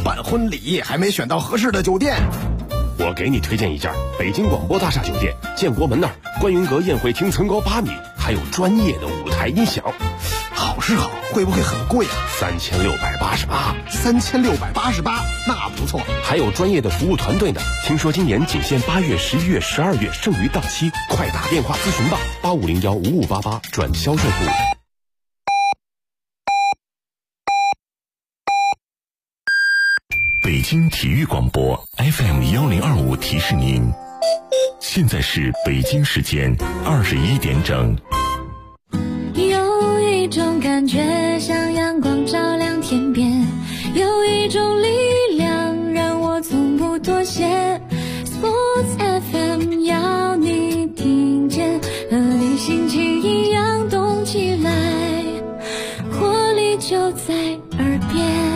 办婚礼还没选到合适的酒店。 我给你推荐一家北京广播大厦酒店，建国门那儿观云阁宴会厅层高8米，还有专业的舞台音响。 好是好，会不会很贵啊 ？3688。 3688，那不错。 还有专业的服务团队呢。听说今年仅限8月、11月、12月，剩余档期，快打电话咨询吧，85015588转销售部。 北京体育广播 FM1025提示您，现在是北京时间21点整。 有一种感觉像阳光照亮天边，有一种力量让我从不妥协。 Sports FM 要你听见，和你心情一样动起来，活力就在耳边。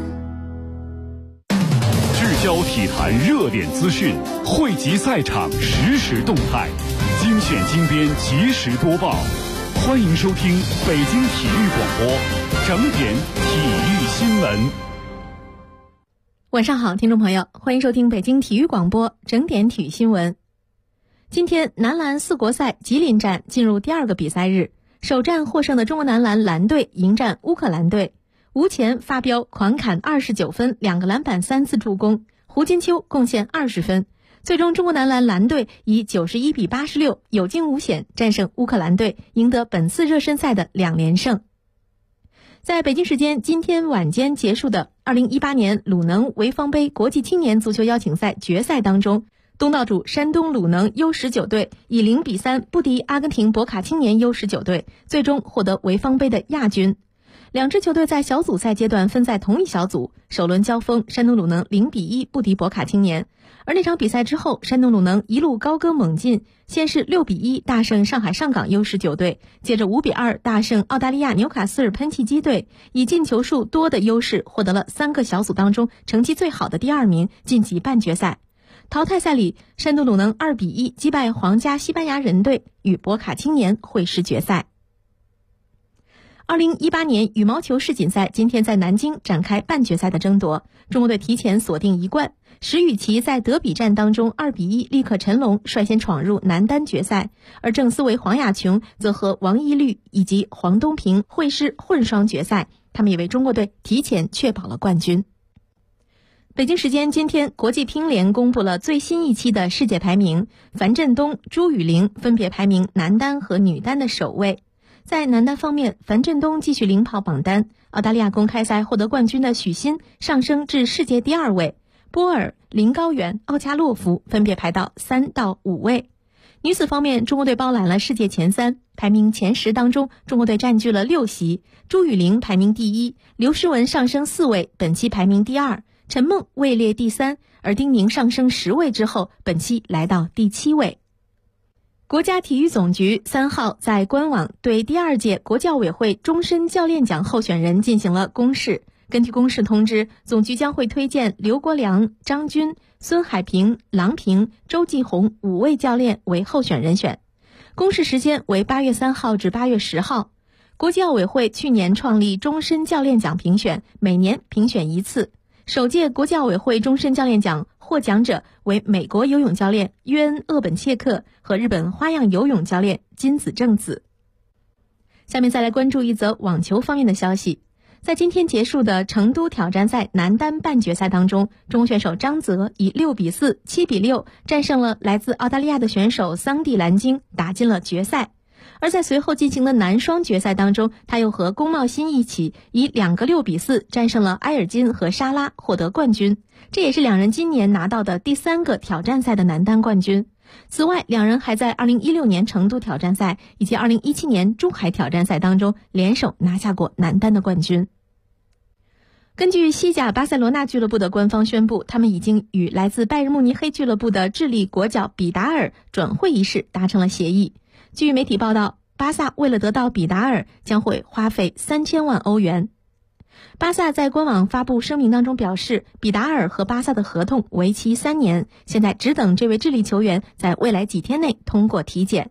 聚焦体坛热点资讯，汇集赛场实时动态，精选精编及时播报。欢迎收听北京体育广播整点体育新闻。 晚上好，听众朋友，欢迎收听北京体育广播整点体育新闻。今天男篮4国赛吉林站进入第2个比赛日，首战获胜的中国男篮蓝队迎战乌克兰队。吴前发飙狂砍29分，2个篮板3次助攻，胡金秋贡献20分。最终中国男篮蓝队以91比86有惊无险战胜乌克兰队，赢得本次热身赛的2连胜。在北京时间今天晚间结束的2018年鲁能潍坊杯国际青年足球邀请赛决赛当中，东道主山东鲁能 U19 队以0比3不敌阿根廷博卡青年 U19 队，最终获得潍坊杯的亚军。两支球队在小组赛阶段分在同一小组，首轮交锋，山东鲁能0比1不敌博卡青年。而那场比赛之后，山东鲁能一路高歌猛进，先是6比1大胜上海上港 U19 队，接着5比2大胜澳大利亚纽卡斯尔喷气机队，以进球数多的优势获得了3个小组当中成绩最好的第2名，晋级半决赛。淘汰赛里，山东鲁能2比1击败皇家西班牙人队，与博卡青年会师决赛。2018年羽毛球世锦赛今天在南京展开半决赛的争夺，中国队提前锁定1冠，石宇奇在德比战当中2比1力克陈龙，率先闯入男单决赛，而郑思维、黄雅琼则和王懿律以及黄东萍会师混双决赛，他们也为中国队提前确保了冠军。北京时间今天，国际乒联公布了最新一期的世界排名，樊振东、朱雨玲分别排名男单和女单的首位。在男单方面，樊振东继续领跑榜单，澳大利亚公开赛获得冠军的许昕上升至世界第2位，波尔、林高远、奥恰洛夫分别排到3到5位。女子方面，中国队包揽了世界前3，排名前10当中，中国队占据了6席，朱雨玲排名第1，刘诗雯上升4位，本期排名第2，陈梦位列第3，而丁宁上升10位之后，本期来到第7位。国家体育总局3号在官网对第2届国教委会终身教练奖候选人进行了公示。根据公示通知，总局将会推荐刘国梁、张军、孙海平、郎平、周继红5位教练为候选人选。公示时间为8月3号至8月10号。国教委会去年创立终身教练奖评选，每年评选1次。首届国教委会终身教练奖获奖者为美国游泳教练约恩·厄本切克和日本花样游泳教练金子正子。下面再来关注一则网球方面的消息。在今天结束的成都挑战赛男单半决赛当中，中国选手张泽以6比4、7比6战胜了来自澳大利亚的选手桑蒂兰京，打进了决赛。而在随后进行的男双决赛当中，他又和龚茂新一起以2个6比4战胜了埃尔金和沙拉，获得冠军。这也是两人今年拿到的第3个挑战赛的男单冠军。此外，两人还在2016年成都挑战赛以及2017年珠海挑战赛当中联手拿下过男单的冠军。根据西甲巴塞罗那俱乐部的官方宣布，他们已经与来自拜仁慕尼黑俱乐部的智利国脚比达尔转会一事达成了协议。据媒体报道，巴萨为了得到比达尔，将会花费3000万欧元。巴萨在官网发布声明当中表示，比达尔和巴萨的合同为期3年，现在只等这位智利球员在未来几天内通过体检。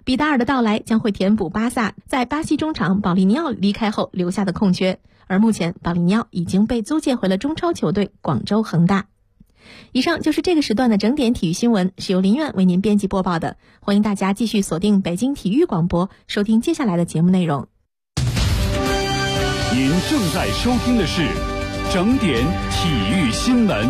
比达尔的到来将会填补巴萨在巴西中场保利尼奥离开后留下的空缺，而目前保利尼奥已经被租借回了中超球队广州恒大。以上就是这个时段的整点体育新闻，是由林苑为您编辑播报的。欢迎大家继续锁定北京体育广播，收听接下来的节目内容。 您正在收听的是整点体育新闻。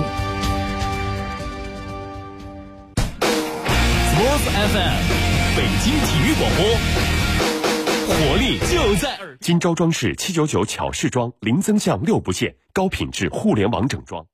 Sports FM， 北京体育广播，活力就在耳。 金招装饰799巧饰装，零增项6不限，高品质互联网整装。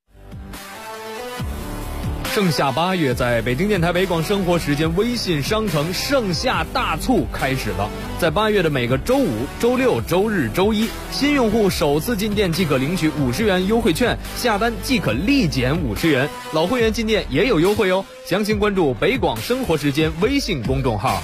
盛夏8月，在北京电台北广生活时间微信商城盛夏大促开始了。在8月的每个周五、周六、周日、周一，新用户首次进店即可领取50元优惠券，下单即可立减50元。老会员进店也有优惠哦。详情关注北广生活时间微信公众号。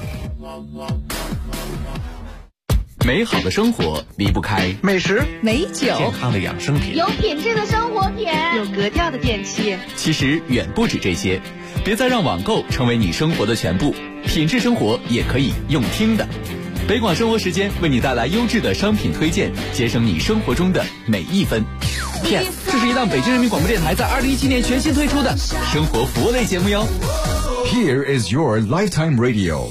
美好的生活离不开美食、 美酒、 健康的养生品、 有品质的生活品、有格调的电器。 其实远不止这些，别再让网购成为你生活的全部，品质生活也可以用听的。北广生活时间为你带来优质的商品推荐，节省你生活中的每一分。Yes， 这是一档北京人民广播电台在2017年全新推出的生活服务类节目哟。 Here is your lifetime radio。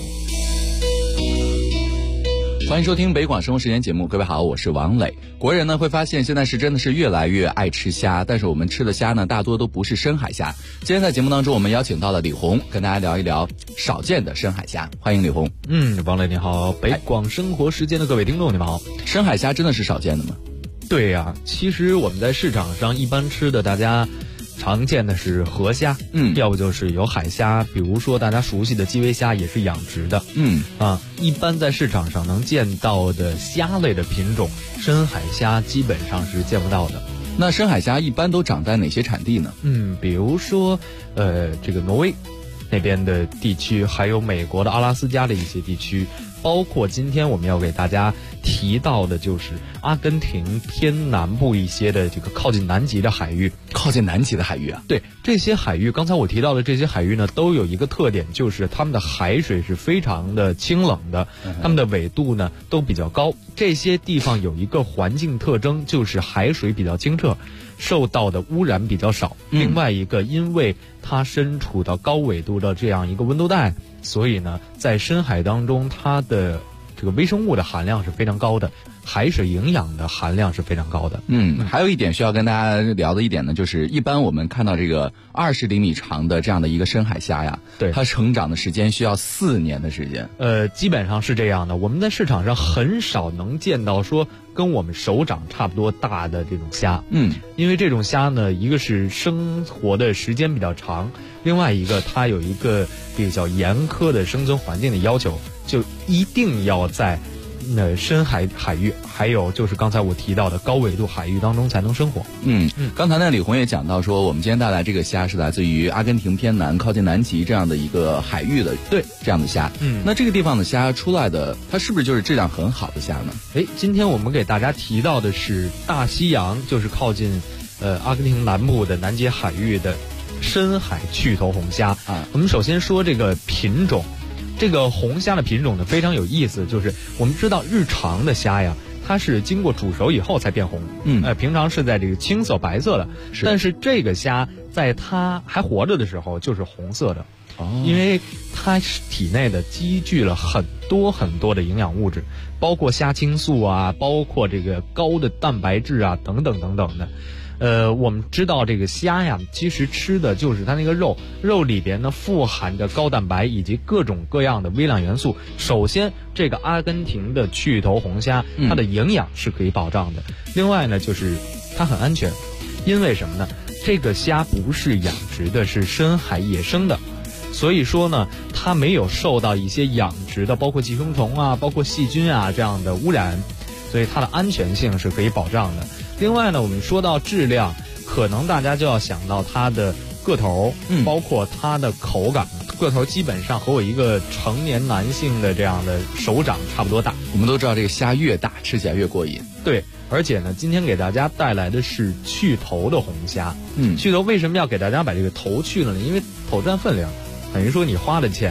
欢迎收听北广生活时间节目，各位好，我是王磊。国人呢会发现现在是真的是越来越爱吃虾，但是我们吃的虾呢大多都不是深海虾。今天在节目当中我们邀请到了李红，跟大家聊一聊少见的深海虾。欢迎李红。 王磊你好，北广生活时间的各位听众你们好。 深海虾真的是少见的吗？ 对呀，其实我们在市场上一般吃的大家常见的是河虾，要不就是有海虾，比如说大家熟悉的基围虾也是养殖的，一般在市场上能见到的虾类的品种，深海虾基本上是见不到的。 那深海虾一般都长在哪些产地呢？ 比如说这个挪威那边的地区，还有美国的阿拉斯加的一些地区，包括今天我们要给大家提到的就是阿根廷偏南部一些的这个靠近南极的海域。 靠近南极的海域啊？ 对，这些海域刚才我提到的这些海域呢，都有一个特点，就是它们的海水是非常的清冷的，它们的纬度呢都比较高。这些地方有一个环境特征，就是海水比较清澈，受到的污染比较少。另外一个，因为它身处到高纬度的这样一个温度带，所以呢在深海当中它的这个微生物的含量是非常高的，海水营养的含量是非常高的。 还有一点需要跟大家聊的一点呢，就是一般我们看到这个20厘米长的这样的一个深海虾呀，对，它成长的时间需要4年的时间。 基本上是这样的。我们在市场上很少能见到说跟我们手掌差不多大的这种虾。因为这种虾呢，一个是生活的时间比较长，另外一个它有一个比较严苛的生存环境的要求，就一定要在深海域，还有就是刚才我提到的高纬度海域当中才能生活。 刚才呢李红也讲到说，我们今天带来这个虾是来自于阿根廷偏南靠近南极这样的一个海域的，对，这样的虾。那这个地方的虾出来的，它是不是就是质量很好的虾呢？ 今天我们给大家提到的是大西洋，就是靠近阿根廷南部的南极海域的深海去头红虾。我们首先说这个品种。这个红虾的品种呢非常有意思，就是我们知道日常的虾呀，它是经过煮熟以后才变红，平常是在这个青色白色的，但是这个虾在它还活着的时候就是红色的，因为它体内的积聚了很多很多的营养物质，包括虾青素啊，包括这个高的蛋白质啊，等等等等的。我们知道这个虾呀，其实吃的就是它那个肉里边呢富含着高蛋白以及各种各样的微量元素。首先，这个阿根廷的去头红虾，它的营养是可以保障的。另外呢，就是它很安全，因为什么呢？这个虾不是养殖的，是深海野生的。所以说呢，它没有受到一些养殖的，包括寄生虫啊，包括细菌啊这样的污染，所以它的安全性是可以保障的。另外呢，我们说到质量，可能大家就要想到它的个头，包括它的口感。个头基本上和我一个成年男性的这样的手掌差不多大。 我们都知道这个虾越大吃起来越过瘾。 对，而且呢，今天给大家带来的是去头的红虾。去头为什么要给大家把这个头去了呢？因为头占分量，等于说你花的钱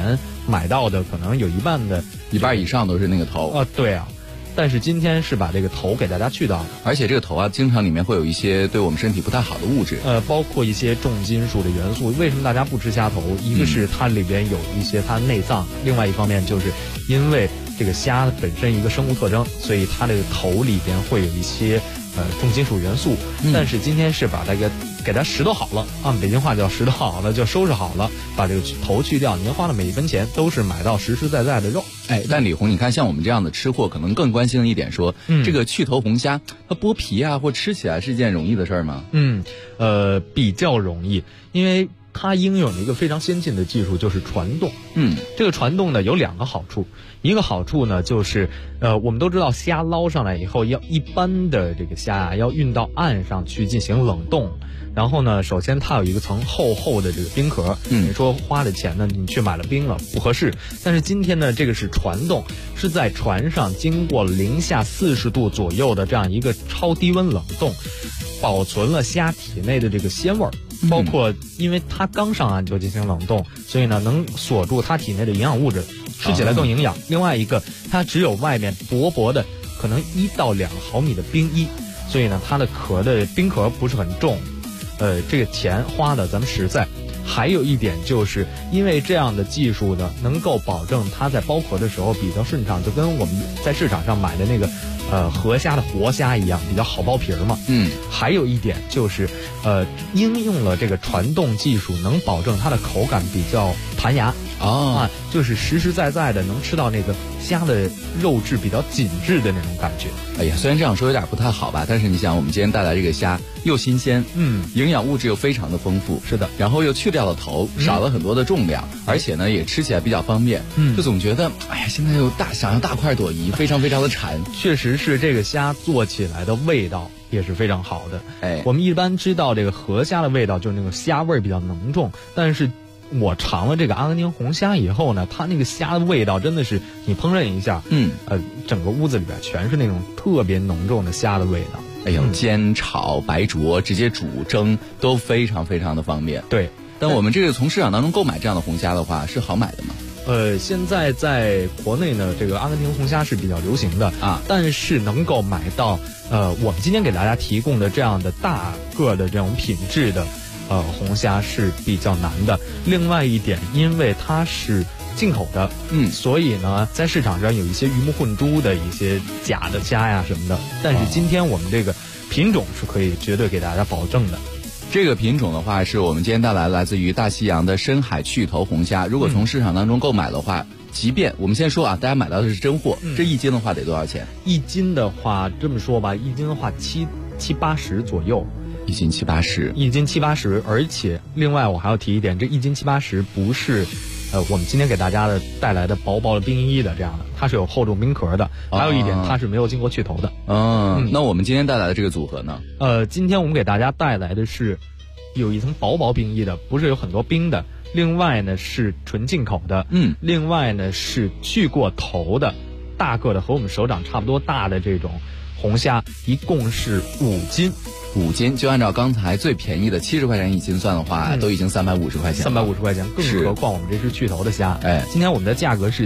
买到的可能有一半以上都是那个头对啊。但是今天是把这个头给大家去掉的， 而且这个头啊，经常里面会有一些对我们身体不太好的物质， 包括一些重金属的元素。为什么大家不吃虾头？一个是它里边有一些它内脏，另外一方面就是因为这个虾本身一个生物特征，所以它这个头里边会有一些重金属元素。但是今天是把这个给它拾掇好了，按北京话叫拾掇好了，就收拾好了，把这个头去掉。您花的每一分钱都是买到实实在在的肉。 但李红，你看像我们这样的吃货，可能更关心的一点说，这个去头红虾，它剥皮啊或吃起来是一件容易的事儿吗？ 比较容易，因为它应用了一个非常先进的技术，就是传动。这个传动呢有2个好处，一个好处呢就是我们都知道虾捞上来以后，一般的这个虾啊要运到岸上去进行冷冻。然后呢，首先它有一个层厚厚的这个冰壳，你说花的钱呢，你去买了冰了不合适。但是今天呢，这个是传动，是在船上经过零下40度左右的这样一个超低温冷冻，保存了虾体内的这个鲜味儿，包括因为它刚上岸就进行冷冻，所以呢能锁住它体内的营养物质，吃起来更营养。另外一个，它只有外面薄薄的可能1到2毫米的冰衣，所以呢它的冰壳不是很重。这个钱花的咱们实在。还有一点就是因为这样的技术呢，能够保证它在剥壳的时候比较顺畅，就跟我们在市场上买的那个河虾的活虾一样，比较好剥皮嘛。还有一点就是应用了这个传动技术，能保证它的口感比较弹牙就是实实在在的能吃到那个虾的肉质比较紧致的那种感觉。 虽然这样说有点不太好吧，但是你想，我们今天带来这个虾又新鲜，营养物质又非常的丰富， 是的， 然后又去掉了头，少了很多的重量，而且呢也吃起来比较方便，就总觉得现在又想要大快朵颐，非常非常的馋。 确实是这个虾做起来的味道也是非常好的。我们一般知道这个河虾的味道就是那个虾味比较浓重，但是我尝了这个阿根廷红虾以后呢，它那个虾的味道真的是你烹饪一下，整个屋子里边全是那种特别浓重的虾的味道。 煎、炒、白灼、直接煮、蒸都非常非常的方便。 对， 但我们这个从市场当中购买这样的红虾的话，是好买的吗？ 现在在国内呢，这个阿根廷红虾是比较流行的但是能够买到我们今天给大家提供的这样的大个的这种品质的红虾是比较难的。另外一点，因为它是进口的，所以呢，在市场上有一些鱼目混珠的一些假的虾呀什么的。但是今天我们这个品种是可以绝对给大家保证的。 这个品种的话，是我们今天带来自于大西洋的深海去头红虾。如果从市场当中购买的话，即便我们先说大家买到的是真货，这1斤的话得多少钱？ 一斤的话，这么说吧，一斤的话七八十左右。 一斤七八十， 而且另外我还要提一点，这1斤7、80不是我们今天给大家带来的薄薄的冰衣的这样的，它是有厚重冰壳的。还有一点，它是没有经过去头的。 那我们今天带来的这个组合呢？ 今天我们给大家带来的是有一层薄冰衣的，不是有很多冰的。另外呢是纯进口的，另外呢是去过头的大个的，和我们手掌差不多大的这种红虾，一共是5斤。 5斤，就按照刚才最便宜的70块钱1斤算的话，都已经350块钱了。 350块钱，更何况我们这是去头的虾。今天我们的价格是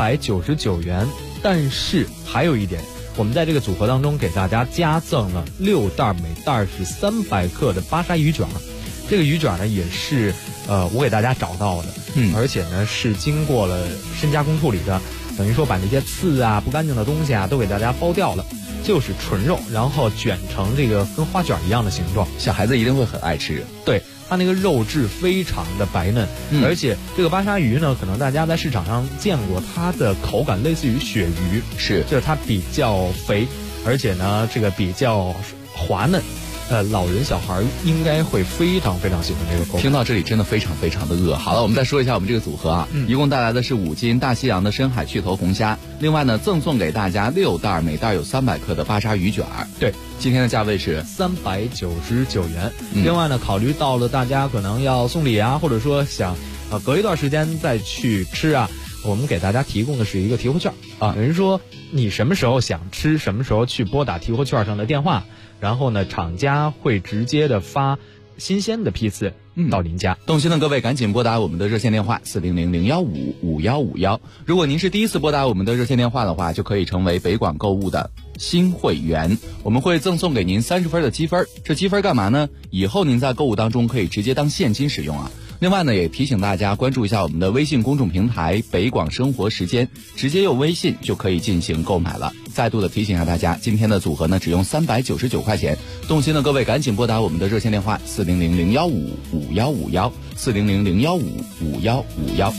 399元，但是还有一点，我们在这个组合当中给大家加赠了6袋，每袋是300克的巴沙鱼卷。这个鱼卷呢也是我给大家找到的，而且呢是经过了深加工处理的，等于说把那些刺啊不干净的东西都给大家剥掉了。就是纯肉，然后卷成这个跟花卷一样的形状， 小孩子一定会很爱吃。 对，它那个肉质非常的白嫩，而且这个巴沙鱼呢，可能大家在市场上见过，它的口感类似于鳕鱼，就是它比较肥，而且呢这个比较滑嫩。老人小孩应该会非常非常喜欢这个口感。 听到这里真的非常非常的饿。好了，我们再说一下我们这个组合一共带来的是5斤大西洋的深海去头红虾，另外呢赠送给大家6袋，每袋有300克的巴沙鱼卷。 对， 今天的价位是 399元。另外呢，考虑到了大家可能要送礼或者说想隔一段时间再去吃我们给大家提供的是一个提货券等于说你什么时候想吃，什么时候去拨打提货券上的电话，然后呢厂家会直接的发新鲜的批次到您家。 动心的各位赶紧拨打我们的热线电话400-015-5151。如果您是第一次拨打我们的热线电话的话，就可以成为北广购物的新会员，我们会赠送给您30分的积分。这积分干嘛呢？以后您在购物当中可以直接当现金使用啊。另外呢，也提醒大家关注一下我们的微信公众平台北广生活时间，直接用微信就可以进行购买了。再度的提醒一下大家，今天的组合呢只用399块钱。动心的各位赶紧拨打我们的热线电话400-015-5151 400-015-5151。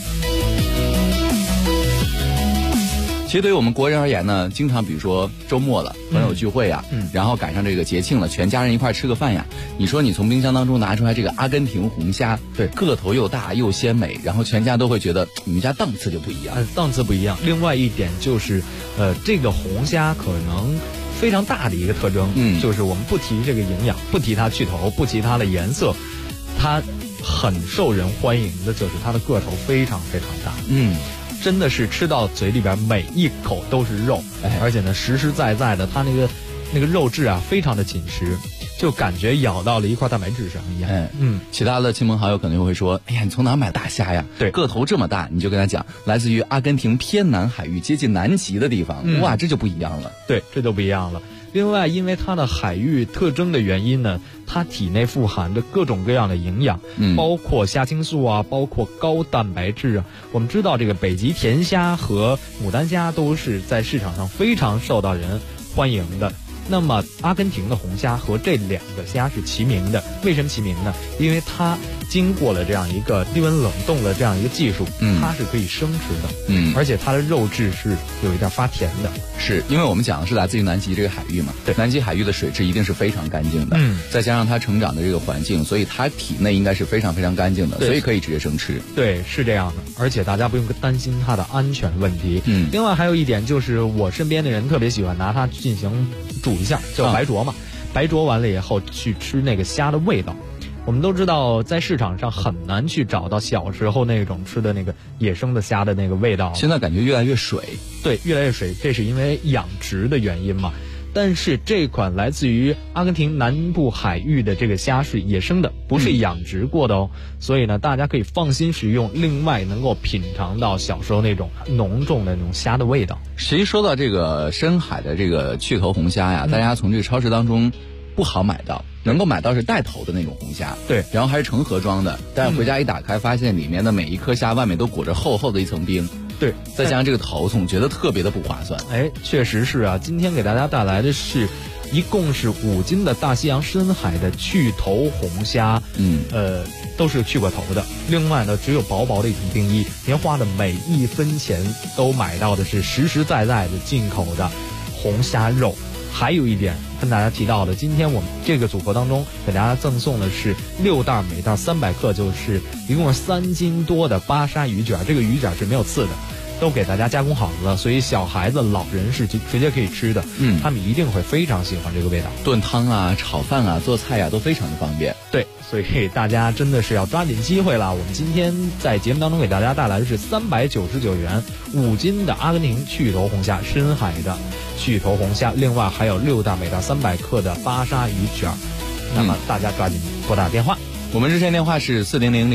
其实对于我们国人而言呢，经常比如说周末了，朋友聚会啊，然后赶上这个节庆了，全家人一块吃个饭呀。你说你从冰箱当中拿出来这个阿根廷红虾， 对， 个头又大又鲜美，然后全家都会觉得你们家档次就不一样， 档次不一样。另外一点就是，这个红虾可能非常大的一个特征，就是我们不提这个营养，不提它去头，不提它的颜色，它很受人欢迎的就是它的个头非常非常大，真的是吃到嘴里边每一口都是肉，而且呢实实在在的，它那个肉质啊非常的紧实，就感觉咬到了一块蛋白质上一样。 其他的亲朋好友可能会说，哎呀，你从哪买大虾呀？ 对， 个头这么大，你就跟他讲，来自于阿根廷偏南海域接近南极的地方，哇，这就不一样了。 对，这就不一样了。另外，因为它的海域特征的原因呢，它体内富含着各种各样的营养，包括虾青素啊，包括高蛋白质啊。我们知道这个北极甜虾和牡丹虾都是在市场上非常受到人欢迎的。那么阿根廷的红虾和这2个虾是齐名的，为什么齐名呢？因为它经过了这样一个低温冷冻的这样一个技术，它是可以生吃的，而且它的肉质是有一点发甜的。 是因为我们讲的是来自于南极这个海域嘛，对，南极海域的水质一定是非常干净的，再加上它成长的这个环境，所以它体内应该是非常非常干净的，所以可以直接生吃。 对，是这样的，而且大家不用担心它的安全问题。另外还有一点就是，我身边的人特别喜欢拿它进行煮一下，叫白灼嘛，白灼完了以后去吃那个虾的味道。我们都知道，在市场上很难去找到小时候那种吃的那个野生的虾的那个味道。 现在感觉越来越水， 对，越来越水，这是因为养殖的原因嘛。但是这款来自于阿根廷南部海域的这个虾是野生的，不是养殖过的哦，所以呢，大家可以放心食用。另外，能够品尝到小时候那种浓重的那种虾的味道。 其实说到这个深海的这个去头红虾呀，大家从这个超市当中不好买到，能够买到是带头的那种红虾， 对， 然后还是成盒装的，但是回家一打开，发现里面的每一颗虾外面都裹着厚厚的一层冰。 对， 再加上这个头，总觉得特别的不划算。 确实是啊。今天给大家带来的是，一共是5斤的大西洋深海的去头红虾，都是去过头的。另外呢，只有薄薄的一层冰衣，您花的每一分钱都买到的是实实在在的进口的红虾肉。还有一点跟大家提到的，今天我们这个组合当中给大家赠送的是6袋，每袋300克，就是一共是3斤多的巴沙鱼卷。这个鱼卷是没有刺的，都给大家加工好了，所以小孩子、老人是直接可以吃的。他们一定会非常喜欢这个味道。 炖汤啊、炒饭啊、做菜啊都非常的方便。 对，所以大家真的是要抓紧机会了。我们今天在节目当中给大家带来的是399元5斤的阿根廷去头红虾，深海的去头红虾，另外还有6袋，每袋300克的巴沙鱼卷。那么大家抓紧拨打电话。 我们热线电话是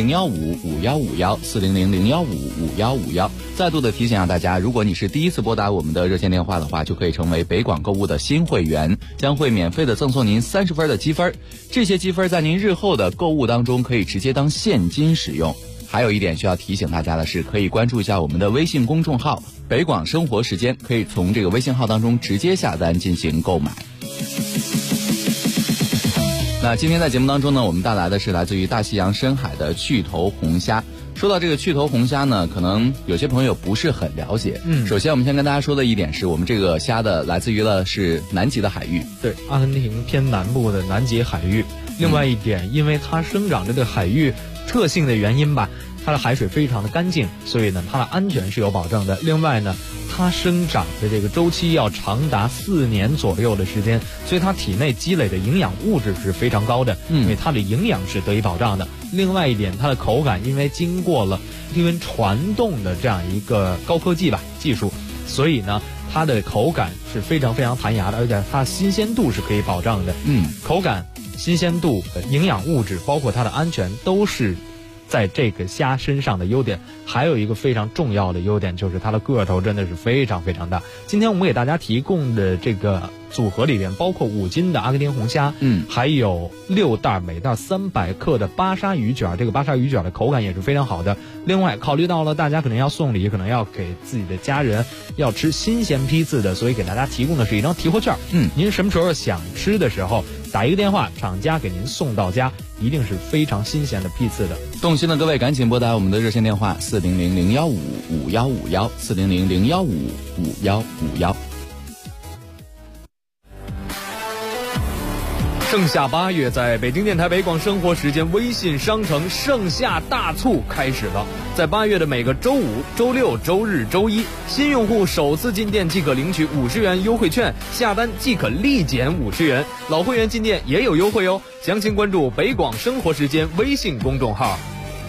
400-015-5151 400-015-5151。再度的提醒大家，如果你是第一次拨打我们的热线电话的话，就可以成为北广购物的新会员，将会免费的赠送您30分的积分。这些积分在您日后的购物当中可以直接当现金使用。还有一点需要提醒大家的是，可以关注一下我们的微信公众号北广生活时间，可以从这个微信号当中直接下单进行购买。那今天在节目当中呢，我们带来的是来自于大西洋深海的去头红虾。说到这个去头红虾呢，可能有些朋友不是很了解。首先我们先跟大家说的一点是，我们这个虾的来自于了是南极的海域， 对，阿根廷偏南部的南极海域。另外一点，因为它生长着的海域特性的原因吧，它的海水非常的干净，所以呢，它的安全是有保证的。另外呢，它生长的这个周期要长达4年左右的时间，所以它体内积累的营养物质是非常高的，因为它的营养是得以保障的。另外一点，它的口感因为经过了低温传动的这样一个高科技技术，所以呢，它的口感是非常非常弹牙的，而且它新鲜度是可以保障的。口感新鲜度、营养物质，包括它的安全，都是在这个虾身上的优点。还有一个非常重要的优点，就是它的个头真的是非常非常大。今天我们给大家提供的这个组合里边，包括5斤的阿根廷红虾，还有6袋，每袋300克的巴沙鱼卷。这个巴沙鱼卷的口感也是非常好的。另外，考虑到了大家可能要送礼，可能要给自己的家人要吃新鲜批次的，所以给大家提供的是一张提货券。您什么时候想吃的时候，打一个电话，厂家给您送到家，一定是非常新鲜的批次的。 动心的各位赶紧拨打我们的热线电话400-015-5151 400-015-5151。 盛夏8月，在北京电台北广生活时间微信商城盛夏大促开始了。在8月的每个周五、周六、周日、周一，新用户首次进店即可领取50元优惠券，下单即可立减50元。老会员进店也有优惠哦。详情关注北广生活时间微信公众号。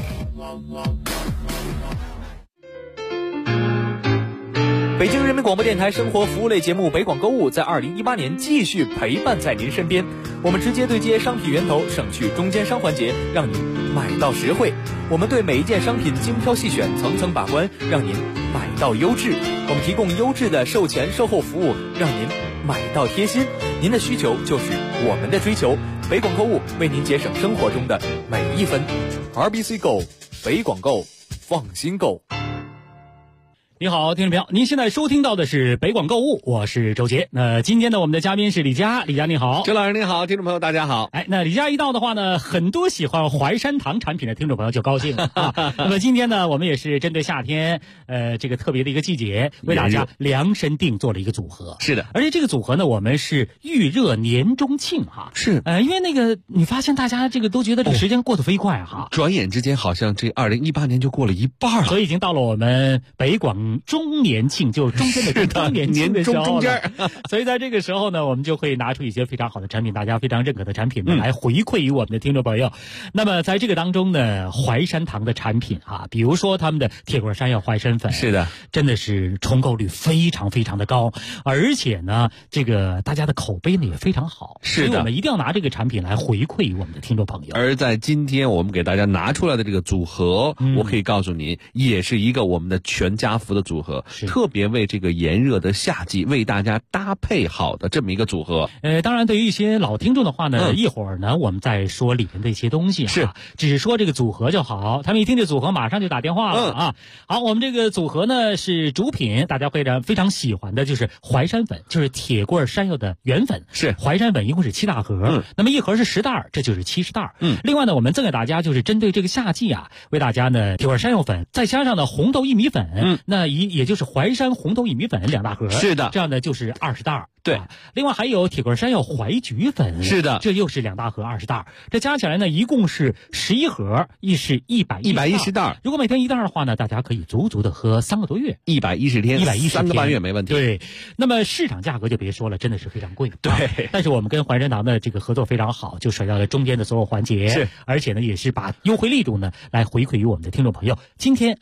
北京人民广播电台生活服务类节目北广购物在2018年继续陪伴在您身边。我们直接对接商品源头，省去中间商环节，让您买到实惠。我们对每一件商品精挑细选，层层把关，让您买到优质。我们提供优质的售前售后服务，让您买到贴心。您的需求就是我们的追求。北广购物为您节省生活中的每一分。RBC Go， 北广购，放心购。 你好，听众朋友，您现在收听到的是北广购物，我是周杰。今天呢，我们的嘉宾是李佳，李佳你好。 周老师你好，听众朋友大家好。 那李佳一到的话呢，很多喜欢淮山堂产品的听众朋友就高兴了啊。那么今天呢，我们也是针对夏天，这个特别的一个季节，为大家量身定做了一个组合。 是的， 而且这个组合呢，我们是预热年中庆哈。 是， 因为那个你发现大家这个都觉得这个时间过得飞快哈， 转眼之间好像这2018年就过了一半了， 所以已经到了我们北广中年庆，就中间的中年庆的时候，中间。所以在这个时候呢，我们就会拿出一些非常好的产品，大家非常认可的产品呢，来回馈于我们的听众朋友。那么在这个当中呢，淮山堂的产品啊，比如说他们的铁棍山药淮参粉， 是的， 真的是重购率非常非常的高，而且呢，这个大家的口碑呢也非常好， 是的， 所以我们一定要拿这个产品来回馈于我们的听众朋友。 而在今天我们给大家拿出来的这个组合，我可以告诉您，也是一个我们的全家福的组合，特别为这个炎热的夏季为大家搭配好的这么一个组合。 当然对于一些老听众的话呢，一会儿呢我们再说里面的一些东西，是只说这个组合就好，他们一听这组合马上就打电话了啊。好，我们这个组合呢是主品，大家非常喜欢的就是淮山粉，就是铁棍山药的原粉， 是淮山粉一共是7大盒，那么一盒是10袋，这就是70袋。另外呢，我们赠给大家就是针对这个夏季啊，为大家呢铁棍山药粉，再加上呢红豆薏米粉，那也就是淮山红豆薏米粉2大盒， 是的， 这样呢就是20袋。 对， 另外还有铁棍山药淮菊粉， 是的， 这又是2大盒20袋，这加起来呢一共是11盒，亦是110袋。如果每天1袋的话呢，大家可以足足的喝3个多月 ，110天，3个半月没问题。 对，那么市场价格就别说了，真的是非常贵。 对， 但是我们跟淮山堂的这个合作非常好，就甩掉了中间的所有环节， 是， 而且呢也是把优惠力度呢来回馈于我们的听众朋友。今天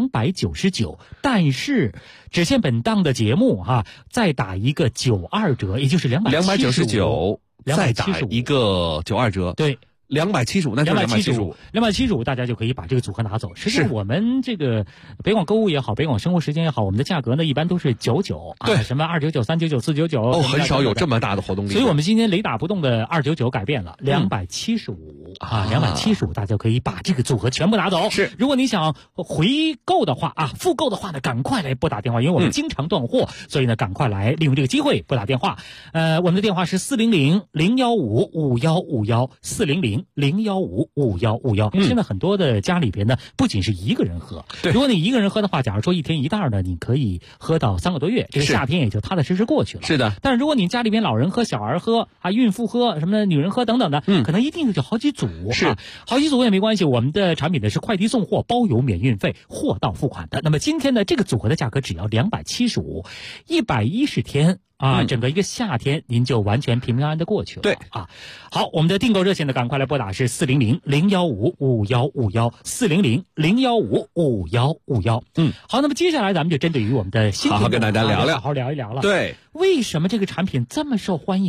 299，但是只限本档的节目哈，再打一个92折，也就是 299，再打一个92折， 对。 275，那就是 275，大家就可以把这个组合拿走。实际上我们这个北广购物也好，北广生活时间也好，我们的价格呢一般都是99， 对， 什么299、399、499， 很少有这么大的活动力。 所以我们今天雷打不动的299改变了，275，275，大家可以把这个组合全部拿走。 是， 如果你想回购的话啊，复购的话呢，赶快来拨打电话，因为我们经常断货，所以呢，赶快来利用这个机会拨打电话。我们的电话是400-015-5151，400-015-5151。因为现在很多的家里边呢，不仅是一个人喝，如果你一个人喝的话，假如说1天1袋呢，你可以喝到3个多月，这个夏天也就踏踏实实过去了。 是的。 但是如果你家里边老人喝、小孩喝啊、孕妇喝、什么女人喝等等的，可能一定就好几组。 是， 好几组也没关系，我们的产品呢是快递送货，包邮免运费，货到付款的。那么今天呢，这个组合的价格只要275，110天。整个一个夏天您就完全平平安安的过去了。 对啊，好，我们的订购热线呢，赶快来拨打是400-015-5151，400-015-5151。好，那么接下来咱们就针对于我们的新品， 好好跟大家聊聊， 好好聊一聊了。 对， 为什么这个产品这么受欢迎呢？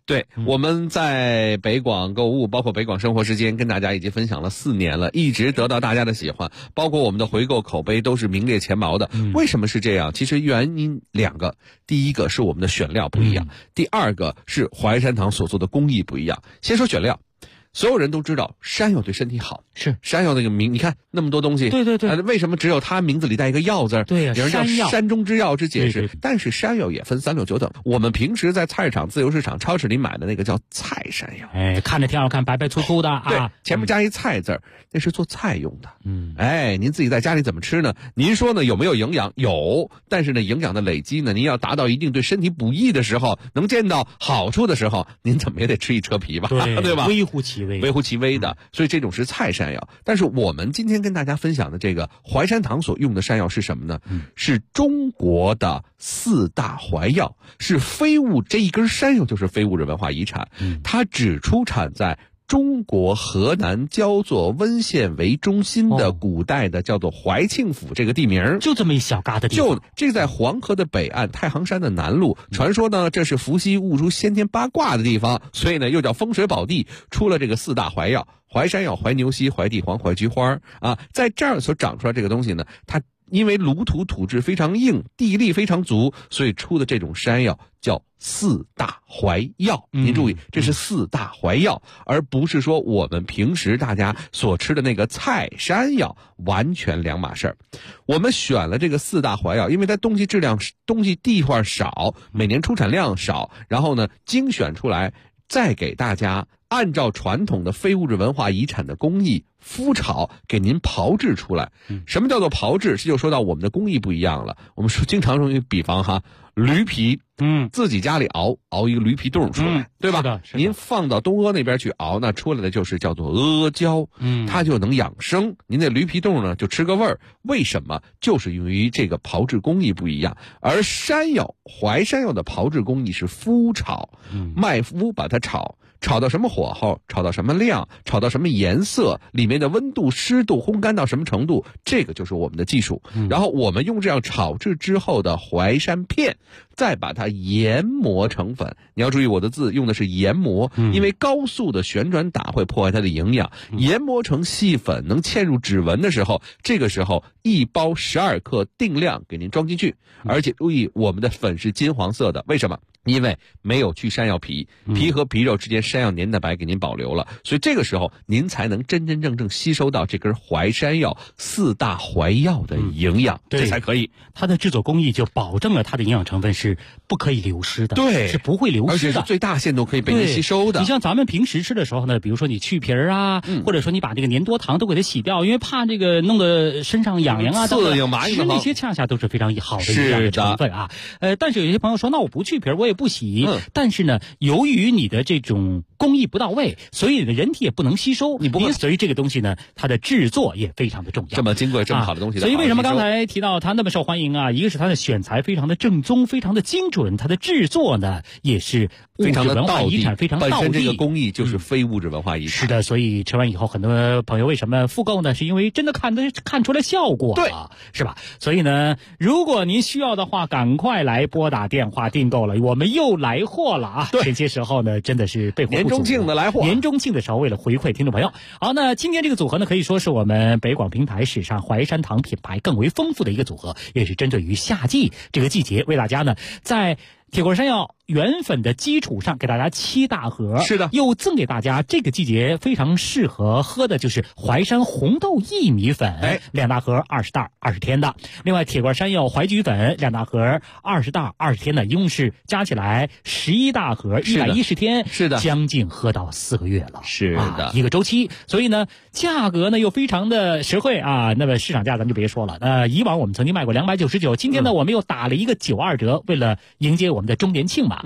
对，我们在北广购物，包括北广生活时间，跟大家已经分享了4年了，一直得到大家的喜欢，包括我们的回购口碑都是名列前茅的。为什么是这样？其实原因2个，第一个是我们的选料不一样，第二个是淮山堂所做的工艺不一样。先说选料。所有人都知道山药对身体好， 是山药那个名，你看那么多东西， 对对对， 为什么只有它名字里带一个药字？ 对呀， 有人叫山中之药之解释。 对对对， 但是山药也分3、6、9等。我们平时在菜市场、自由市场、超市里买的那个叫菜山药， 看着挺好看，白白粗粗的啊， 对，前面加一菜字，那是做菜用的。您自己在家里怎么吃呢？您说呢？有没有营养？有，但是呢，营养的累积呢，您要达到一定对身体补益的时候，能见到好处的时候，您怎么也得吃一车皮吧，对吧？ 微乎其微， 微乎其微的。所以这种是菜山药，但是我们今天跟大家分享的这个淮山堂所用的山药是什么呢？是中国的4大淮药，是非物，这一根山药就是非物质文化遗产，它只出产在中国河南焦作温县为中心的古代的叫做怀庆府这个地名， 就这么一小疙瘩地方， 就这在黄河的北岸，太行山的南麓。传说呢，这是伏羲悟出先天八卦的地方，所以呢又叫风水宝地，出了这个4大淮药：淮山药、淮牛膝、淮地黄、淮菊花啊。在这儿所长出来这个东西呢，它因为鲁土土质非常硬，地力非常足，所以出的这种山药叫4大淮药。您注意，这是4大淮药，而不是说我们平时大家所吃的那个菜山药，完全两码事儿。我们选了这个4大淮药，因为它东西地方少，每年出产量少，然后呢精选出来，再给大家按照传统的非物质文化遗产的工艺麸炒，给您炮制出来。什么叫做炮制？这就说到我们的工艺不一样了。我们说经常用比方哈，驴皮，自己家里熬一个驴皮冻出来，对吧？是的。您放到东阿那边去熬，那出来的就是叫做阿胶，它就能养生。您那驴皮冻呢，就吃个味儿。为什么？就是由于这个炮制工艺不一样。而山药，淮山药的炮制工艺是麸炒，麦麸把它炒到什么火候，炒到什么量，炒到什么颜色，里面的温度、湿度、烘干到什么程度，这个就是我们的技术。然后我们用这样炒制之后的淮山片，再把它研磨成粉。你要注意，我的字用的是研磨，因为高速的旋转打会破坏它的营养。研磨成细粉，能嵌入指纹的时候，这个时候1包12克定量给您装进去。而且注意，我们的粉是金黄色的，为什么？因为没有去山药皮，皮和皮肉之间山药粘蛋白给您保留了，所以这个时候您才能真真正正吸收到这根淮山药4大淮药的营养，这才可以。 它的制作工艺就保证了它的营养成分是不可以流失的， 对， 是不会流失的， 而且是最大限度可以被您吸收的。 你像咱们平时吃的时候呢，比如说你去皮儿啊，或者说你把这个粘多糖都给它洗掉，因为怕这个弄得身上痒痒啊， 刺痒麻痒， 其实那些恰恰都是非常好的营养的成分啊。但是有些朋友说，那我不去皮儿，我也不洗，但是呢，由于你的这种工艺不到位，所以你的人体也不能吸收，所以这个东西呢，它的制作也非常的重要。 这么金贵、这么好的东西， 所以为什么刚才提到它那么受欢迎啊？一个是它的选材非常的正宗，非常的精准，它的制作呢也是物质文化遗产，非常道地。 本身这个工艺就是非物质文化遗产。 是的，所以吃完以后，很多朋友为什么复购呢？是因为真的看出来效果了，是吧？所以呢，如果您需要的话，赶快来拨打电话订购了，我们又来货了啊！这些时候呢，真的是备货不足。 年中庆的来货， 年中庆的时候，为了回馈听众朋友，好，那今天这个组合呢，可以说是我们北广平台史上淮山堂品牌更为丰富的一个组合，也是针对于夏季这个季节，为大家呢在铁棍山药原粉的基础上，给大家7大盒， 是的， 又赠给大家这个季节非常适合喝的，就是淮山红豆薏米粉，2大盒20袋20天的。另外，铁棍山药淮菊粉2大盒20袋20天的，一共是加起来11大盒110天， 是的， 将近喝到4个月了， 是的， 一个周期。所以呢，价格呢又非常的实惠啊。那么市场价咱就别说了，以往我们曾经卖过299，今天呢我们又打了一个92折，为了迎接我们的周年庆嘛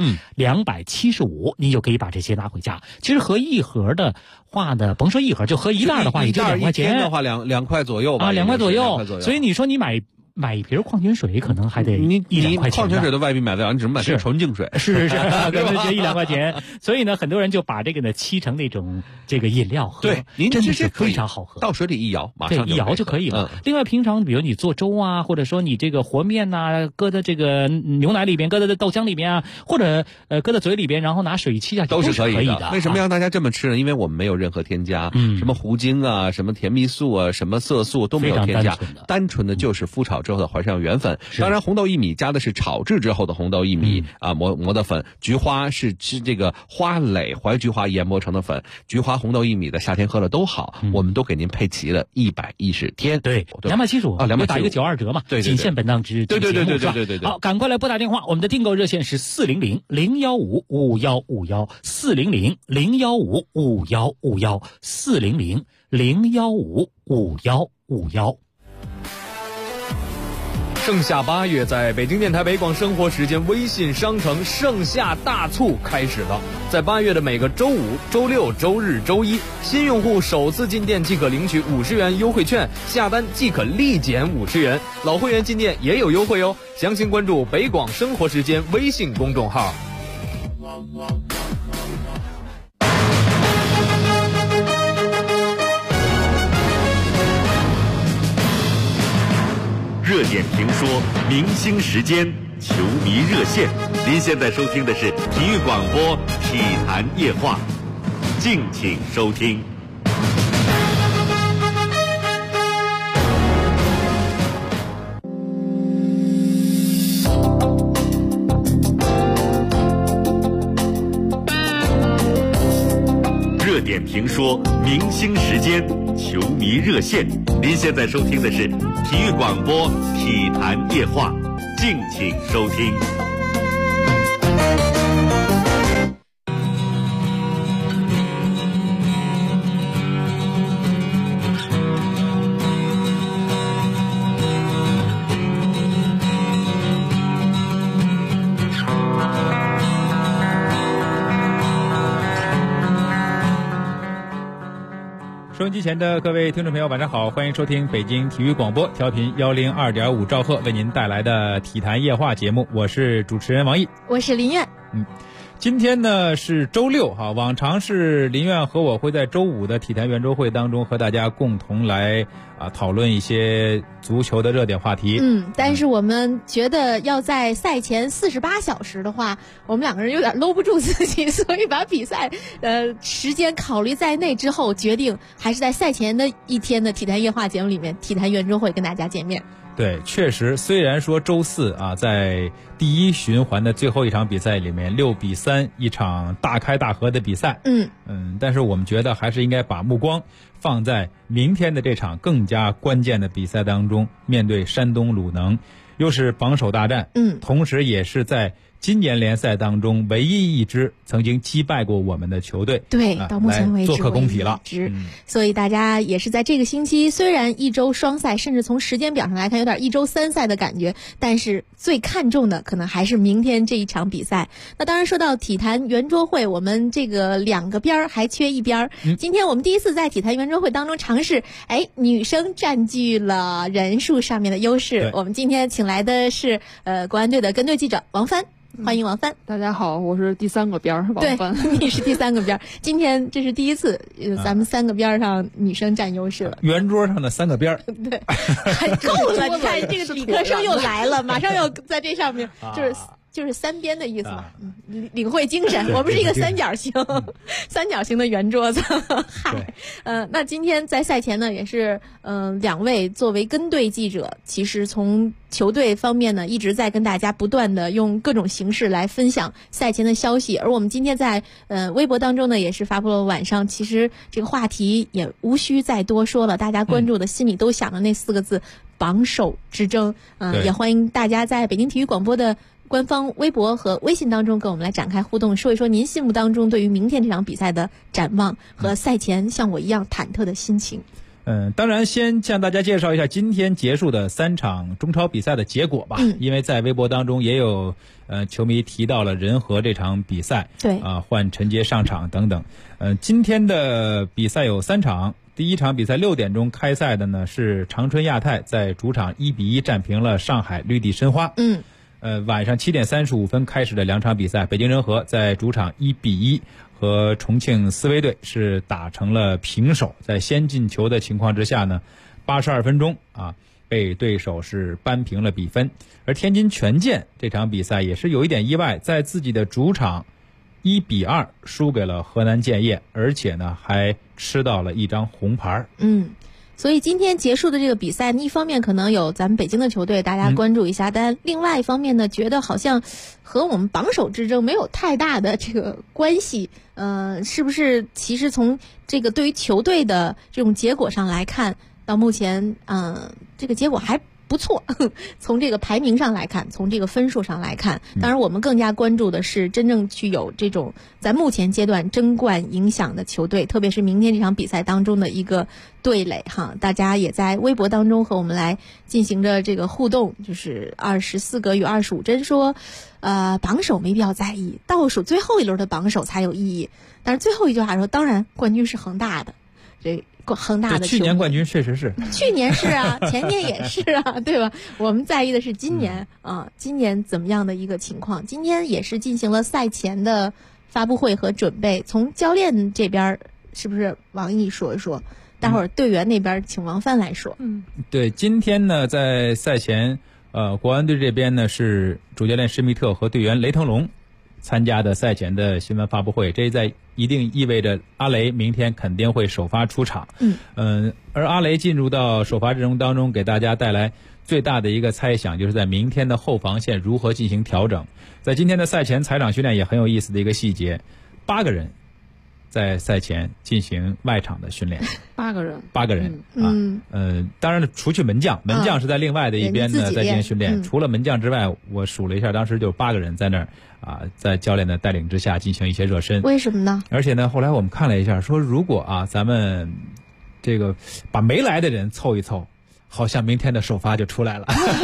，275，您就可以把这些拿回家。其实合一盒的话呢，甭说一盒，就合1袋的话，也就2块钱的话，2块左右吧 ，2块左右。所以你说你买买一瓶矿泉水可能还得你 1-2块钱。 矿泉水都未必买得了，你只能买瓶纯净水。 是，可能就1-2块钱。所以呢，很多人就把这个呢沏成那种这个饮料喝。 对，您真的是非常好喝， 到水里一摇，马上一摇就可以了。另外，平常比如你做粥啊，或者说你这个和面呐，搁在这个牛奶里边，搁在豆浆里边啊，或者搁在嘴里边，然后拿水沏下去， 都是可以的。 为什么让大家这么吃呢？因为我们没有任何添加，什么糊精啊，什么甜蜜素啊，什么色素都没有添加，单纯的就是麸炒之后的淮山原粉。当然，红豆薏米加的是炒制之后的红豆薏米磨的粉，菊花是吃这个花蕾怀菊花研磨成的粉，菊花红豆薏米的夏天喝了都好，我们都给您配齐了110天。 对，275啊，275打一个92折嘛， 对， 仅限本档之日。 对。 好，赶快来拨打电话，我们的订购热线是400-015-5151，400-015-5151，400-015-5151。 盛夏8月，在北京电台北广生活时间微信商城盛夏大促开始了。在8月的每个周五、周六、周日、周一，新用户首次进店即可领取50元优惠券，下单即可立减50元。老会员进店也有优惠哦。详情关注北广生活时间微信公众号。 热点评说，明星时间，球迷热线。您现在收听的是体育广播体坛夜话，敬请收听。热点评说，明星时间，球迷热线。您现在收听的是体育广播体坛夜话，敬请收听。 收音机前的各位听众朋友，晚上好，欢迎收听北京体育广播，调频102.5兆赫为您带来的体坛夜话节目，我是主持人王毅， 我是林苑。 今天呢是周六哈，往常是林苑和我会在周五的体坛圆桌会当中和大家共同来讨论一些足球的热点话题。 但是我们觉得要在赛前48小时的话，我们两个人有点搂不住自己，所以把比赛时间考虑在内之后，决定还是在赛前的一天的体坛夜话节目里面，体坛圆桌会跟大家见面。 对，确实，虽然说周四在第一循环的最后一场比赛里面6-3一场大开大合的比赛，但是我们觉得还是应该把目光放在明天的这场更加关键的比赛当中，面对山东鲁能，又是榜首大战，同时也是在今年联赛当中唯一一支曾经击败过我们的球队， 对，到目前为止做客工体了。 所以大家也是在这个星期，虽然一周双赛，甚至从时间表上来看有点一周3赛的感觉，但是最看重的可能还是明天这一场比赛。那当然说到体坛圆桌会，我们这个2个边还缺一边。今天我们第一次在体坛圆桌会当中尝试，女生占据了人数上面的优势。我们今天请来的是国安队的跟队记者王帆。欢迎王帆。 大家好，我是第3个边王帆。 对，你是第3个边。今天这是第一次，咱们3个边上女生占优势了。 圆桌上的3个边。 对，很够了。你看这个理科生又来了，马上要在这上面，就是3边的意思嘛，领会精神。我们是一个三角形的圆桌子。嗨，那今天在赛前呢，也是2位作为跟队记者，其实从球队方面呢，一直在跟大家不断的用各种形式来分享赛前的消息。而我们今天在微博当中呢，也是发布了晚上，其实这个话题也无需再多说了，大家关注的心里都想的那4个字：榜首之争。也欢迎大家在北京体育广播的官方微博和微信当中跟我们来展开互动，说一说您心目当中对于明天这场比赛的展望和赛前像我一样忐忑的心情。 当然先向大家介绍一下今天结束的3场中超比赛的结果吧。因为在微博当中也有球迷提到了仁和这场比赛， 对换陈杰上场等等。今天的比赛有3场，第一场比赛6点钟开赛的呢是长春亚泰在主场1-1战平了上海绿地申花。晚上7点35分开始的2场比赛，北京人和在主场1-1和重庆斯威队是打成了平手，在先进球的情况之下呢，82分钟被对手是扳平了比分。而天津权健这场比赛也是有一点意外，在自己的主场1-2输给了河南建业，而且呢还吃到了一张红牌。 所以今天结束的这个比赛，一方面可能有咱们北京的球队大家关注一下，但另外一方面呢，觉得好像和我们榜首之争没有太大的这个关系。是不是其实从这个对于球队的这种结果上来看，到目前这个结果还不错，从这个排名上来看，从这个分数上来看，当然我们更加关注的是真正具有这种在目前阶段争冠影响的球队，特别是明天这场比赛当中的一个对垒哈。大家也在微博当中和我们来进行着这个互动，就是24个与25针说，榜首没必要在意，倒数最后一轮的榜首才有意义。但是最后一句话说，当然冠军是恒大的，这恒大的去年冠军确实是， 去年是啊，前年也是啊，对吧？我们在意的是今年今年怎么样的一个情况？今天也是进行了赛前的发布会和准备。从教练这边，是不是王毅说一说？待会儿队员那边请王帆来说。 对，今天呢，在赛前，国安队这边呢是主教练施密特和队员雷腾龙参加的赛前的新闻发布会，这一定意味着阿雷明天肯定会首发出场。而阿雷进入到首发阵容当中，给大家带来最大的一个猜想，就是在明天的后防线如何进行调整。在今天的赛前采场训练也很有意思的一个细节，8个人在赛前进行外场的训练。 8个人当然了，除去门将是在另外的一边呢在进行训练。除了门将之外，我数了一下，当时就8个人在那儿在教练的带领之下进行一些热身。 为什么呢？ 而且呢，后来我们看了一下，说如果咱们这个把没来的人凑一凑，好像明天的首发就出来了。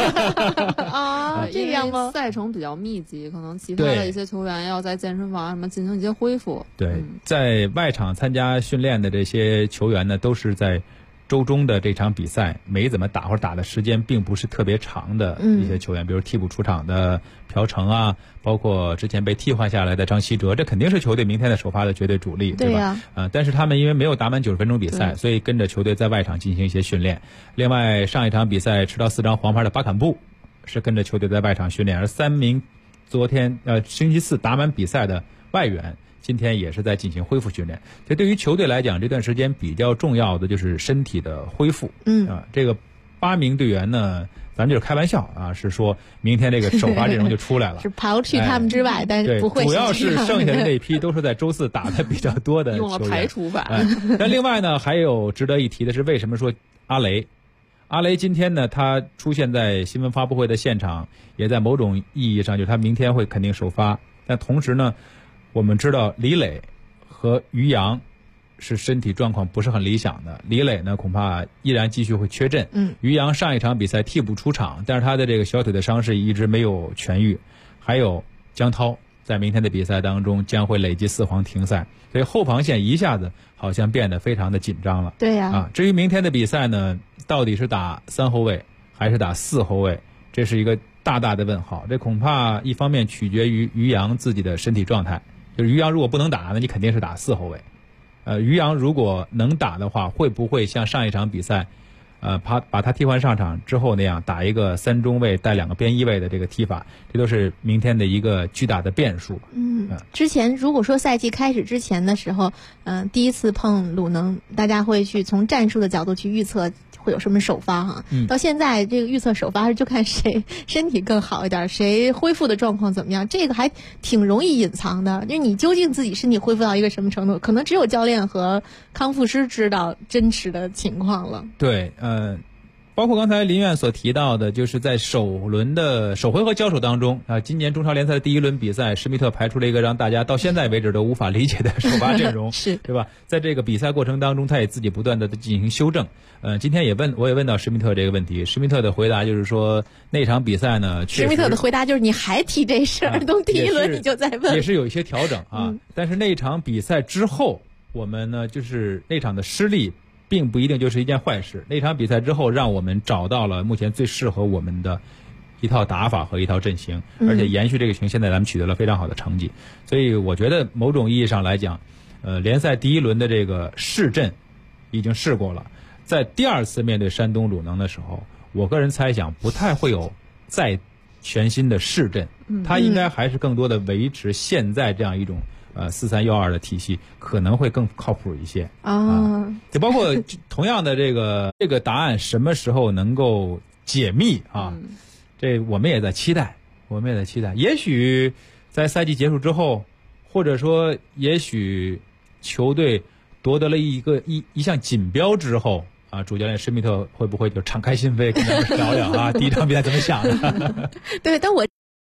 这样吗？赛程比较密集，可能其他的一些球员要在健身房什么进行一些恢复。 对，在外场参加训练的这些球员呢，都是在周中的这场比赛没怎么打，或者打的时间并不是特别长的一些球员，比如替补出场的朴成包括之前被替换下来的张稀哲，这肯定是球队明天的首发的绝对主力，对吧？但是他们因为没有打满90分钟比赛，所以跟着球队在外场进行一些训练。另外，上一场比赛吃到4张黄牌的巴坎布是跟着球队在外场训练，而3名昨天星期4打满比赛的外援，今天也是在进行恢复训练。所以对于球队来讲，这段时间比较重要的就是身体的恢复。这个8名队员呢，咱就是开玩笑是说明天这个首发阵容就出来了。 是刨去他们之外，但是不会。 主要是剩下的那批都是在周4打的比较多的球员， 用了排除法。 但另外呢，还有值得一提的是，为什么说阿雷今天呢，他出现在新闻发布会的现场，也在某种意义上就是他明天会肯定首发。但同时呢，我们知道李磊和于洋是身体状况不是很理想的，李磊呢恐怕依然继续会缺阵。于洋上一场比赛替补出场，但是他的这个小腿的伤势一直没有痊愈。还有江涛在明天的比赛当中将会累计4黄停赛，所以后防线一下子好像变得非常的紧张了。 对呀。 至于明天的比赛呢，到底是打3后卫还是打4后卫，这是一个大大的问号。这恐怕一方面取决于于洋自己的身体状态，就是于洋如果不能打，那你肯定是打4后卫。于洋如果能打的话，会不会像上一场比赛，把他替换上场之后那样打一个3中卫带2个边翼卫的这个踢法，这都是明天的一个巨大的变数。 之前如果说赛季开始之前的时候，第一次碰鲁能，大家会去从战术的角度去预测会有什么首发到现在这个预测首发就看谁身体更好一点，谁恢复的状况怎么样，这个还挺容易隐藏的。就你究竟自己身体恢复到一个什么程度，可能只有教练和康复师知道真实的情况了。 对， 包括刚才林院所提到的，就是在首回合交手当中啊，今年中超联赛的第一轮比赛，施密特排出了一个让大家到现在为止都无法理解的首发阵容， 是对吧？在这个比赛过程当中，他也自己不断的进行修正。今天我也问到施密特这个问题，施密特的回答就是说，那场比赛呢， 施密特的回答就是你还提这事儿，都第一轮你就在问， 也是有一些调整啊。但是那场比赛之后，我们呢就是那场的失利，并不一定就是一件坏事。那场比赛之后，让我们找到了目前最适合我们的一套打法和一套阵型，而且延续这个型，现在咱们取得了非常好的成绩。所以我觉得某种意义上来讲，联赛第一轮的这个试阵已经试过了，在第二次面对山东鲁能的时候，我个人猜想不太会有再全新的试阵，他应该还是更多的维持现在这样一种4312的体系，可能会更靠谱一些啊。就包括同样的这个答案什么时候能够解密啊？这我们也在期待，也许在赛季结束之后，或者说也许球队夺得了一项锦标之后啊，主教练施密特会不会就敞开心扉跟咱们聊聊啊？第一场比赛怎么想的？ 对，但我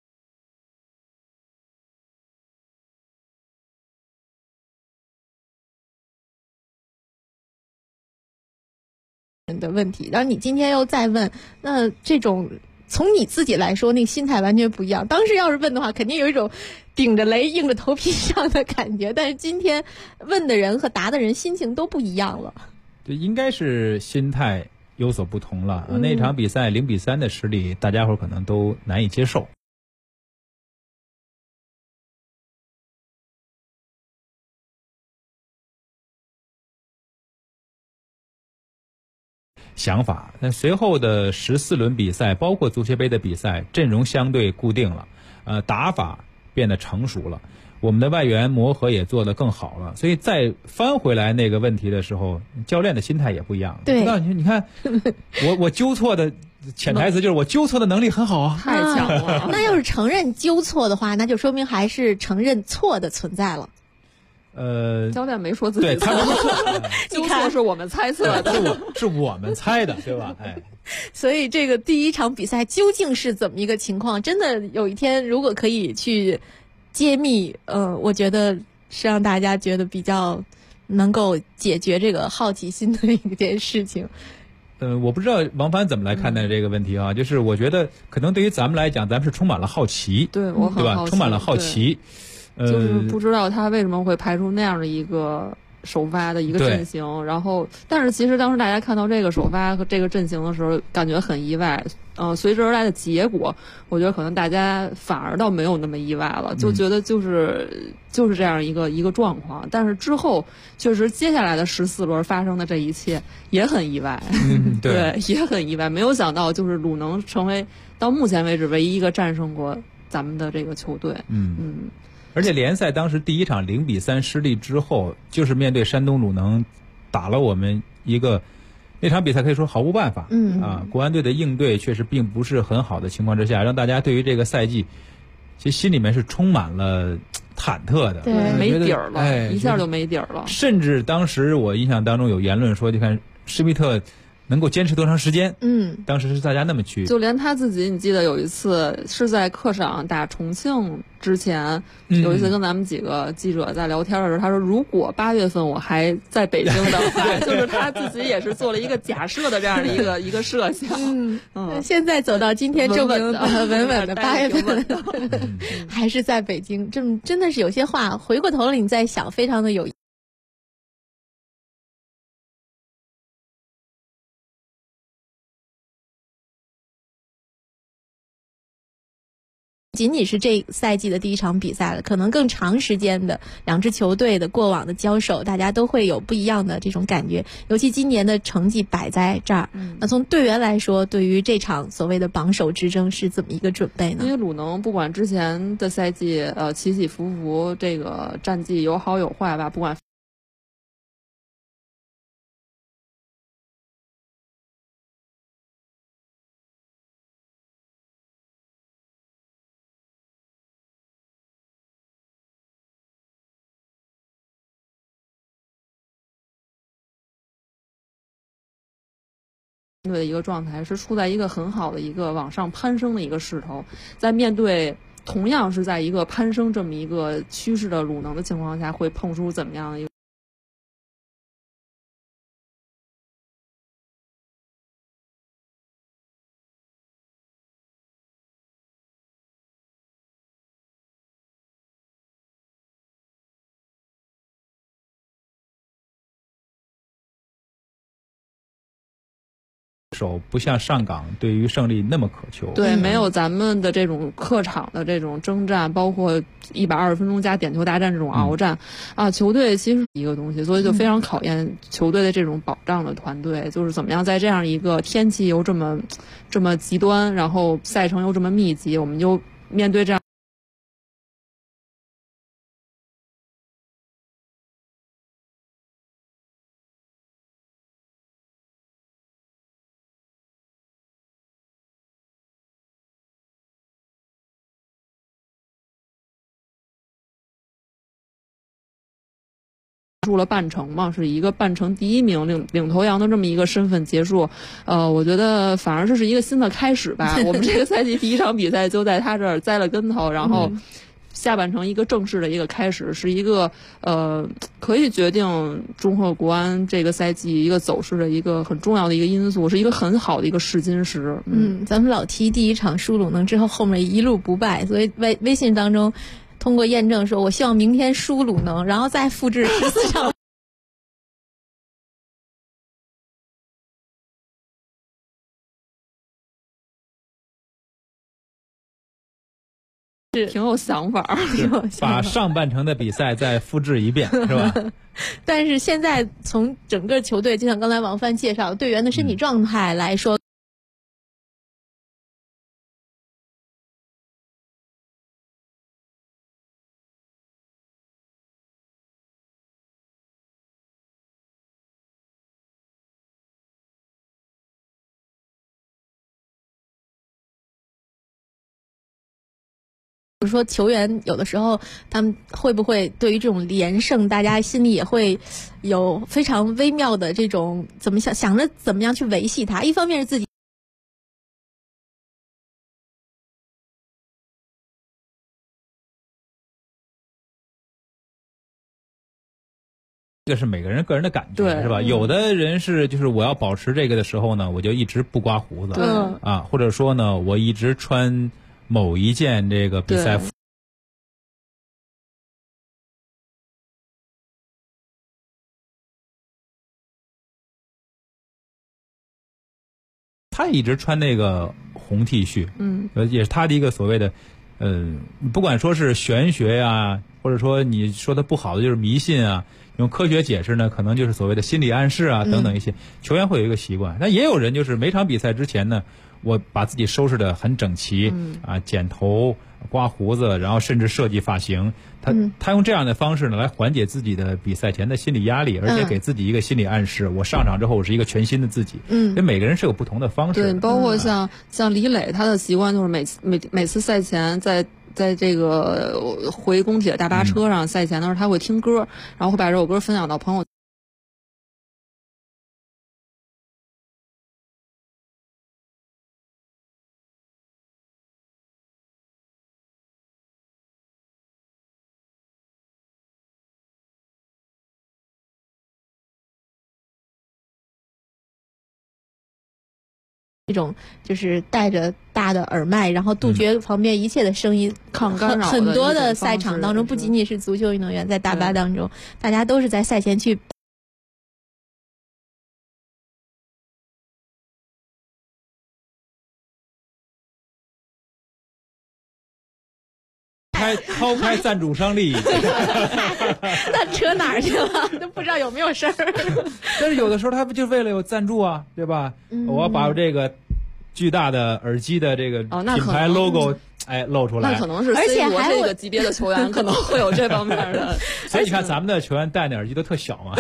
的问题，然后你今天又再问，那这种从你自己来说，那个心态完全不一样。当时要是问的话，肯定有一种顶着雷硬着头皮上的感觉，但是今天问的人和答的人心情都不一样了。 对，应该是心态有所不同了。那场比赛0-3的失利，大家伙可能都难以接受。想法，但随后的14轮比赛，包括足协杯的比赛，阵容相对固定了，打法变得成熟了，我们的外援磨合也做得更好了，所以再翻回来那个问题的时候，教练的心态也不一样。 对， 你看，我纠错的潜台词就是我纠错的能力很好啊， 太强了。 那要是承认纠错的话，那就说明还是承认错的存在了。 教练没说自己对，他没错， 纠错是我们猜测的， 是我们猜的，对吧？哎， 所以这个第一场比赛究竟是怎么一个情况？真的有一天如果可以去揭秘，我觉得是让大家觉得比较能够解决这个好奇心的一件事情。 我不知道王帆怎么来看待这个问题啊？就是我觉得可能对于咱们来讲，咱们是充满了好奇， 对我很好奇， 充满了好奇。 就是不知道他为什么会排出那样的一个首发的一个阵型，然后，但是其实当时大家看到这个首发和这个阵型的时候，感觉很意外。随之而来的结果，我觉得可能大家反而倒没有那么意外了，就觉得就是这样一个状况。但是之后确实接下来的14轮发生的这一切也很意外，对，也很意外。没有想到就是鲁能成为到目前为止唯一一个战胜过咱们的这个球队。 而且联赛当时第一场0-3失利之后，就是面对山东鲁能，打了我们一个那场比赛可以说毫无办法。国安队的应对确实并不是很好的情况之下，让大家对于这个赛季，其实心里面是充满了忐忑的， 对，没底儿了，一下就没底儿了。 甚至当时我印象当中有言论说，就看施密特能够坚持多长时间？当时是大家那么去， 就连他自己，你记得有一次是在客场打重庆之前，有一次跟咱们几个记者在聊天的时候，他说如果8月份我还在北京的话，就是他自己也是做了一个假设的这样的一个设想。 现在走到今天，证明稳稳的8月份还是在北京，这真的是有些话回过头来你再想，非常的有。仅仅是这赛季的第一场比赛了，可能更长时间的两支球队的过往的交手，大家都会有不一样的这种感觉。尤其今年的成绩摆在这儿，那从队员来说，对于这场所谓的榜首之争是怎么一个准备呢？ 因为鲁能不管之前的赛季起起伏伏，这个战绩有好有坏吧，不管队的一个状态，是处在一个很好的一个往上攀升的一个势头，在面对同样是在一个攀升这么一个趋势的鲁能的情况下，会碰出怎么样的一个。 手不像上港对于胜利那么渴求， 对，没有咱们的这种客场的这种征战，包括120分钟加点球大战这种鏖战，球队其实一个东西，所以就非常考验球队的这种保障的团队，就是怎么样在这样一个天气又这么极端，然后赛程又这么密集，我们就面对这样。入了半程嘛，是一个半程第一名领头羊的这么一个身份结束，我觉得反而这是一个新的开始吧。我们这个赛季第一场比赛就在他这儿栽了跟头，然后下半程一个正式的一个开始，是一个可以决定中赫国安这个赛季一个走势的一个很重要的一个因素，是一个很好的一个试金石。 咱们老提第一场输鲁能之后，后面一路不败，所以微信当中。通过验证说，我希望明天输鲁能，然后再复制14场。 是挺有想法， 把上半程的比赛再复制一遍，是吧？ 但是现在从整个球队，就像刚才王帆介绍队员的身体状态来说。比如说球员有的时候他们会不会对于这种连胜，大家心里也会有非常微妙的这种怎么想着怎么样去维系它。一方面是自己。 这个是每个人个人的感觉，是吧？有的人是就是我要保持这个的时候呢，我就一直不刮胡子，或者说呢，我一直穿某一件这个比赛服。他一直穿那个红 T 恤，也是他的一个所谓的，不管说是玄学呀，或者说你说的不好的就是迷信啊。用科学解释呢，可能就是所谓的心理暗示啊等等一些，球员会有一个习惯。但也有人就是每场比赛之前呢，我把自己收拾得很整齐，剪头、刮胡子，然后甚至设计发型。他用这样的方式呢来缓解自己的比赛前的心理压力，而且给自己一个心理暗示，我上场之后我是一个全新的自己。所以每个人是有不同的方式的。 对，包括像李磊，他的习惯就是每次赛前在这个回工体的大巴车上，赛前的时候他会听歌，然后会把这首歌分享到朋友。 一种就是戴着大的耳麦，然后杜绝旁边一切的声音， 抗干扰。 很多的赛场当中，不仅仅是足球运动员，在大巴当中，大家都是在赛前去。 抛开赞助商利益， 那扯哪儿去了？都不知道有没有事儿。 但是有的时候他不就为了有赞助啊，对吧？我要把这个巨大的耳机的这个品牌 logo 露出来， 那可能是 C 罗这个级别的球员可能会有这方面的。 所以你看咱们的球员戴那耳机都特小嘛。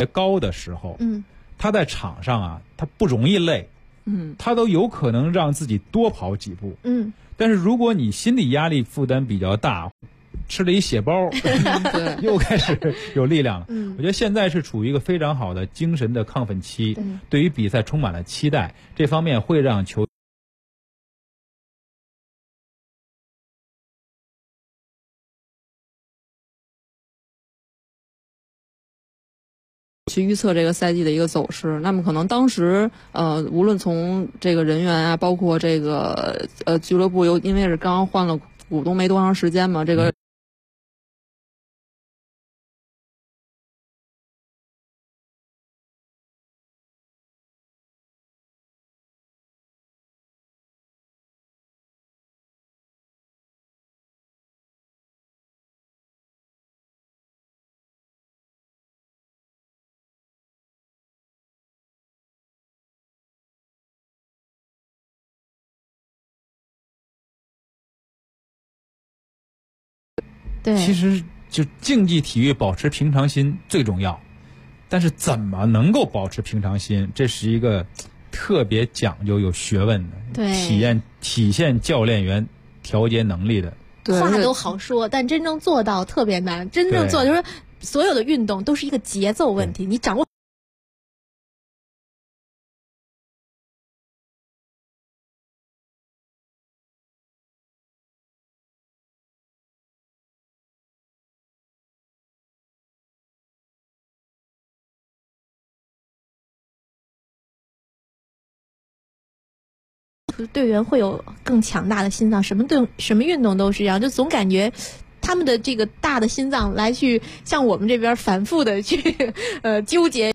高的时候，他在场上啊，他不容易累，他都有可能让自己多跑几步，但是如果你心理压力负担比较大，吃了一血包，又开始有力量了。我觉得现在是处于一个非常好的精神的亢奋期，对于比赛充满了期待，这方面会让球去预测这个赛季的一个走势。那么可能当时无论从这个人员啊，包括这个俱乐部因为是刚刚换了股东没多长时间嘛，这个对， 其实就竞技体育保持平常心最重要，但是怎么能够保持平常心，这是一个特别讲究有学问的， 对， 体现教练员调节能力的。 话都好说，但真正做到特别难。真正做就是所有的运动都是一个节奏问题，你掌握。队员会有更强大的心脏，什么运动都是这样，就总感觉他们的这个大的心脏来去像我们这边反复的去纠结。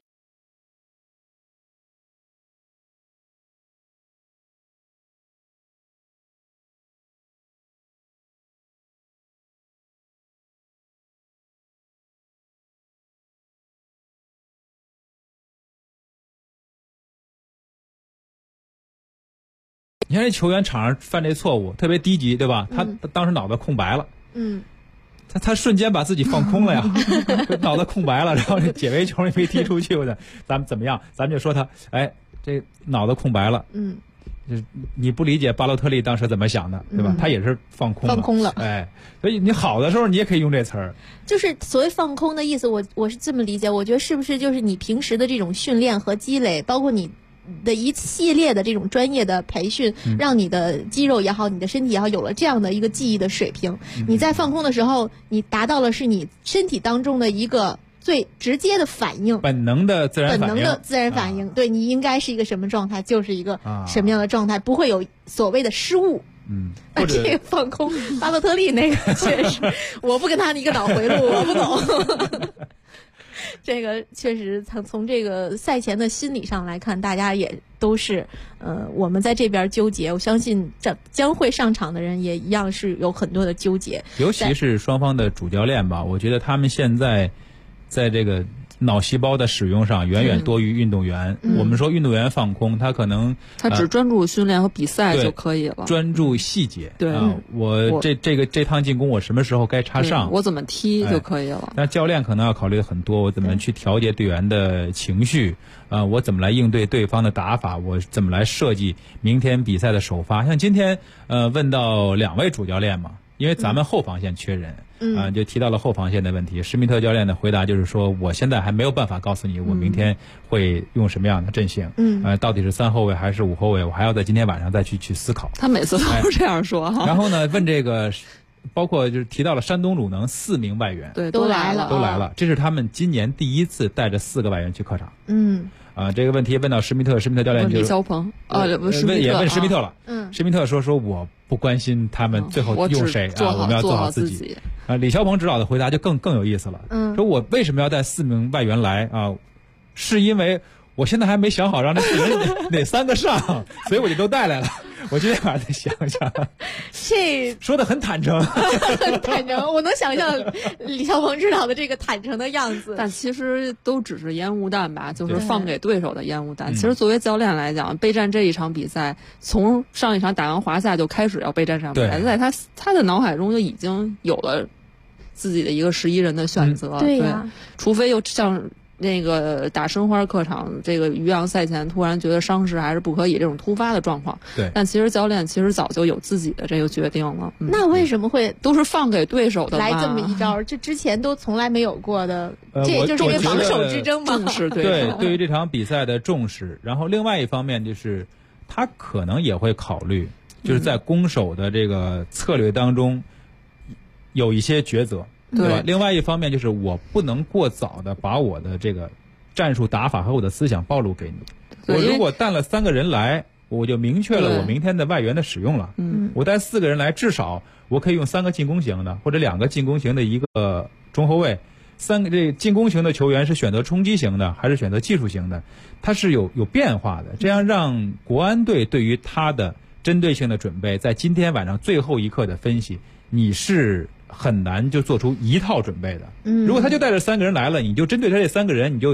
你看这球员场上犯这错误特别低级，对吧？他当时脑袋空白了，他瞬间把自己放空了呀，脑袋空白了，然后这解围球也没踢出去的，咱们怎么样？咱们就说他，这脑袋空白了，就是你不理解巴洛特利当时怎么想的，对吧？他也是放空了，所以你好的时候你也可以用这词儿， 就是所谓放空的意思，我是这么理解，我觉得是不是就是你平时的这种训练和积累，包括你的一系列的这种专业的培训，让你的肌肉也好，你的身体也好，有了这样的一个记忆的水平。你在放空的时候，你达到了是你身体当中的一个最直接的反应， 本能的自然反应。 对，你应该是一个什么状态，就是一个什么样的状态，不会有所谓的失误。这个放空，巴洛特利那个确实，我不跟他一个脑回路，我不懂。这个确实从这个赛前的心理上来看，大家也都是我们在这边纠结，我相信将会上场的人也一样是有很多的纠结， 尤其是双方的主教练吧，我觉得他们现在在这个脑细胞的使用上远远多于运动员。我们说运动员放空，他可能他只专注训练和比赛就可以了， 专注细节。 对， 我这趟进攻我什么时候该插上， 我怎么踢就可以了。 但教练可能要考虑很多，我怎么去调节队员的情绪，我怎么来应对对方的打法，我怎么来设计明天比赛的首发。像今天问到2位主教练嘛，因为咱们后防线缺人。就提到了后防线的问题。施密特教练的回答就是说，我现在还没有办法告诉你我明天会用什么样的阵型，到底是3后卫还是5后卫，我还要在今天晚上再去思考。 他每次都这样说哈。 然后呢，问这个，包括就是提到了山东鲁能4名外援， 对，都来了， 这是他们今年第一次带着4个外援去客场。这个问题问到施密特教练就李霄鹏也问施密特了。施密特说我不关心他们最后用谁我们要做好自己。李霄鹏指导的回答就更有意思了。说我为什么要带4名外援来是因为我现在还没想好让这4人哪3个上，所以我就都带来了。我今天晚上再想想。 这说的很坦诚， 很坦诚，我能想象李霄鹏指导的这个坦诚的样子。 但其实都只是烟雾弹吧，就是放给对手的烟雾弹。其实作为教练来讲，备战这一场比赛，从上一场打完华夏就开始要备战这场比赛，在他的脑海中就已经有了自己的一个11人的选择。 对呀， 除非又像那个打申花客场这个渔阳赛前突然觉得伤势还是不可以，这种突发的状况。 对， 但其实教练其实早就有自己的这个决定了。 那为什么会都是放给对手的来这么一招？这之前都从来没有过的，这也就是因为防守之争嘛。 重视对于这场比赛的重视，然后另外一方面就是他可能也会考虑，就是在攻守的这个策略当中有一些抉择。对吧？另外一方面就是我不能过早的把我的这个战术打法和我的思想暴露给你。我如果带了3个人来，我就明确了我明天的外援的使用了。我带4个人来，至少我可以用3个进攻型的，或者2个进攻型的一个中后卫。3个这进攻型的球员是选择冲击型的，还是选择技术型的？它是有变化的，这样让国安队对于他的针对性的准备，在今天晚上最后一刻的分析，你是很难就做出一套准备的。如果他就带着3个人来了，你就针对他这3个人，你就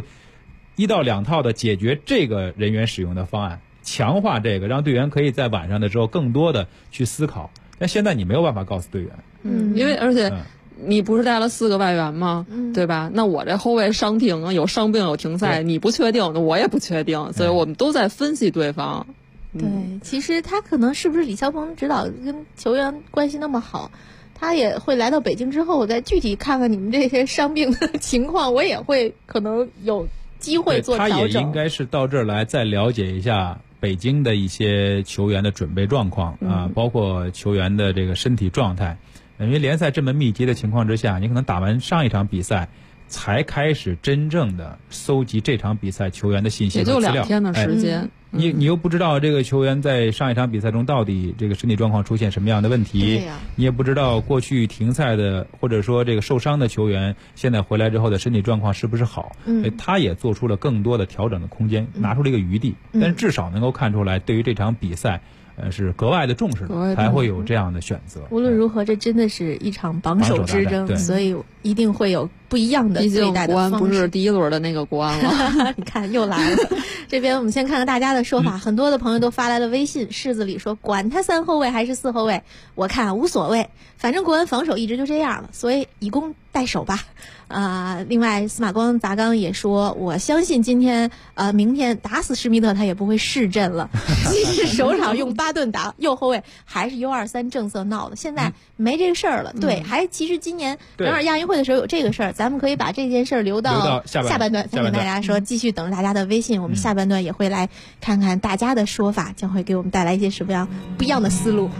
1到2套的解决这个人员使用的方案，强化这个，让队员可以在晚上的时候更多的去思考。但现在你没有办法告诉队员， 因为而且你不是带了4个外援吗？对吧？那我这后卫伤停啊，有伤病有停赛，你不确定，那我也不确定，所以我们都在分析对方。 对，其实他可能是不是李霄鹏指导跟球员关系那么好，他也会来到北京之后，我再具体看看你们这些伤病的情况，我也会可能有机会做调整。 他也应该是到这儿来再了解一下北京的一些球员的准备状况啊，包括球员的这个身体状态。因为联赛这么密集的情况之下，你可能打完上一场比赛才开始真正的搜集这场比赛球员的信息和资料， 也就2天的时间。 你又不知道这个球员在上一场比赛中到底这个身体状况出现什么样的问题，你也不知道过去停赛的或者说这个受伤的球员现在回来之后的身体状况是不是好，他也做出了更多的调整的空间，拿出了一个余地，但是至少能够看出来对于这场比赛是格外的重视的，才会有这样的选择。 无论如何，这真的是一场榜首之争，所以一定会有不一样的对待的方式。 国安不是第一轮的那个国安了。 你看又来了。这边我们先看看大家的说法，很多的朋友都发来了微信，柿子里说管他3后卫还是4后卫，我看无所谓，反正国安防守一直就这样了，所以以攻代守吧。另外司马光砸缸也说，我相信今天明天打死施密特他也不会失阵了，即使首场用巴顿打右后卫还是U23政策闹的，现在没这个事儿了。对，还其实今年正好亚运会的时候有这个事儿，咱们可以把这件事儿留到下半段再跟大家说，继续等着大家的微信，我们下半段也会来看看大家的说法，将会给我们带来一些什么样不一样的思路。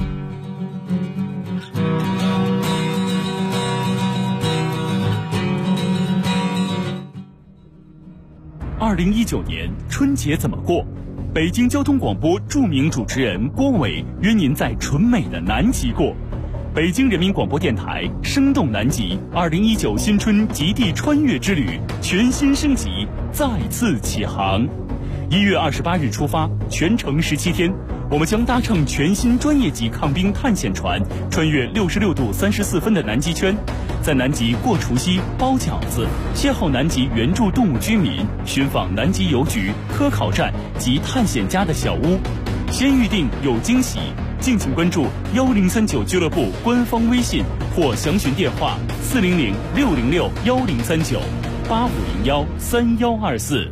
2019年春节怎么过？北京交通广播著名主持人郭伟约您在纯美的南极过。北京人民广播电台生动南极2019新春极地穿越之旅全新升级，再次起航。1月28日出发，全程17天，我们将搭乘全新专业级抗冰探险船，穿越66度34分的南极圈，在南极过除夕、包饺子，邂逅南极原住动物居民，寻访南极邮局、科考站及探险家的小屋。先预定有惊喜，敬请关注1039俱乐部官方微信或详询电话400-606-1039-8501-3124。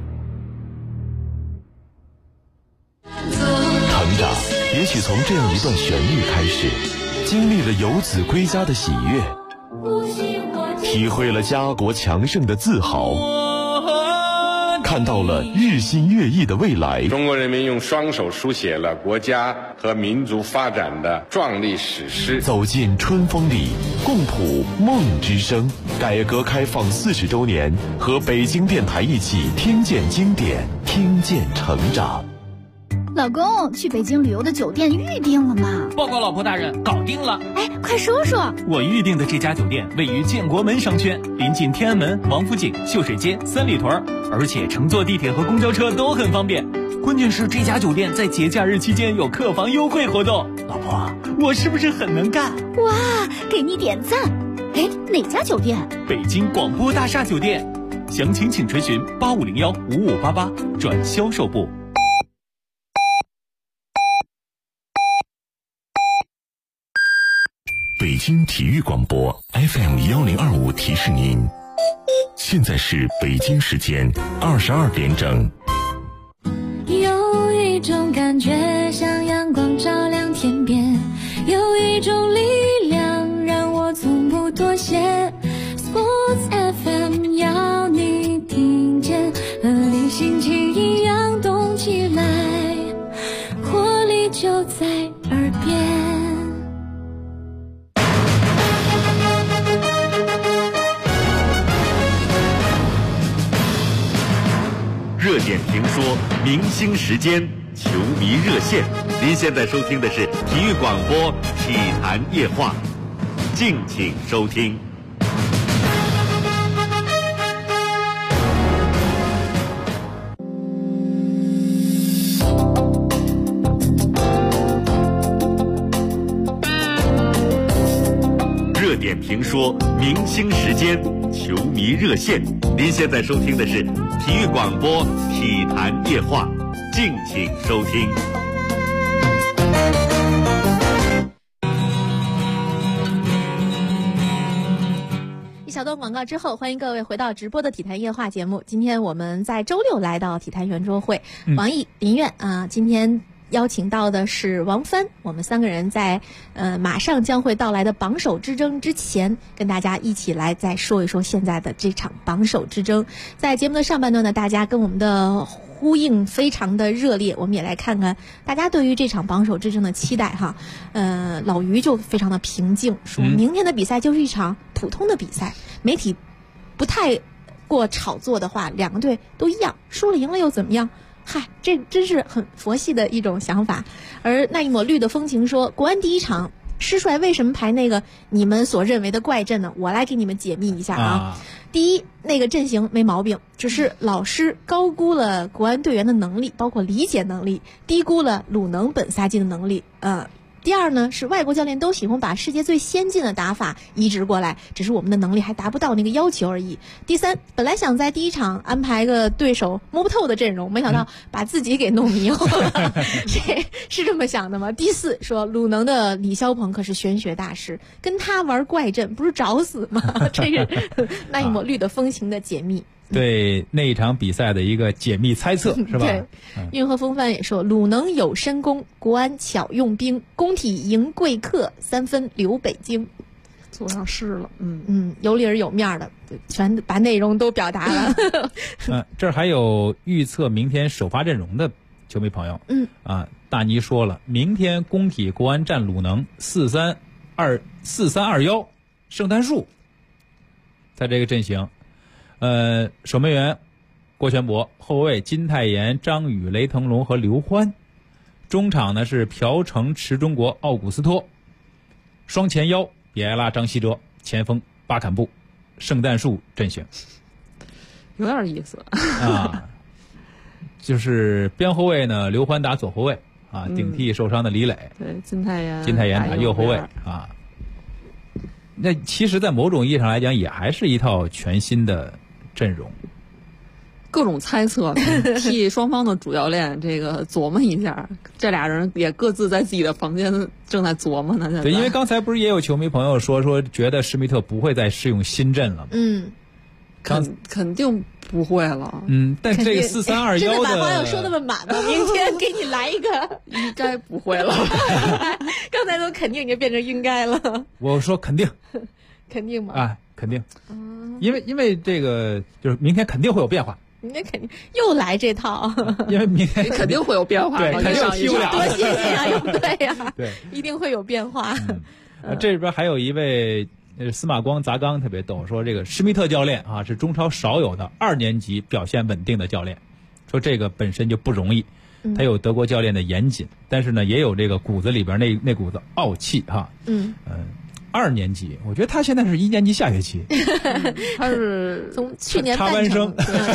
成长也许从这样一段旋律开始，经历了游子归家的喜悦，体会了家国强盛的自豪，看到了日新月异的未来。 中国人民用双手书写了国家和民族发展的壮丽史诗。 走进春风里，共谱梦之声。改革开放40周年，和北京电台一起听见经典，听见成长。 老公，去北京旅游的酒店预定了吗？ 报告老婆大人，搞定了。 哎，快说说。 我预定的这家酒店位于建国门商圈，临近天安门、王府井、秀水街、三里屯，而且乘坐地铁和公交车都很方便。关键是这家酒店在节假日期间有客房优惠活动。老婆，我是不是很能干？ 哇，给你点赞。哎，哪家酒店？ 北京广播大厦酒店。详情请垂询8501-5588转销售部。 北京体育广播 FM1025提示您， 现在是北京时间22点整。 有一种感觉像阳光照亮天边，有一种力量让我从不妥协。Sports FM 要你听见，和你心情一样动起来，活力就在耳边。 热点评说，明星时间，球迷热线。您现在收听的是体育广播体坛夜话，敬请收听。热点评说，明星时间，球迷热线。您现在收听的是体育广播体坛夜话，敬请收听。 一小段广告之后，欢迎各位回到直播的体坛夜话节目。今天我们在周六来到体坛圆桌会，王毅、林苑啊，今天邀请到的是王帆，我们三个人在马上将会到来的榜首之争之前，跟大家一起来再说一说现在的这场榜首之争。在节目的上半段呢，大家跟我们的呼应非常的热烈，我们也来看看大家对于这场榜首之争的期待哈。老于就非常的平静，说明天的比赛就是一场普通的比赛，媒体不太过炒作的话，两个队都一样，输了赢了又怎么样？嗨，这真是很佛系的一种想法。而那一抹绿的风情说，国安第一场师帅为什么排那个你们所认为的怪阵呢？我来给你们解密一下啊。第一，那个阵型没毛病，只是老师高估了国安队员的能力，包括理解能力，低估了鲁能本赛季的能力。第二呢，是外国教练都喜欢把世界最先进的打法移植过来，只是我们的能力还达不到那个要求而已。第三，本来想在第一场安排个对手摸不透的阵容，没想到把自己给弄迷糊了，是这么想的吗？第四，说鲁能的李霄鹏可是玄学大师，跟他玩怪阵不是找死吗？这是那一抹绿的风情的解密。 对那一场比赛的一个解密猜测是吧？ 对，运河风帆也说，鲁能有深攻，国安巧用兵，工体赢贵客，3分留北京。 做上诗了， 有理儿有面的，全把内容都表达了。 这儿还有预测明天首发阵容的球迷朋友，大妮说了，明天工体国安战鲁能4-3-2-1，圣诞树，在这个阵型。守门员郭全博，后卫金泰妍、张宇、雷腾龙和刘欢，中场呢是朴成、池中国、奥古斯托，双前腰比埃拉、张稀哲，前锋巴坎布，圣诞树阵型， 有点意思啊。就是边后卫呢，刘欢打左后卫啊，顶替受伤的李磊。 对，金泰妍打右后卫啊。那其实，在某种意义上来讲，也还是一套全新的阵容。 各种猜测，替双方的主教练这个琢磨一下，这俩人也各自在自己的房间正在琢磨呢。 对，因为刚才不是也有球迷朋友说觉得施密特不会再试用新阵了。 肯定不会了。 但这个4-3-2-1 真的把话要说那么满吗？明天给你来一个， 应该不会了。 刚才都肯定已经变成应该了。 我说肯定， 肯定吗？ 肯定。因为这个就是明天肯定会有变化。 明天肯定又来这套， 因为明天肯定会有变化， 对，肯定踢不了， 多新鲜啊！对呀，对，一定会有变化。 这里边还有一位司马光砸缸特别逗，说这个施密特教练啊是中超少有的2年级表现稳定的教练，说这个本身就不容易，他有德国教练的严谨，但是呢也有这个骨子里边那股子傲气哈。2年级，我觉得他现在是1年级下学期， 他是从去年插班生。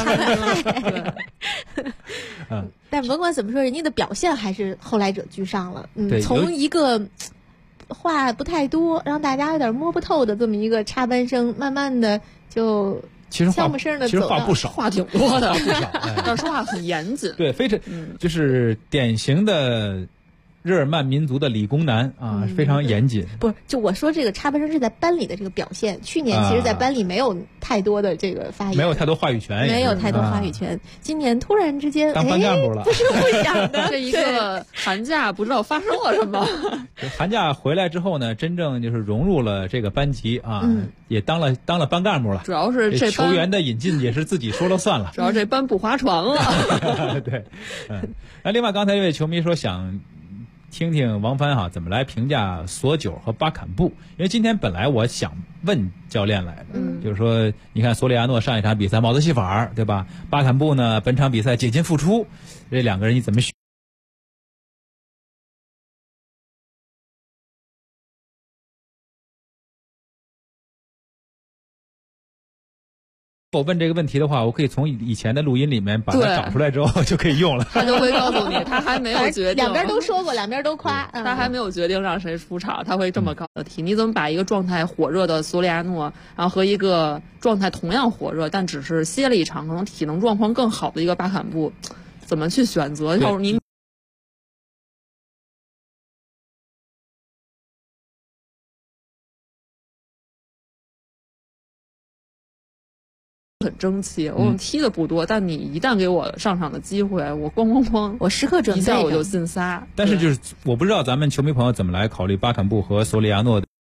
但甭管怎么说，人家的表现还是后来者居上了。 对， 从一个话不太多，让大家有点摸不透的这么一个插班生，慢慢的就悄没声的走。 其实话不少， 话挺多的， 不少， 但说话很严谨。 对，非常就是典型的日耳曼民族的理工男啊，非常严谨。 不是，就我说这个插班生是在班里的这个表现。去年其实，在班里没有太多的这个发言， 没有太多话语权， 没有太多话语权。今年突然之间当班干部了， 不是不想的。 这一个寒假不知道发生了什么。 寒假回来之后呢，真正就是融入了这个班级啊，也当了班干部了。 主要是这球员的引进也是自己说了算了。 主要这班不划船了。 对，那另外刚才这位球迷说想听听王帆怎么来评价索九和巴坎布，因为今天本来我想问教练来的，就是说你看索里亚诺上一场比赛帽子戏法，对吧？巴坎布呢本场比赛竭尽付出，这两个人你怎么选？我问这个问题的话，我可以从以前的录音里面把它找出来之后就可以用了。 他就会告诉你，他还没有决定。 两边都说过，两边都夸， 他还没有决定让谁出场，他会这么告诉题。你怎么把一个状态火热的索里亚诺，然后和一个状态同样火热但只是歇了一场，可能体能状况更好的一个巴坎布，怎么去选择？就是你。很争气，我踢的不多，但你一旦给我上场的机会，我咣， 我时刻准备， 一下我就进仨。 但是就是我不知道咱们球迷朋友怎么来考虑巴坎布和索里亚诺的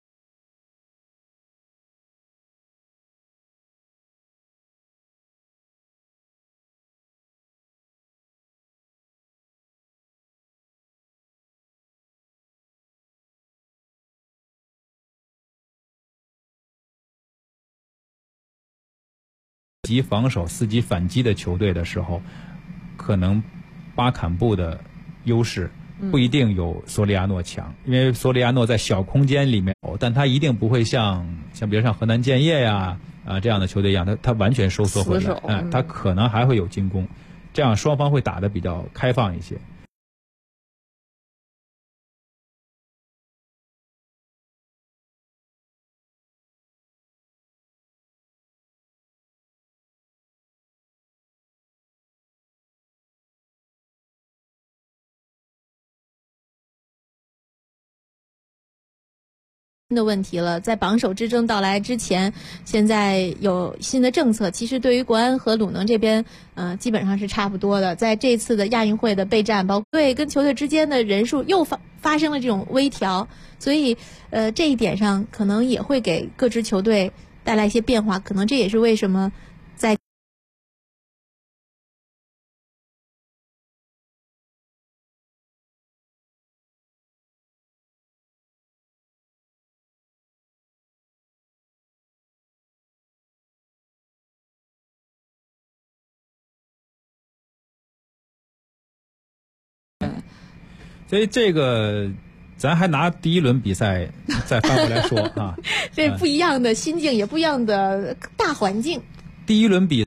级防守4级反击的球队的时候，可能巴坎布的优势不一定有索里亚诺强，因为索里亚诺在小空间里面，但他一定不会像比如像河南建业呀这样的球队一样，他完全收缩回来，他可能还会有进攻，这样双方会打得比较开放一些。 的问题了，在榜首之争到来之前，现在有新的政策。其实对于国安和鲁能这边，基本上是差不多的。在这次的亚运会的备战，包括队跟球队之间的人数又发生了这种微调，所以这一点上可能也会给各支球队带来一些变化。可能这也是为什么在所以这个咱还拿第一轮比赛再翻回来说啊， 这不一样的心境，也不一样的大环境。 第一轮比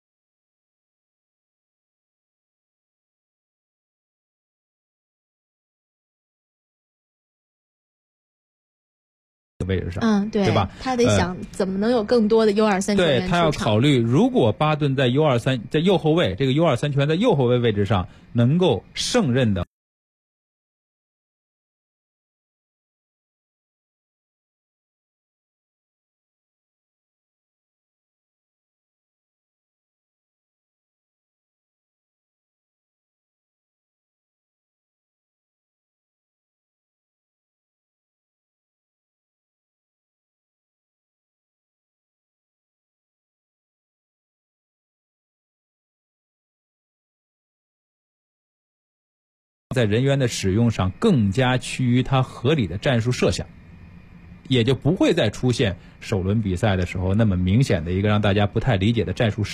位置上， 对吧？ 他得想怎么能有更多的U23球员对他要考虑，如果巴顿在U23在右后卫这个U23球员在右后卫位置上能够胜任的。在人员的使用上更加趋于他合理的战术设想，也就不会再出现首轮比赛的时候那么明显的一个让大家不太理解的战术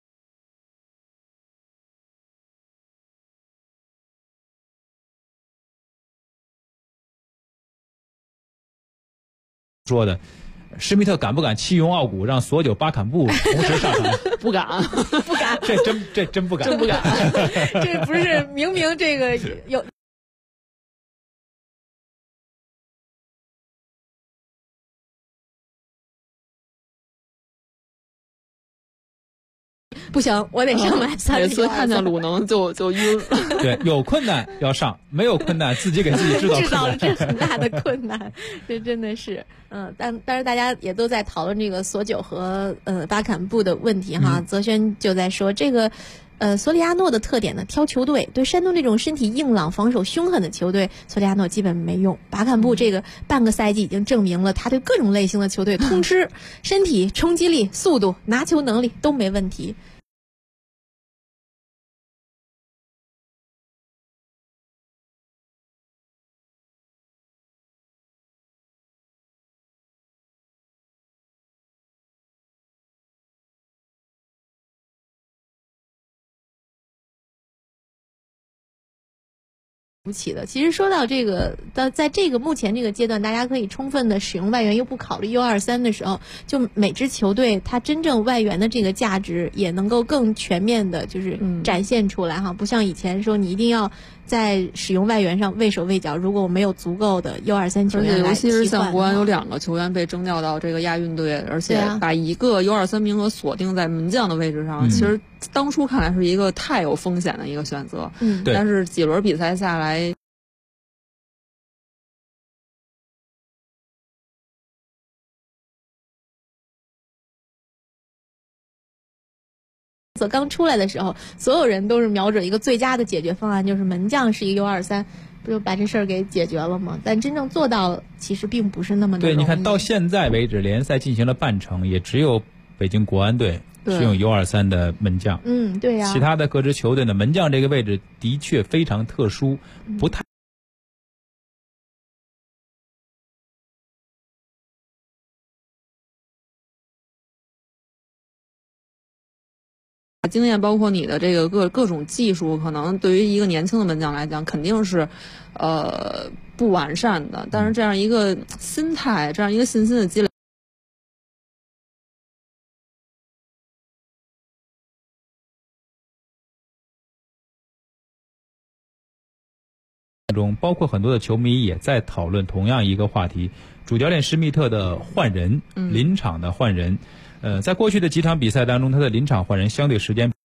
说的。施密特敢不敢弃用奥古，让索九巴坎布同时上场？ 不敢， 不敢， 这真不敢， 真不敢。 这不是明明这个有。 不行，我得上买3比123。 每次看见鲁能就晕。 对，有困难要上，没有困难自己给自己制造困难， 这很大的困难，这真的是。但是大家也都在讨论这个索9和巴坎布的问题哈。泽轩就在说这个。索里亚诺的特点呢，挑球队对山东这种身体硬朗、防守凶狠的球队，索里亚诺基本没用。巴坎布这个半个赛季已经证明了他对各种类型的球队通吃，身体、冲击力、速度、拿球能力都没问题。其实说到这个，在这个目前这个阶段，大家可以充分的使用外援，又不考虑U23的时候，就每支球队它真正外援的这个价值也能够更全面的，就是展现出来哈。不像以前说你一定要在使用外援上畏手畏脚，如果我没有足够的U23球员来替换， 尤其是像国安有2个球员被征调到这个亚运队，而且把一个U23名额锁定在门将的位置上，其实当初看来是一个太有风险的一个选择。但是几轮比赛下来。 刚出来的时候，所有人都是瞄准一个最佳的解决方案，就是门将是一个U23，不就把这事儿给解决了吗？但真正做到其实并不是那么的容易。 对，你看到现在为止，联赛进行了半程，也只有北京国安队是用U23的门将。 对呀。 其他的各支球队的门将这个位置的确非常特殊，不太。 经验包括你的这个各种技术，可能对于一个年轻的门将来讲，肯定是不完善的。但是这样一个心态，这样一个信心的积累， 中包括很多的球迷也在讨论同样一个话题：主教练施密特的换人，临场的换人。在过去的几场比赛当中，他的临场换人相对时间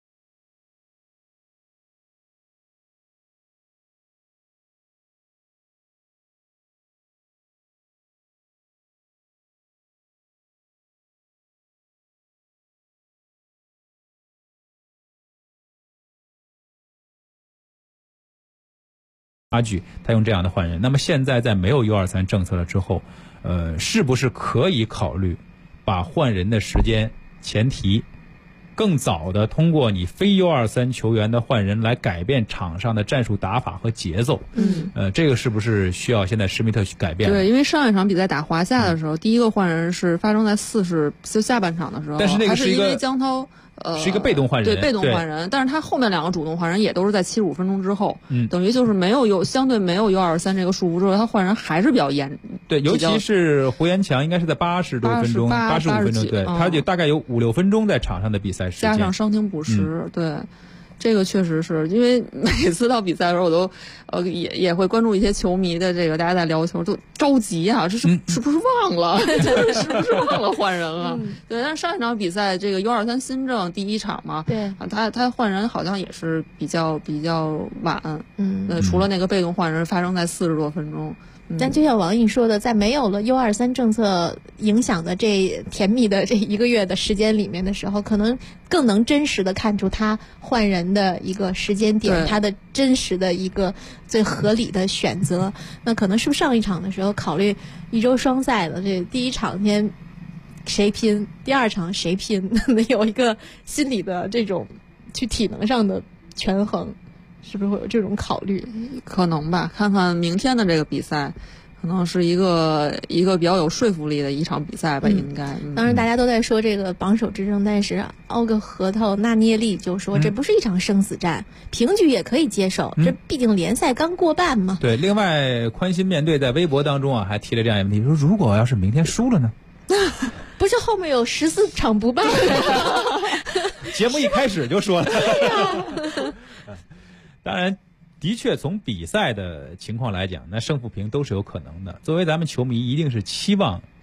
差距，他用这样的换人。那么现在在没有 U23 政策了之后，是不是可以考虑把换人的时间前提更早的通过你非 U23 球员的换人来改变场上的战术打法和节奏？这个是不是需要现在施密特去改变？ 对，因为上一场比赛打华夏的时候，第一个换人是发生在就下半场的时候， 但是那个是因为江涛是一个被动换人， 对，被动换人，但是他后面2个主动换人也都是在75分钟之后，等于就是相对没有 U23 这个束缚之后，他换人还是比较严。 对，尤其是胡延强应该是在80多分钟，85分钟，对，他就大概有5-6分钟在场上的比赛时间， 加上伤停补时，对。这个确实是因为每次到比赛的时候，我都也会关注一些球迷的这个大家在聊球，都着急啊，这是不是忘了？是不是忘了换人了？对，但是上一场比赛这个 U23 新政第1场嘛， 对， 他换人好像也是比较晚，除了那个被动换人发生在40多分钟。 但就像王毅说的，在没有了 U23 政策影响的这甜蜜的这1个月的时间里面的时候，可能更能真实的看出他换人的一个时间点，他的真实的一个最合理的选择。那可能是不是上一场的时候考虑1周双赛的这第1场先谁拼，第2场谁拼，有一个心理的这种去体能上的权衡。是不是会有这种考虑？ 可能吧，看看明天的这个比赛，可能是一个比较有说服力的一场比赛吧，应该。 当然，大家都在说这个榜首之争，但是凹个核桃纳涅利就说这不是一场生死战，平局也可以接受，这毕竟联赛刚过半嘛。 对，另外宽心面对在微博当中还提了这样一个问题，说如果要是明天输了呢？ 不是后面有14场不败吗？ 节目一开始就说了。当然，的确从比赛的情况来讲，那胜负平都是有可能的。作为咱们球迷，一定是期望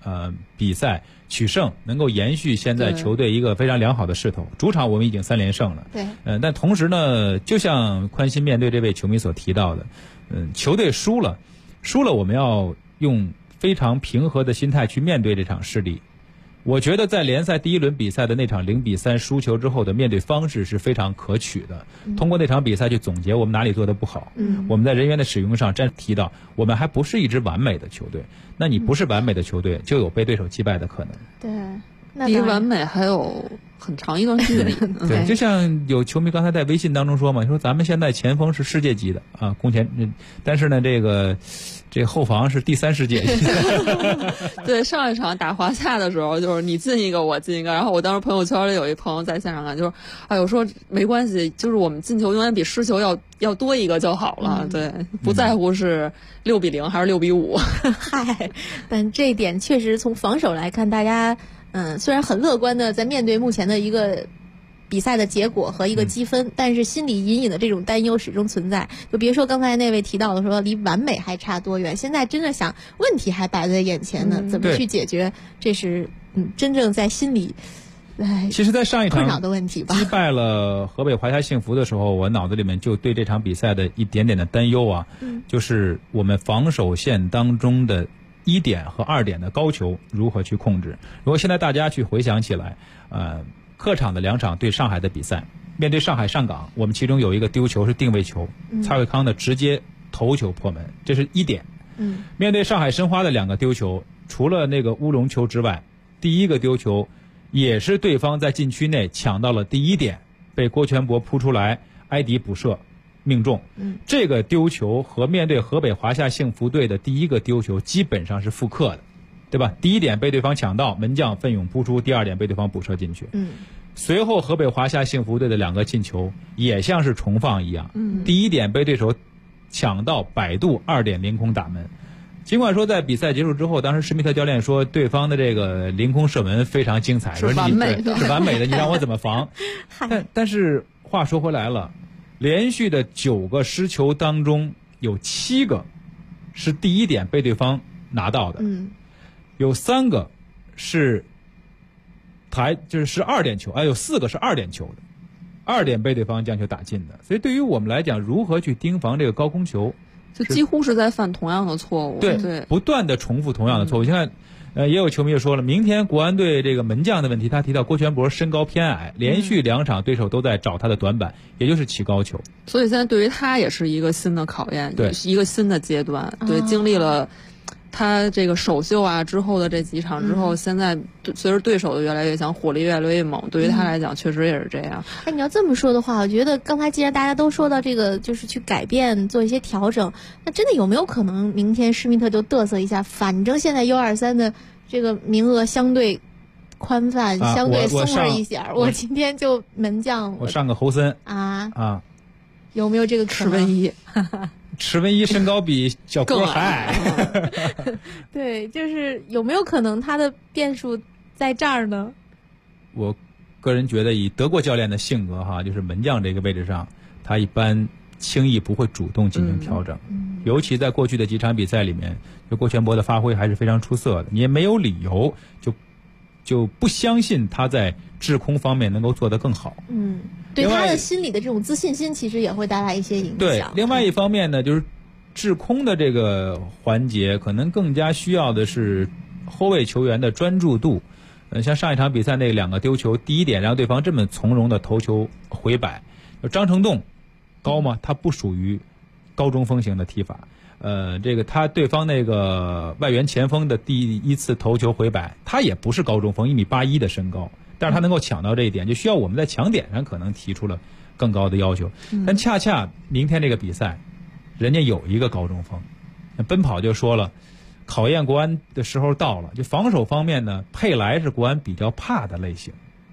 比赛取胜，能够延续现在球队一个非常良好的势头。主场我们已经3连胜了， 对， 但同时呢，就像宽心面对这位球迷所提到的，球队输了我们要用非常平和的心态去面对这场失利。我觉得在联赛第1轮比赛的那场0-3输球之后的面对方式是非常可取的。通过那场比赛去总结我们哪里做得不好。我们在人员的使用上提到，我们还不是一支完美的球队。那你不是完美的球队，就有被对手击败的可能。 对， 离完美还有很长一段距离。 对，就像有球迷刚才在微信当中说嘛，说咱们现在前锋是世界级的啊，攻前，但是呢，这个后防是第3世界。 对，上一场打华夏的时候，就是你进一个我进一个，然后我当时朋友圈里有一朋友在现场看，就是哎呦说没关系，就是我们进球永远比失球要多一个就好了。对，不在乎是6-0还是6-5。 嗨，但这一点确实从防守来看，大家虽然很乐观的在面对目前的一个比赛的结果和一个积分，但是心里隐隐的这种担忧始终存在。就别说刚才那位提到的说离完美还差多远，现在真的想问题还摆在眼前呢，怎么去解决？这是真正在心里其实在上一场困扰的问题吧。 击败了河北华夏幸福的时候，我脑子里面就对这场比赛的一点点的担忧啊，就是我们防守线当中的1点和2点的高球如何去控制。如果现在大家去回想起来，客场的2场对上海的比赛，面对上海上港，我们其中有一个丢球是定位球，蔡伟康的直接头球破门，这是1点。面对上海申花的2个丢球，除了那个乌龙球之外，第一个丢球也是对方在禁区内抢到了第1点，被郭全博扑出来，埃迪补射命中。这个丢球和面对河北华夏幸福队的第一个丢球基本上是复刻的，对吧？第1点被对方抢到，门将奋勇扑出；第2点被对方补射进去。随后河北华夏幸福队的2个进球也像是重放一样。第1点被对手抢到，摆渡2点凌空打门。尽管说在比赛结束之后，当时施密特教练说对方的这个凌空射门非常精彩， 是完美的， 是完美的，你让我怎么防？但是话说回来了，连续的9个失球当中有7个是第1点被对方拿到的，有3个是就是2点球，有4个是2点球的，2点被对方将球打进的。所以对于我们来讲，如何去盯防这个高空球， 就几乎是在犯同样的错误。 对，不断的重复同样的错误。现在也有球迷就说了，明天国安队这个门将的问题，他提到郭全博身高偏矮，连续2场对手都在找他的短板，也就是起高球。 所以现在对于他也是一个新的考验， 对， 一个新的阶段。对，经历了他这个首秀啊之后的这几场之后，现在随着对手的越来越强，火力越来越猛，对于他来讲确实也是这样。 你要这么说的话，我觉得刚才既然大家都说到这个，就是去改变做一些调整，那真的有没有可能明天施密特就嘚瑟一下？反正现在U23的这个名额相对宽泛，相对松了一些，我今天就门将我上个侯森啊，有没有这个可能？ 池文一身高比小郭还矮。 对，就是有没有可能他的变数在这儿呢？ 我个人觉得以德国教练的性格就是门将这个位置上，他一般轻易不会主动进行调整。尤其在过去的几场比赛里面，就郭全博的发挥还是非常出色的，你也没有理由就不相信他在制空方面能够做得更好。 对他的心理的这种自信心其实也会带来一些影响。 对，另外一方面呢，就是制空的这个环节可能更加需要的是后卫球员的专注度。像上一场比赛那2个丢球，第1点让对方这么从容的头球回摆，张成栋高吗？他不属于高中锋型的踢法。这个对方那个外援前锋的第1次头球回摆，他也不是高中锋，1.81米的身高，但是他能够抢到这一点，就需要我们在抢点上可能提出了更高的要求。但恰恰明天这个比赛，人家有一个高中锋，奔跑就说了，考验国安的时候到了。就防守方面呢，佩莱是国安比较怕的类型，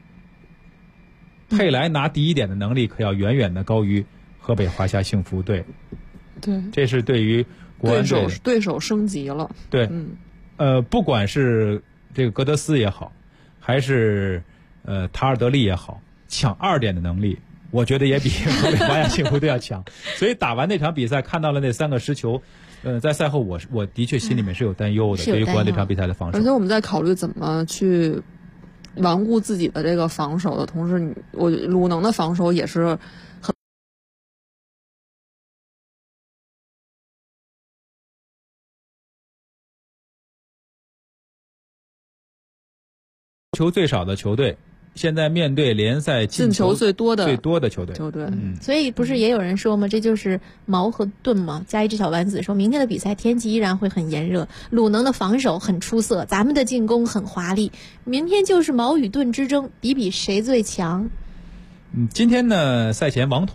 佩莱拿第1点的能力可要远远的高于河北华夏幸福队。 对， 这是对于国安队对手升级了。 对，不管是这个格德斯也好，还是塔尔德利也好，抢2点的能力我觉得也比河北华夏幸福队要强。所以打完那场比赛，看到了那3个失球，在赛后我的确心里面是有担忧的，对于国安这场比赛的防守。 而且我们在考虑怎么去顽固自己的这个防守的同时，鲁能的防守也是很。 球最少的球队，现在面对联赛进球最多的球队。 所以不是也有人说吗？这就是矛和盾吗？加一只小丸子说，明天的比赛天气依然会很炎热，鲁能的防守很出色，咱们的进攻很华丽，明天就是矛与盾之争，比比谁最强。 今天呢，赛前王彤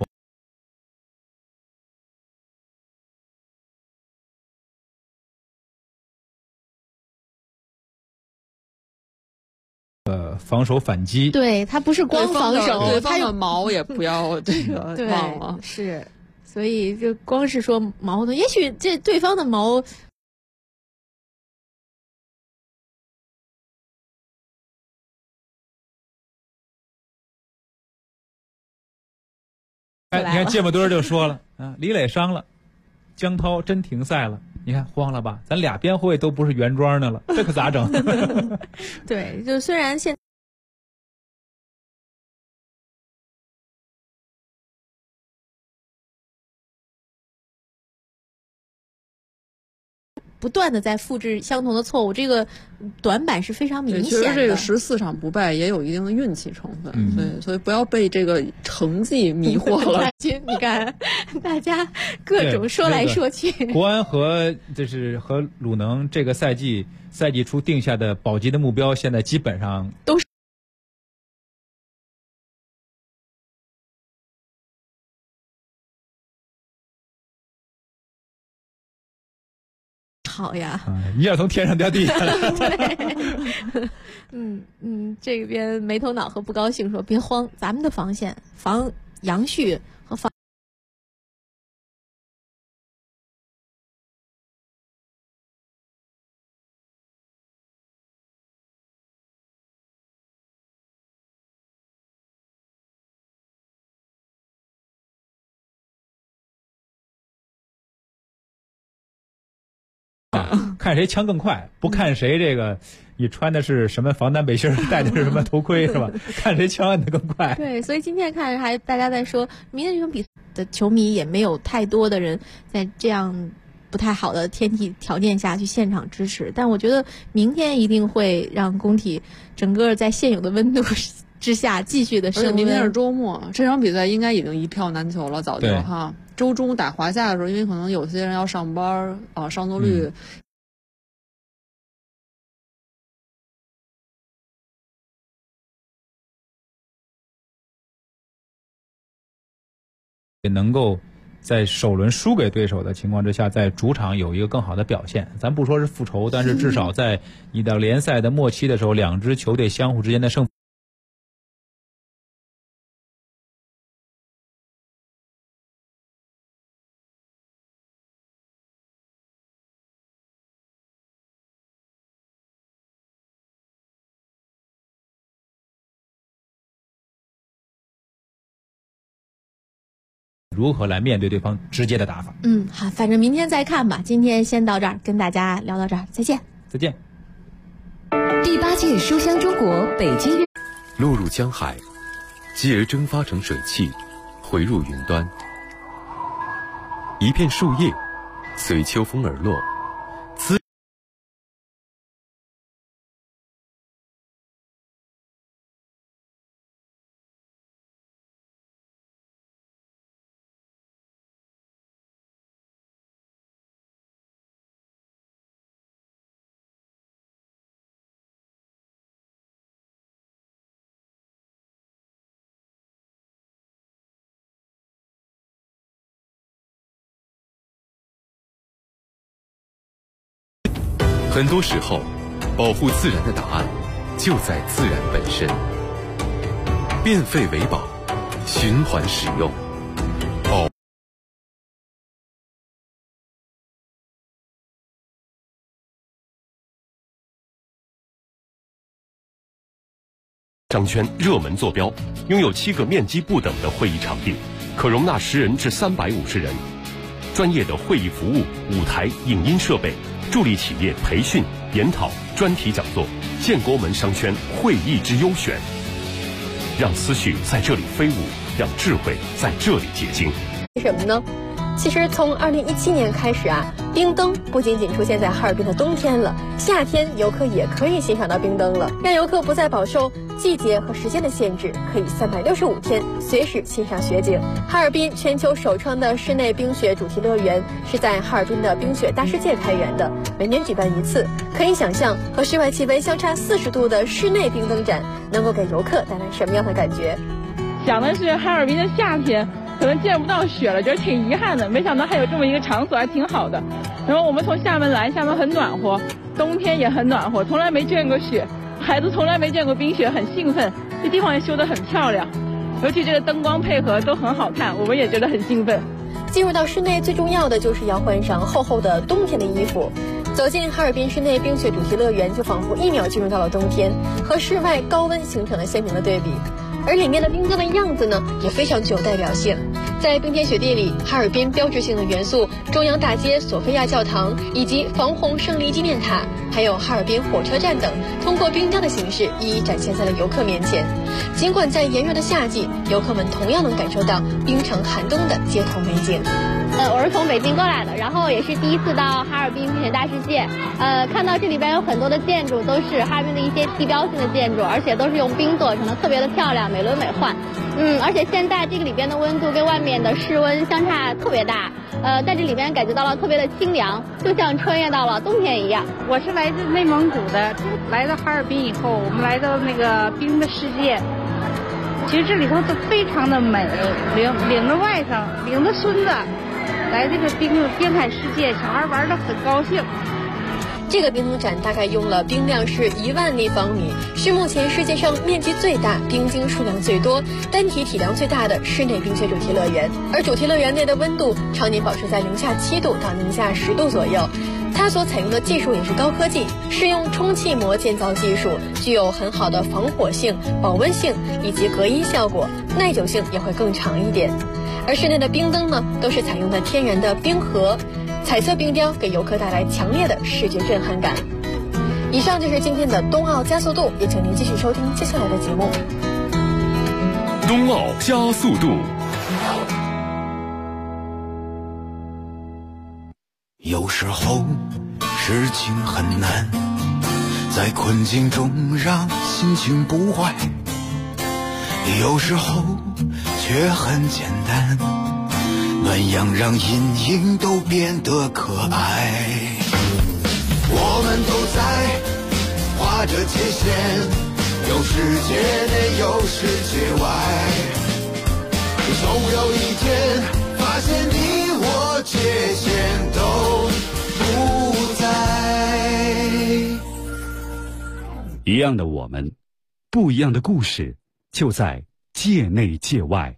防守反击， 对，他不是光防守， 对方的矛也不要这个忘了， 是，所以就光是说矛盾，也许这对方的矛。 你看芥末墩就说了啊，李磊伤了，江涛真停赛了，你看慌了吧？咱俩边后卫都不是原装的了，这可咋整？ 对，就虽然现不断的在复制相同的错误，这个短板是非常明显的。 其实这个14场不败也有一定的运气成分，所以不要被这个成绩迷惑了。 你看，大家各种说来说去。 国安和鲁能这个赛季初定下的保级的目标，现在基本上都是。好呀， 一下从天上掉地下了。 这边没头脑和不高兴说别慌，咱们的防线防杨旭和防看谁枪更快，不看谁这个你穿的是什么防弹背心，戴的是什么头盔是吧？看谁枪按的更快。 对，所以今天看还大家在说，明天这场比赛的球迷也没有太多的人在这样不太好的天气条件下去现场支持，但我觉得明天一定会让工体整个在现有的温度之下继续的升温。 明天是周末，这场比赛应该已经一票难求了，早就哈。周中打华夏的时候，因为可能有些人要上班啊，上座率。 也能够在首轮输给对手的情况之下，在主场有一个更好的表现。咱不说是复仇，但是至少在你的联赛的末期的时候，两支球队相互之间的胜负如何来面对对方直接的打法。 好，反正明天再看吧。今天先到这儿，跟大家聊到这儿，再见。 再见。 第8届书香中国北京落入江海，继而蒸发成水汽，回入云端。一片树叶随秋风而落，很多时候，保护自然的答案就在自然本身。变废为宝，循环使用。 商圈热门坐标，拥有7个面积不等的会议场地，可容纳10人至350人。专业的会议服务、舞台、影音设备，助力企业培训、研讨、专题讲座。建国门商圈会议之优选，让思绪在这里飞舞，让智慧在这里结晶。 为什么呢？其实从2017年开始啊，冰灯不仅仅出现在哈尔滨的冬天了，夏天游客也可以欣赏到冰灯了，让游客不再饱受季节和时间的限制，可以365天随时欣赏雪景。哈尔滨全球首创的室内冰雪主题乐园是在哈尔滨的冰雪大世界开源的，每年举办1次。可以想象和室外气温相差40度的室内冰灯展能够给游客带来什么样的感觉。 想的是哈尔滨的夏天可能见不到雪了，觉得挺遗憾的，没想到还有这么一个场所，还挺好的。然后我们从厦门来，厦门很暖和，冬天也很暖和，从来没见过雪，孩子从来没见过冰雪，很兴奋。这地方也修得很漂亮，尤其这个灯光配合都很好看，我们也觉得很兴奋。 进入到室内最重要的就是要换上厚厚的冬天的衣服。走进哈尔滨室内冰雪主题乐园，就仿佛1秒进入到了冬天，和室外高温形成了鲜明的对比。而里面的冰灯的样子呢，也非常具有代表性。在冰天雪地里，哈尔滨标志性的元素中央大街、索菲亚教堂以及防洪胜利纪念塔，还有哈尔滨火车站等，通过冰雕的形式一一展现在了游客面前。尽管在炎热的夏季，游客们同样能感受到冰城寒冬的街头美景。 我是从北京过来的，然后也是第一次到哈尔滨冰雪大世界。看到这里边有很多的建筑都是哈尔滨的一些地标性的建筑，而且都是用冰做成的，特别的漂亮，美轮美奂。而且现在这个里边的温度跟外面的室温相差特别大，在这里边感觉到了特别的清凉，就像穿越到了冬天一样。 我是来自内蒙古的，来到哈尔滨以后，我们来到那个冰的世界。其实这里头都非常的美，领着外甥，领着孙子来这个冰海世界，小孩玩得很高兴。 这个冰灯展大概用了冰量是1万立方米，是目前世界上面积最大、冰晶数量最多、单体体量最大的室内冰雪主题乐园。而主题乐园内的温度常年保持在-7度到-10度左右。它所采用的技术也是高科技，是用充气膜建造技术，具有很好的防火性、保温性以及隔音效果，耐久性也会更长一点。而室内的冰灯呢，都是采用的天然的冰盒，彩色冰雕给游客带来强烈的视觉震撼感。以上就是今天的冬奥加速度，也请您继续收听接下来的节目。 冬奥加速度。 有时候事情很难，在困境中让心情不坏，有时候却很简单，暖阳让阴影都变得可爱。我们都在画着界限，有世界内有世界外，总有一天发现你我界限都不在。 一样的我们，不一样的故事，就在界内界外。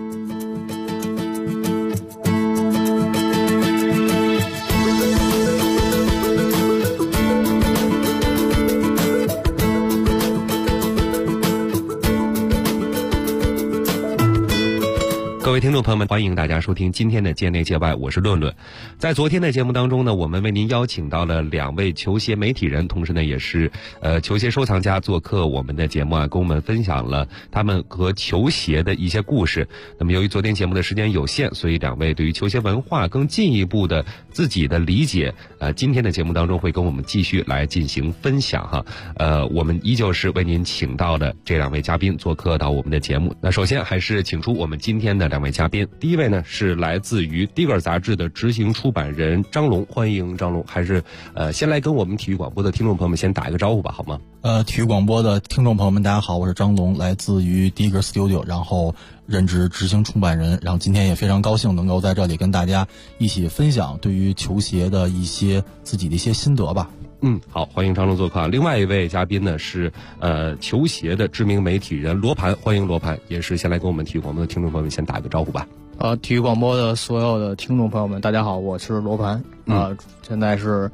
各位听众朋友们，欢迎大家收听今天的界内界外，我是论论。在昨天的节目当中呢，我们为您邀请到了2位球鞋媒体人，同时呢也是球鞋收藏家做客我们的节目啊，跟我们分享了他们和球鞋的一些故事。那么由于昨天节目的时间有限，所以2位对于球鞋文化更进一步的自己的理解，今天的节目当中会跟我们继续来进行分享哈。我们依旧是为您请到的这2位嘉宾做客到我们的节目。那首先还是请出我们今天的2位嘉宾，第一位呢是来自于《Digger》杂志的执行出版人张龙，欢迎张龙。还是先来跟我们体育广播的听众朋友们先打一个招呼吧，好吗？ 体育广播的听众朋友们，大家好，我是张龙，来自于 Digger Studio， 然后任职执行出版人，然后今天也非常高兴能够在这里跟大家一起分享对于球鞋的一些自己的一些心得吧。 好，欢迎张龙做客。另外一位嘉宾呢是球鞋的知名媒体人罗盘，欢迎罗盘，也是先来跟我们体育广播的听众朋友们先打个招呼吧。 体育广播的所有的听众朋友们，大家好，我是罗盘。现在是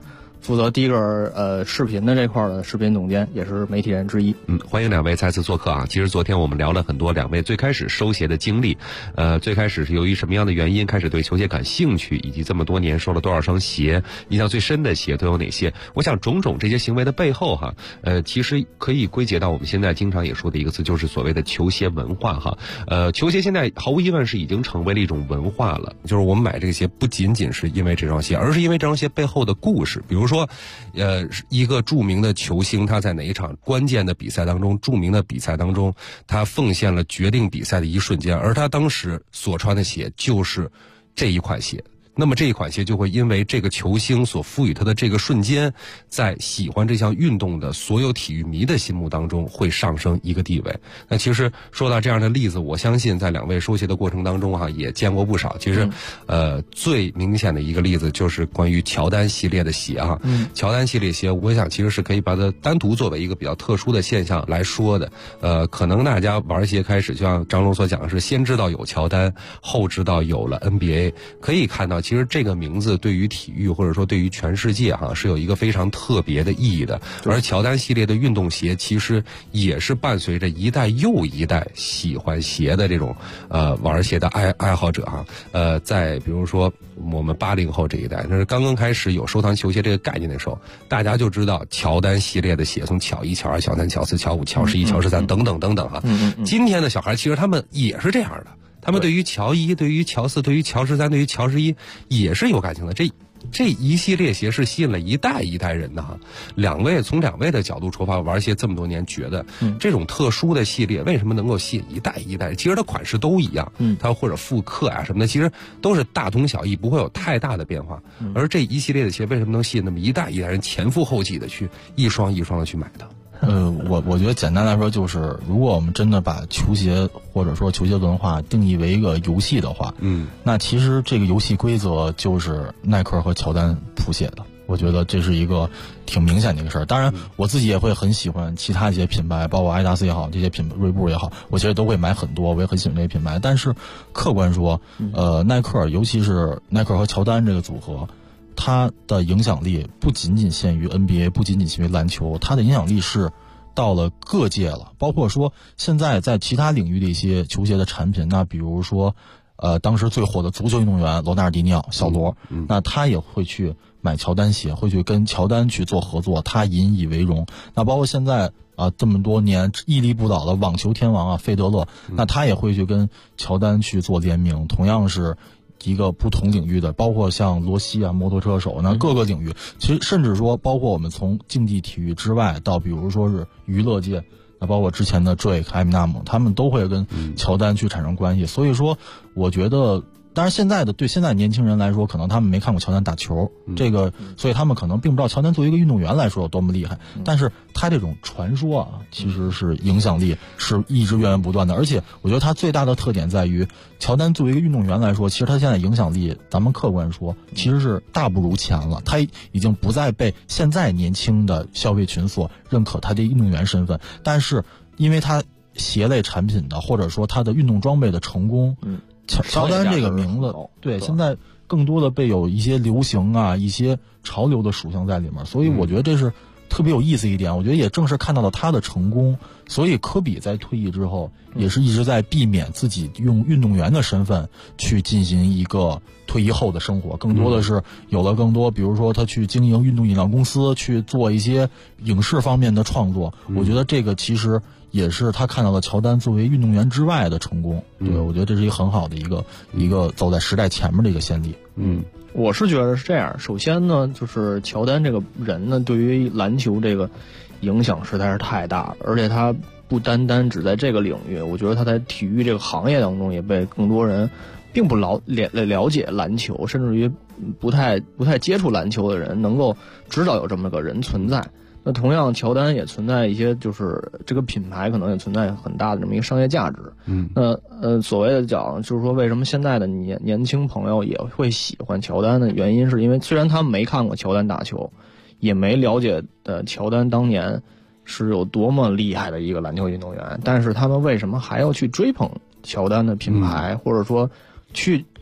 负责第一个视频的这块的视频总监，也是媒体人之一。 欢迎两位再次做客啊！其实昨天我们聊了很多两位最开始收鞋的经历，最开始是由于什么样的原因开始对球鞋感兴趣，以及这么多年收了多少双鞋，印象最深的鞋都有哪些？我想种种这些行为的背后哈，其实可以归结到我们现在经常也说的一个词，就是所谓的球鞋文化哈。球鞋现在毫无疑问是已经成为了一种文化了，就是我们买这个鞋不仅仅是因为这双鞋，而是因为这双鞋背后的故事。比如说，一个著名的球星，他在哪一场关键的比赛当中，著名的比赛当中，他奉献了决定比赛的一瞬间，而他当时所穿的鞋就是这一款鞋。那么这一款鞋就会因为这个球星所赋予他的这个瞬间，在喜欢这项运动的所有体育迷的心目当中会上升一个地位。那其实说到这样的例子，我相信在两位收鞋的过程当中也见过不少。其实最明显的一个例子就是关于乔丹系列的鞋乔丹系列鞋我想其实是可以把它单独作为一个比较特殊的现象来说的。可能大家玩鞋开始就像张龙所讲的是先知道有乔丹，后知道有了 NBA， 可以看到其实这个名字对于体育或者说对于全世界是有一个非常特别的意义的。而乔丹系列的运动鞋其实也是伴随着一代又一代喜欢鞋的这种玩鞋的爱好者在比如说我们80后这一代，那是刚刚开始有收藏球鞋这个概念的时候，大家就知道乔丹系列的鞋，从乔1、乔2、乔3、乔4、乔5、乔11、乔13等等等等今天的小孩其实他们也是这样的。他们对于乔1、对于乔4、对于乔13、对于乔11也是有感情的。这一系列鞋是吸引了一代一代人的从两位的角度出发，玩鞋这么多年，觉得这种特殊的系列为什么能够吸引一代一代人？其实它款式都一样，它或者复刻什么的，其实都是大同小异，不会有太大的变化。而这一系列的鞋为什么能吸引那么一代一代人前赴后继的去一双一双的去买的？ 我觉得简单来说就是，如果我们真的把球鞋或者说球鞋文化定义为一个游戏的话，那其实这个游戏规则就是耐克和乔丹谱写的。我觉得这是一个挺明显的一个事儿。当然，我自己也会很喜欢其他一些品牌，包括阿迪达斯也好，这些品牌锐步也好，我其实都会买很多，我也很喜欢这些品牌。但是客观说，耐克，尤其是耐克和乔丹这个组合，它的影响力不仅仅限于 NBA， 不仅仅限于篮球，它的影响力是到了各界了。包括说现在在其他领域的一些球鞋的产品，那比如说当时最火的足球运动员罗纳尔迪尼奥小罗，那他也会去买乔丹鞋，会去跟乔丹去做合作，他引以为荣。那包括现在这么多年屹立不倒的网球天王费德勒，那他也会去跟乔丹去做联名，同样是一个不同领域的，包括像罗西摩托车手，那各个领域，其实甚至说包括我们从竞技体育之外到比如说是娱乐界，那包括之前的 Drake、艾米纳姆，他们都会跟乔丹去产生关系。所以说我觉得当然对现在年轻人来说，可能他们没看过乔丹打球，所以他们可能并不知道乔丹作为一个运动员来说有多么厉害。但是他这种传说其实是影响力是一直源源不断的。而且我觉得他最大的特点在于，乔丹作为一个运动员来说，其实他现在影响力，咱们客观说，其实是大不如前了。他已经不再被现在年轻的消费群所认可他的运动员身份，但是因为他鞋类产品的或者说他的运动装备的成功，乔丹这个名字，对，现在更多的被有一些流行一些潮流的属性在里面，所以我觉得这是特别有意思一点。我觉得也正是看到了他的成功，所以科比在退役之后也是一直在避免自己用运动员的身份去进行一个退役后的生活，更多的是有了更多，比如说他去经营运动饮料公司，去做一些影视方面的创作。我觉得这个其实也是他看到了乔丹作为运动员之外的成功。对，我觉得这是一个很好的一个走在时代前面的一个先例。 我是觉得是这样。首先呢，就是乔丹这个人呢，对于篮球这个影响实在是太大了，而且他不单单只在这个领域，我觉得他在体育这个行业当中也被更多人并不了解篮球，甚至于不太接触篮球的人能够知道有这么个人存在。那同样，乔丹也存在一些，就是这个品牌可能也存在很大的这么一个商业价值。那所谓的讲，就是说为什么现在的年轻朋友也会喜欢乔丹的原因，是因为虽然他们没看过乔丹打球，也没了解乔丹当年是有多么厉害的一个篮球运动员，但是他们为什么还要去追捧乔丹的品牌，或者说去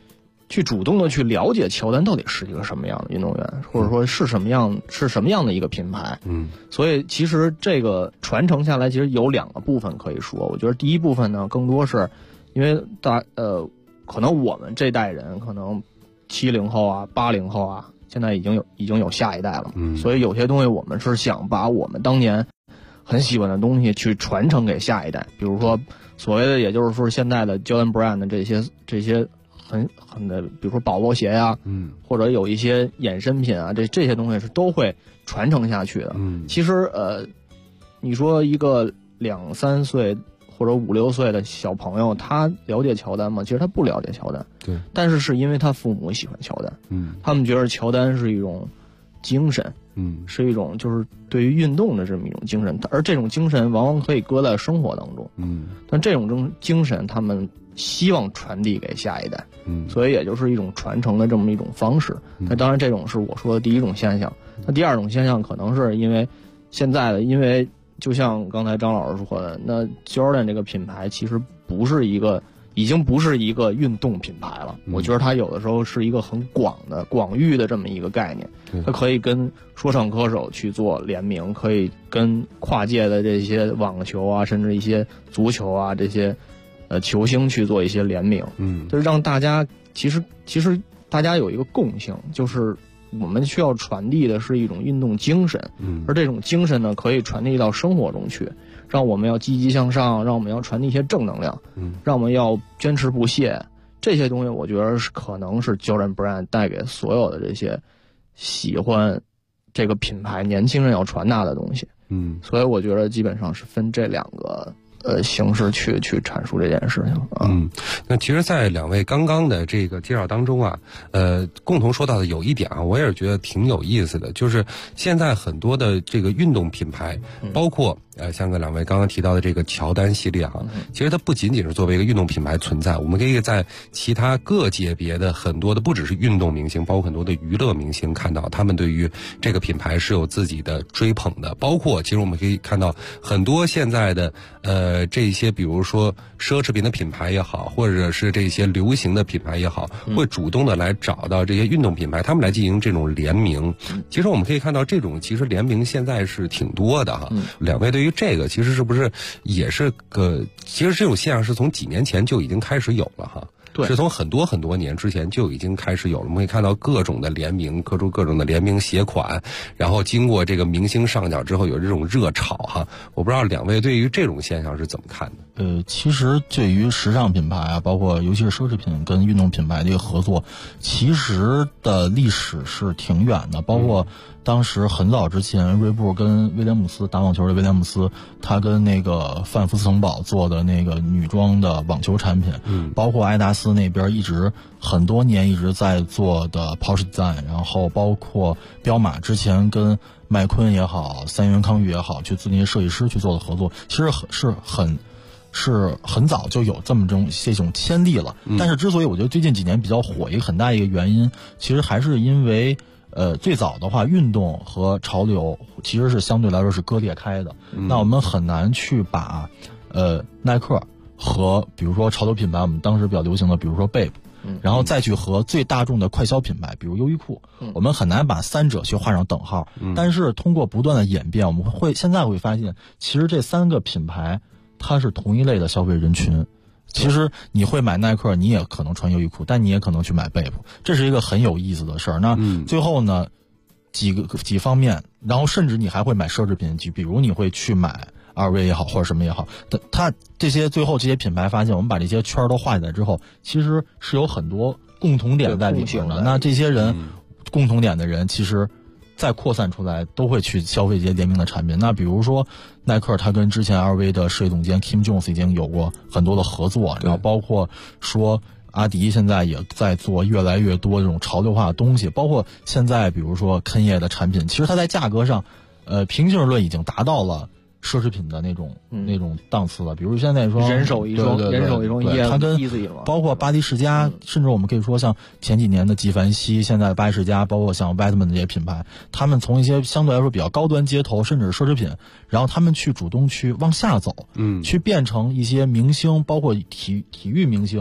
去主动的去了解乔丹到底是一个什么样的运动员，或者说是什么样的一个品牌。所以其实这个传承下来，其实有2个部分可以说。我觉得第一部分呢，更多是因为可能我们这代人，可能70后啊、80后啊，现在已经有下一代了。所以有些东西我们是想把我们当年很喜欢的东西去传承给下一代，比如说所谓的，也就是说现在的 Jordan Brand 的这些很的，比如说宝宝鞋呀，或者有一些衍生品啊，这些东西是都会传承下去的。其实你说一个2、3岁或者5、6岁的小朋友，他了解乔丹吗？其实他不了解乔丹。 对。 但是因为他父母喜欢乔丹，他们觉得乔丹是一种精神，是一种就是对于运动的这么一种精神，而这种精神往往可以搁在生活当中。但这种精神他们希望传递给下一代，所以也就是一种传承的这么一种方式。那当然，这种是我说的第一种现象。那第2种现象可能是因为现在的，因为就像刚才张老师说的，那 Jordan 这个品牌其实已经不是一个运动品牌了。我觉得它有的时候是一个很广域的这么一个概念，它可以跟说唱歌手去做联名，可以跟跨界的这些网球啊，甚至一些足球啊这些球星去做一些联名，就是让大家其实大家有一个共性，就是我们需要传递的是一种运动精神，而这种精神呢，可以传递到生活中去，让我们要积极向上，让我们要传递一些正能量，让我们要坚持不懈。这些东西，我觉得可能是 Jordan Brand 带给所有的这些喜欢这个品牌年轻人要传达的东西。所以我觉得基本上是分这2个形式去阐述这件事情。 那其实在2位刚刚的这个介绍当中啊，共同说到的有一点啊，我也是觉得挺有意思的，就是现在很多的这个运动品牌，包括像2位刚刚提到的这个乔丹系列啊，其实它不仅仅是作为一个运动品牌存在，我们可以在其他各界别的很多的，不只是运动明星，包括很多的娱乐明星，看到他们对于这个品牌是有自己的追捧的。包括其实我们可以看到很多现在的这些比如说奢侈品的品牌也好，或者是这些流行的品牌也好，会主动的来找到这些运动品牌，他们来进行这种联名。其实我们可以看到这种其实联名现在是挺多的哈。2位对于这个其实是不是也是其实这种现象是从几年前就已经开始有了哈。 对， 是从很多年之前就已经开始有了。我们可以看到各种的联名，各种的联名鞋款，然后经过这个明星上脚之后有这种热潮哈。我不知道2位对于这种现象是怎么看的？ 其实对于时尚品牌啊，包括尤其是奢侈品跟运动品牌的一个合作，其实的历史是挺远的。包括当时很早之前，锐步跟威廉姆斯打网球的威廉姆斯，他跟那个范福斯腾堡做的那个女装的网球产品，包括爱达斯那边很多年一直在做的 Porsche Design， 然后包括彪马之前跟麦昆也好，三元康裕也好，去自那些设计师去做的合作，其实是很早就有这种先例了。但是之所以我觉得最近几年比较火，一个很大一个原因，其实还是因为最早的话，运动和潮流其实是相对来说是割裂开的。那我们很难去把耐克和比如说潮流品牌，我们当时比较流行的比如说 Bape， 然后再去和最大众的快消品牌比如优衣库，我们很难把3者去画上等号。但是通过不断的演变，我们现在会发现，其实这3个品牌它是同一类的消费人群。其实你会买耐克，你也可能穿优衣库，但你也可能去买贝普，这是一个很有意思的事儿。那最后呢，几方面，然后甚至你还会买奢侈品，比如你会去买LV也好，或者什么也好，它最后这些品牌发现，我们把这些圈都画起来之后，其实是有很多共同点在里面的。那这些人共同点的人，其实再扩散出来都会去消费这些联名的产品。那比如说耐克，他跟之前 LV 的设计总监 Kim Jones 已经有过很多的合作，然后包括说阿迪现在也在做越来越多这种潮流化的东西，包括现在比如说肯业的产品，其实它在价格上平均论已经达到了奢侈品的那种档次了。比如现在说人手一双，人手一双， 它跟包括巴黎世家，甚至我们可以说像前几年的纪梵希，现在的巴黎世家，包括像 Batman 这些品牌，他们从一些相对来说比较高端街头，甚至是奢侈品，然后他们去主动去往下走，去变成一些明星，包括体育明星，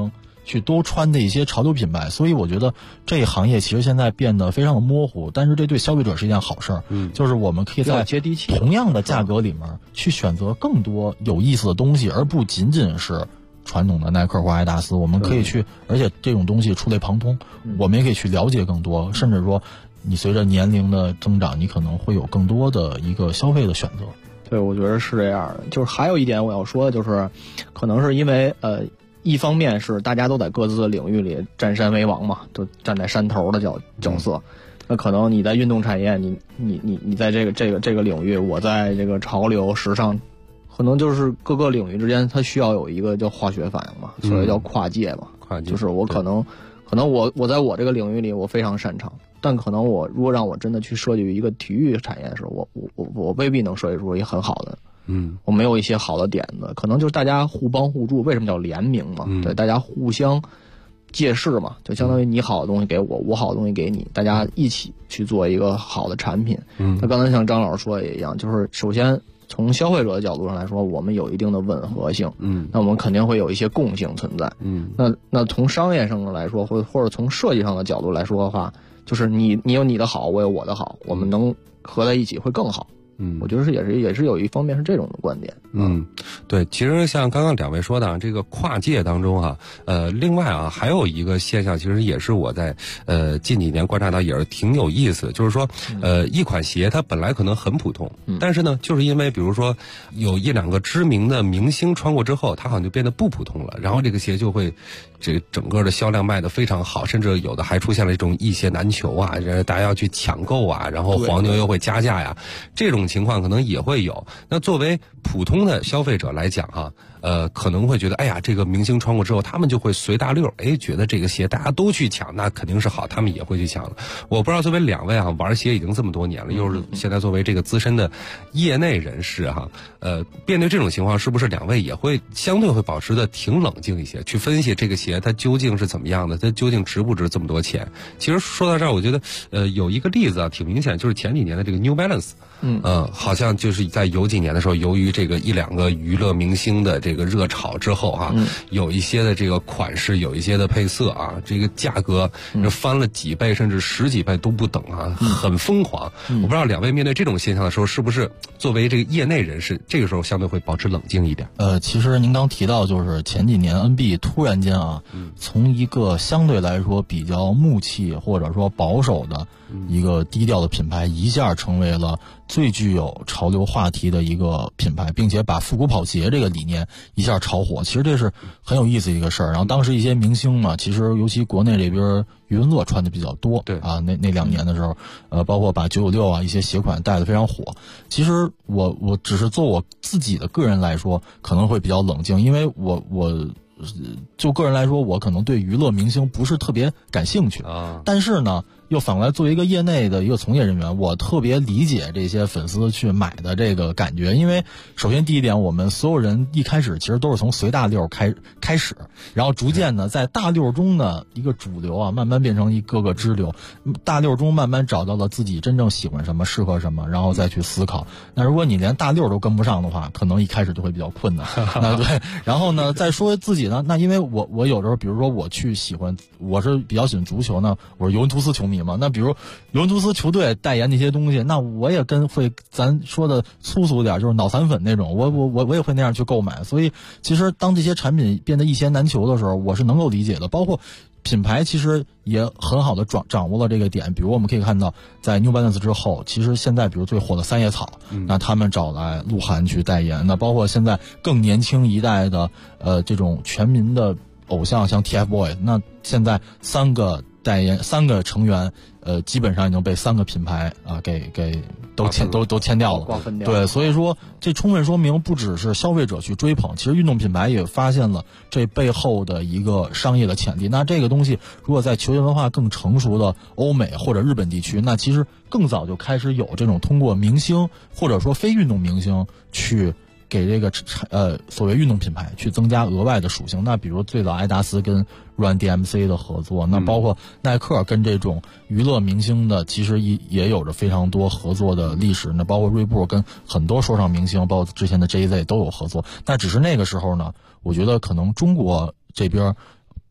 去多穿的一些潮流品牌。所以我觉得这一行业其实现在变得非常的模糊，但是这对消费者是一件好事儿。就是我们可以在同样的价格里面去选择更多有意思的东西，而不仅仅是传统的耐克或爱达斯。我们可以去，而且这种东西触类旁通，我们也可以去了解更多，甚至说你随着年龄的增长，你可能会有更多的一个消费的选择。 对，我觉得是这样的。就是还有一点我要说的就是，可能是因为一方面是大家都在各自的领域里占山为王嘛，都站在山头的角色。那可能你在运动产业，你在这个领域，我在这个潮流时尚，可能就是各个领域之间它需要有一个叫化学反应嘛，所以叫跨界嘛。跨界就是我可能我在我这个领域里我非常擅长，但可能我如果让我真的去设计一个体育产业的时候，我未必能设计出一个很好的。我没有一些好的点子，可能就是大家互帮互助。为什么叫联名嘛？对，大家互相借势嘛，就相当于你好的东西给我，我好的东西给你，大家一起去做一个好的产品。那刚才像张老师说的也一样，就是首先从消费者的角度上来说，我们有一定的吻合性，那我们肯定会有一些共性存在。那从商业上来说，或者从设计上的角度来说的话，就是你有你的好，我有我的好，我们能合在一起会更好。我觉得也是有一方面是这种的观点。 对，其实像刚刚两位说的这个跨界当中啊，另外啊还有一个现象，其实也是我在近几年观察到也是挺有意思的，就是说一款鞋它本来可能很普通，但是呢就是因为比如说有一两个知名的明星穿过之后，它好像就变得不普通了，然后这个鞋就会这整个的销量卖得非常好，甚至有的还出现了这种一鞋难求啊，大家要去抢购啊，然后黄牛又会加价呀，这种情况可能也会有。那作为普通的消费者来讲哈，可能会觉得哎呀，这个明星穿过之后，他们就会随大溜，觉得这个鞋大家都去抢，那肯定是好，他们也会去抢的。我不知道作为两位啊，玩鞋已经这么多年了，又是现在作为这个资深的业内人士哈，面对这种情况，是不是两位也会相对会保持的挺冷静一些，去分析这个鞋它究竟是怎么样的，它究竟值不值这么多钱？其实说到这儿，我觉得有一个例子啊，挺明显，就是前几年的这个 New Balance。好像就是在有几年的时候，由于这个一两个娱乐明星的这个热炒之后啊，有一些的这个款式，有一些的配色啊，这个价格翻了几倍甚至十几倍都不等啊，很疯狂。我不知道两位面对这种现象的时候，是不是作为这个业内人士，这个时候相对会保持冷静一点？ 其实您刚提到，就是前几年 NB 突然间啊，从一个相对来说比较木气或者说保守的一个低调的品牌，一下成为了最具有潮流话题的一个品牌，并且把复古跑鞋这个理念一下炒火。其实这是很有意思一个事儿。然后当时一些明星嘛，其实尤其国内这边余文乐穿的比较多，对啊，那2年的时候，包括把996啊一些鞋款带得非常火。其实我只是做我自己的个人来说，可能会比较冷静，因为我就个人来说，我可能对娱乐明星不是特别感兴趣啊，但是呢，又反过来作为一个业内的一个从业人员，我特别理解这些粉丝去买的这个感觉。因为首先第一点，我们所有人一开始其实都是从随大溜开始，然后逐渐的在大溜中的一个主流啊，慢慢变成一个个支流，大溜中慢慢找到了自己真正喜欢什么，适合什么，然后再去思考。那如果你连大溜都跟不上的话，可能一开始就会比较困难。对，然后呢，再说自己呢，那因为我有时候，比如说我是比较喜欢足球呢，我是尤文图斯球迷嘛，那比如尤文图斯球队代言那些东西，那我也咱说的粗俗点，就是脑残粉那种，我也会那样去购买。所以其实当这些产品变得一鞋难求的时候，我是能够理解的。包括品牌其实也很好的掌握了这个点。比如我们可以看到，在 New Balance 之后，其实现在比如最火的三叶草，那他们找来鹿晗去代言，那包括现在更年轻一代的这种全民的偶像，像 TFBOYS， 那现在3个成员基本上已经被3个品牌啊给都签掉了，瓜分掉了。对，所以说这充分说明，不只是消费者去追捧，其实运动品牌也发现了这背后的一个商业的潜力。那这个东西如果在球鞋文化更成熟的欧美或者日本地区，那其实更早就开始有这种通过明星或者说非运动明星去给这个所谓运动品牌去增加额外的属性。那比如最早爱达斯跟 Run DMC 的合作，那包括耐克跟这种娱乐明星的其实也有着非常多合作的历史。那包括锐步跟很多说唱明星，包括之前的 JZ 都有合作。但只是那个时候呢，我觉得可能中国这边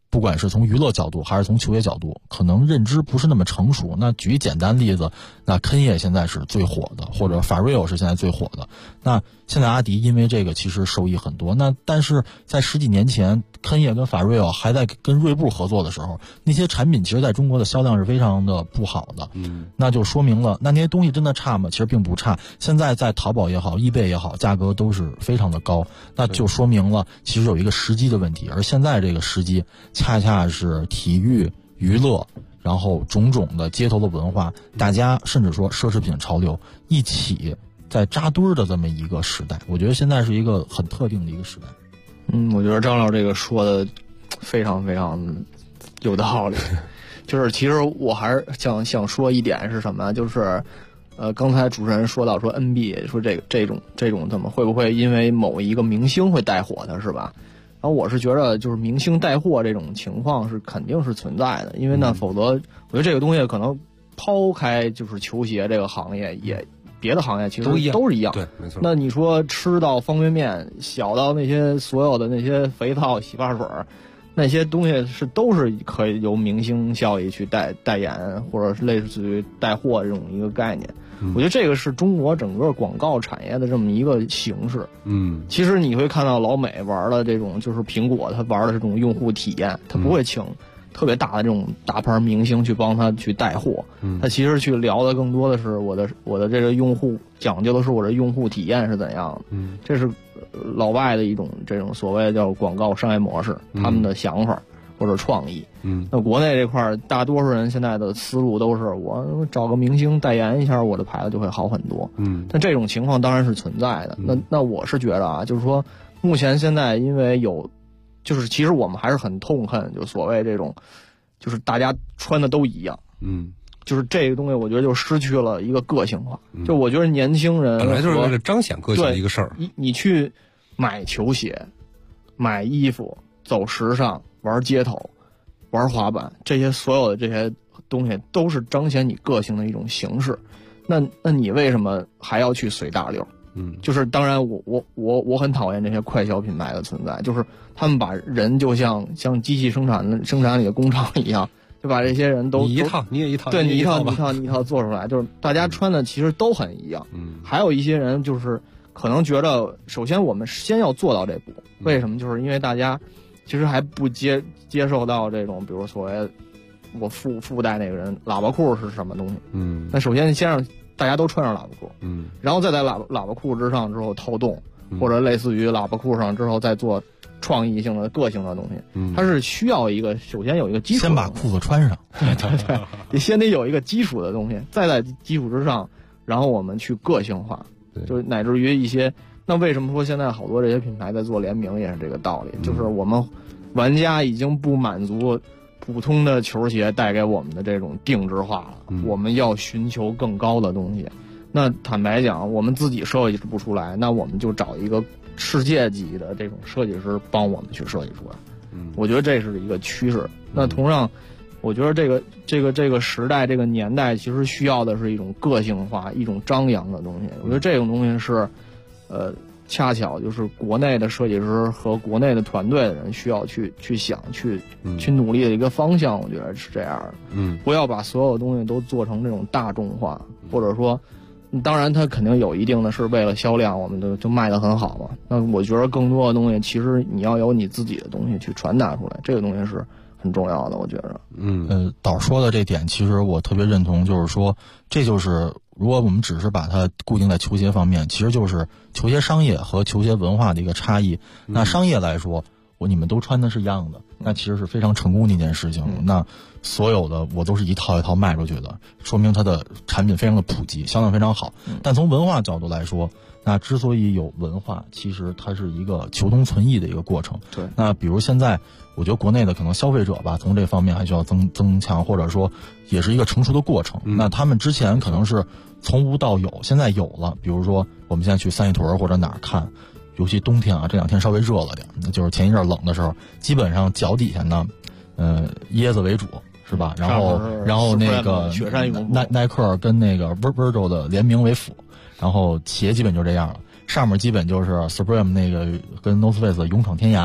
不管是从娱乐角度还是从球鞋角度，可能认知不是那么成熟。那举一简单例子，那肯叶现在是最火的，或者法瑞欧是现在最火的。那现在阿迪因为这个其实受益很多。那但是在10几年前，肯叶跟法瑞欧还在跟锐步合作的时候，那些产品其实在中国的销量是非常的不好的。那就说明了，那些东西真的差吗？其实并不差。现在在淘宝也好，eBay也好，价格都是非常的高，那就说明了其实有一个时机的问题。而现在这个时机恰恰是体育娱乐然后种种的街头的文化，大家甚至说奢侈品潮流一起在扎堆的这么一个时代。我觉得现在是一个很特定的一个时代。 我觉得张老这个说的非常非常有道理。就是其实我还是想说一点是什么，就是刚才主持人说到说 NBA 说这种怎么会不会因为某一个明星会带火的，是吧？然后我是觉得就是明星带货这种情况是肯定是存在的，因为呢否则我觉得这个东西可能抛开就是球鞋这个行业，也别的行业其实都是一样。 对，没错。 那你说吃到方便面，小到那些所有的那些肥皂、洗发水，那些东西都是可以由明星效益去代言，或者是类似于带货这种一个概念。我觉得这个是中国整个广告产业的这么一个形式。其实你会看到老美玩的这种，就是苹果它玩的这种用户体验，它不会请特别大的这种大牌明星去帮他去带货，他其实去聊的更多的是我的这个用户，讲究的是我的用户体验是怎样的。这是老外的一种这种所谓叫广告商业模式，他们的想法或者创意。那国内这块大多数人现在的思路都是我找个明星代言一下，我的牌子就会好很多。但这种情况当然是存在的。那我是觉得啊，就是说目前现在因为有，就是其实我们还是很痛恨就所谓这种，就是大家穿的都一样。就是这个东西，我觉得就失去了一个个性化。就我觉得年轻人本来就是为了彰显个性的一个事儿。 你去买球鞋、买衣服、走时尚、玩街头、玩滑板，这些所有的这些东西都是彰显你个性的一种形式。那你为什么还要去随大流？就是当然我很讨厌这些快消品牌的存在，就是他们把人就像机器生产里的工厂一样。就把这些人都你一套你也一套， 对，你一套做出来，就是大家穿的其实都很一样。还有一些人就是可能觉得，首先我们先要做到这步，为什么？就是因为大家其实还不接受到这种，比如所谓我附带那个人喇叭裤是什么东西。那首先让大家都穿上喇叭裤，然后再在喇叭裤之上之后套洞，或者类似于喇叭裤上之后再做创意性的个性的东西。它是需要一个首先有一个基础， 先把裤子穿上。 对，你先得有一个基础的东西，再在基础之上，然后我们去个性化，就是乃至于一些。那为什么说现在好多这些品牌在做联名，也是这个道理，就是我们玩家已经不满足普通的球鞋带给我们的这种定制化了，我们要寻求更高的东西。那坦白讲，我们自己设计不出来，那我们就找一个世界级的这种设计师帮我们去设计出来。我觉得这是一个趋势。那同样，我觉得这个时代这个年代其实需要的是一种个性化、一种张扬的东西。我觉得这种东西是，恰巧就是国内的设计师和国内的团队的人需要去想去努力的一个方向。我觉得是这样的。不要把所有东西都做成这种大众化，或者说。当然它肯定有一定的是为了销量，我们就卖得很好嘛。那我觉得更多的东西其实你要有你自己的东西去传达出来，这个东西是很重要的，我觉得。 导说的这点其实我特别认同，就是说这就是如果我们只是把它固定在球鞋方面，其实就是球鞋商业和球鞋文化的一个差异。那商业来说，你们都穿的是一样的，那其实是非常成功的一件事情。那所有的我都是一套一套卖出去的，说明它的产品非常的普及，销量非常好。但从文化角度来说，那之所以有文化，其实它是一个求同存异的一个过程。 对。 那比如现在，我觉得国内的可能消费者吧，从这方面还需要增强，或者说也是一个成熟的过程。那他们之前可能是从无到有，现在有了。比如说我们现在去三里屯或者哪儿看。尤其冬天啊，这两天稍微热了点，就是前一阵冷的时候，基本上脚底下呢，椰子为主，是吧？然后那个耐克跟那个 Virgil 的联名为辅，然后鞋基本就这样了，上面基本就是 Supreme 那个跟 North Face 的勇闯天涯，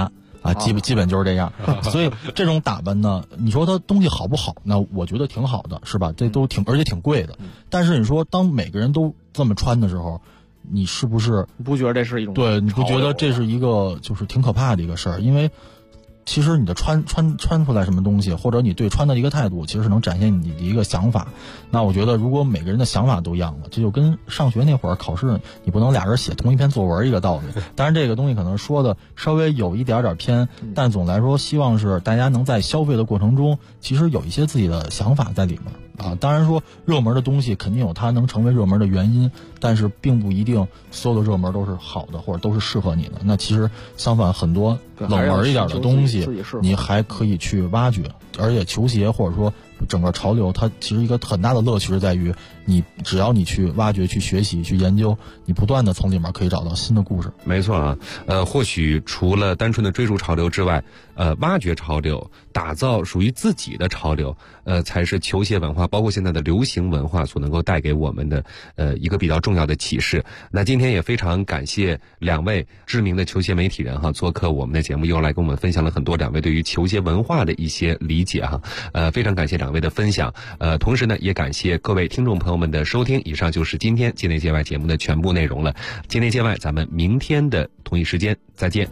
啊，基本就是这样。所以这种打扮呢，你说它东西好不好？那我觉得挺好的，是吧？这都而且挺贵的。但是你说当每个人都这么穿的时候，你是不是不觉得这是一种对？你不觉得这是一个就是挺可怕的一个事儿？因为其实你的穿出来什么东西，或者你对穿的一个态度，其实是能展现你的一个想法。那我觉得如果每个人的想法都一样了，这就跟上学那会儿考试你不能俩人写同一篇作文一个道理。当然这个东西可能说的稍微有一点偏，但总来说希望是大家能在消费的过程中其实有一些自己的想法在里面啊。当然说热门的东西肯定有它能成为热门的原因，但是并不一定所有的热门都是好的或者都是适合你的。那其实相反，很多冷门一点的东西你还可以去挖掘。而且球鞋或者说整个潮流，它其实一个很大的乐趣是在于你只要你去挖掘、去学习、去研究，你不断的从里面可以找到新的故事。 没错啊，或许除了单纯的追逐潮流之外，挖掘潮流，打造属于自己的潮流，才是球鞋文化包括现在的流行文化所能够带给我们的一个比较重要的启示。那今天也非常感谢两位知名的球鞋媒体人哈做客我们的节目，又来跟我们分享了很多两位对于球鞋文化的一些理解哈。非常感谢两位的分享，同时呢也感谢各位听众朋友们的收听。以上就是今天界内界外节目的全部内容了。界内界外，咱们明天的同一时间再见。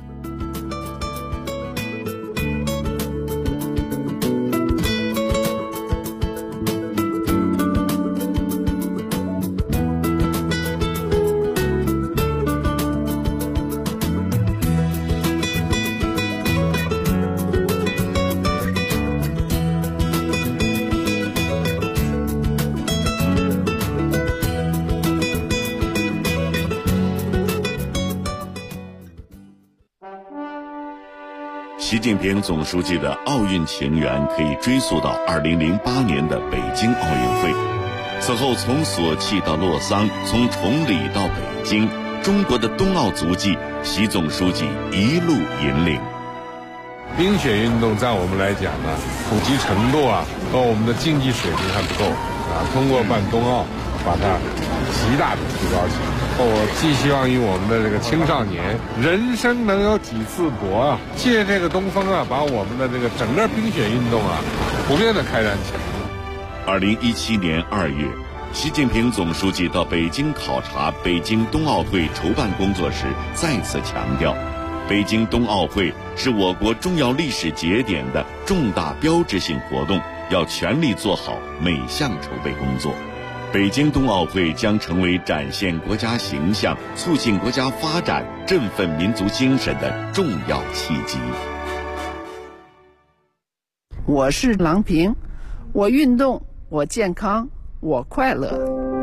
习近平总书记的奥运情缘可以追溯到2008年的北京奥运会。此后从索契到洛桑，从崇礼到北京，中国的冬奥足迹，习总书记一路引领。 冰雪运动在我们来讲呢，普及程度和我们的竞技水平还不够通过办冬奥，把它极大的提高起来。我寄希望于我们的这个青少年，人生能有几次搏借这个东风把我们的这个整个冰雪运动普遍的开展起来。 2017年2月，习近平总书记到北京考察北京冬奥会筹办工作时，再次强调，北京冬奥会是我国重要历史节点的重大标志性活动，要全力做好每项筹备工作。北京冬奥会将成为展现国家形象、促进国家发展、振奋民族精神的重要契机。 我是郎平，我运动，我健康，我快乐。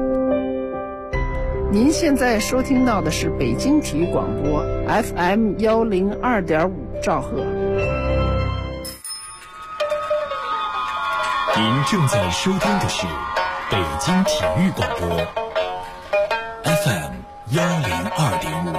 您现在收听到的是北京体育广播 FM 102.5兆赫。 您正在收听的是北京体育广播 FM 102.5。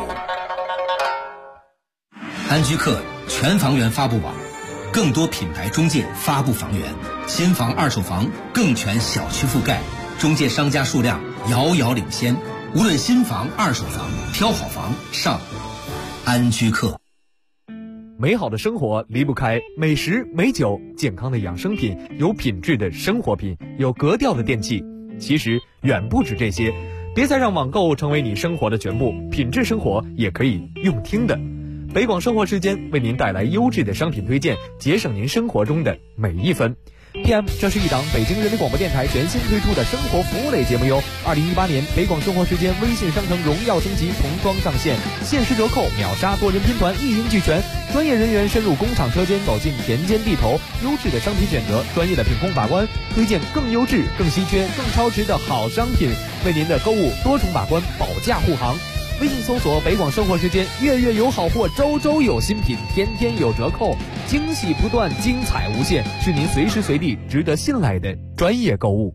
安居客全房源发布网，更多品牌中介发布房源，新房二手房更全小区覆盖，中介商家数量遥遥领先。无论新房二手房，挑好房上安居客。 美好的生活离不开美食美酒，健康的养生品，有品质的生活品，有格调的电器。其实远不止这些，别再让网购成为你生活的全部，品质生活也可以用听的。北广生活时间为您带来优质的商品推荐，节省您生活中的每一分。PM， 这是一档北京人民广播电台全新推出的生活服务类节目哟。2018年北广生活时间微信商城荣耀升级，童装上线，限时折扣，秒杀多人拼团，一应俱全。专业人员深入工厂车间，走进田间地头，优质的商品选择，专业的品控把关，推荐更优质、更稀缺、更超值的好商品，为您的购物多重把关，保价护航。微信搜索北广生活时间，月月有好货，周周有新品，天天有折扣，惊喜不断，精彩无限，是您随时随地值得信赖的专业购物。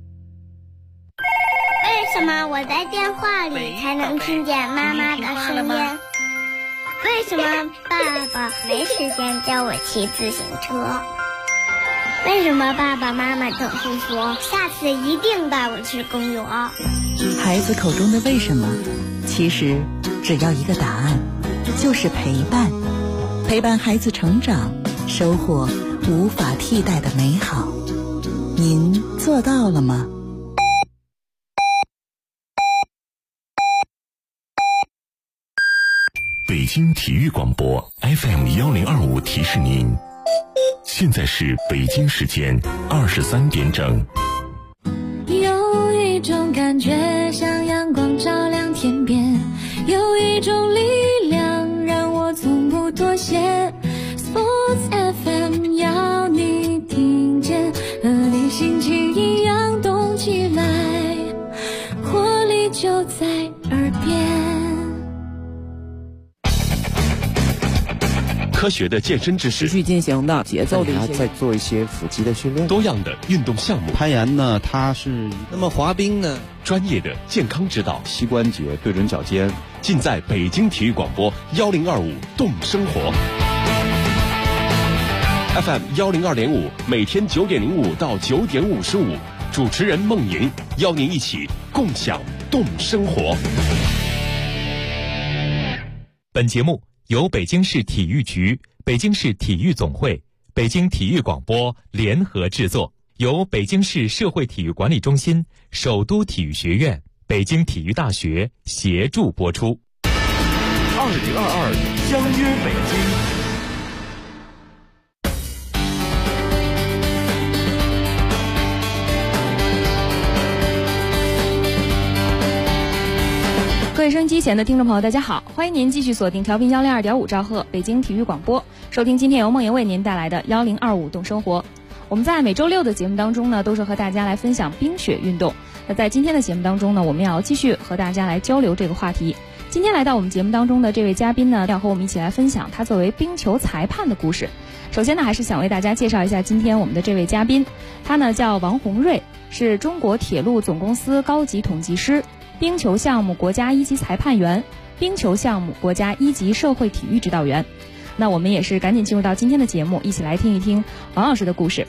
为什么我在电话里才能听见妈妈的声音？为什么爸爸没时间教我骑自行车？为什么爸爸妈妈总是说下次一定带我去公园？ 孩子口中的为什么，其实只要一个答案，就是陪伴。 陪伴孩子成长，收获无法替代的美好。您做到了吗？ 北京体育广播 FM1025提示您，现在是北京时间23点整。 有一种感觉像阳光照亮天边，有一种力量让我从不妥协。Sports FM 要你听见，和你心情一样动起来，活力就在耳边。 科学的健身知识， 持续进行的节奏的再做一些腹肌的训练， 多样的运动项目。 攀岩呢，它是那么滑冰呢， 专业的健康指导， 膝关节对准脚尖， 尽在北京体育广播1025动生活 FM102.5，每天9点05到9点55，主持人孟莹邀您一起共享动生活。 本节目由北京市体育局、北京市体育总会、北京体育广播联合制作，由北京市社会体育管理中心、首都体育学院、北京体育大学协助播出。 2022相约北京。 各位收音机前的听众朋友，大家好，欢迎您继续锁定调频102.5兆赫北京体育广播，收听今天由梦莹为您带来的1025动生活。我们在每周六的节目当中呢，都是和大家来分享冰雪运动。那在今天的节目当中呢，我们也要继续和大家来交流这个话题。今天来到我们节目当中的这位嘉宾呢，要和我们一起来分享他作为冰球裁判的故事。首先呢，还是想为大家介绍一下今天我们的这位嘉宾，他呢叫王宏瑞，是中国铁路总公司高级统计师，冰球项目国家一级裁判员，冰球项目国家一级社会体育指导员。那我们也是赶紧进入到今天的节目，一起来听一听王老师的故事。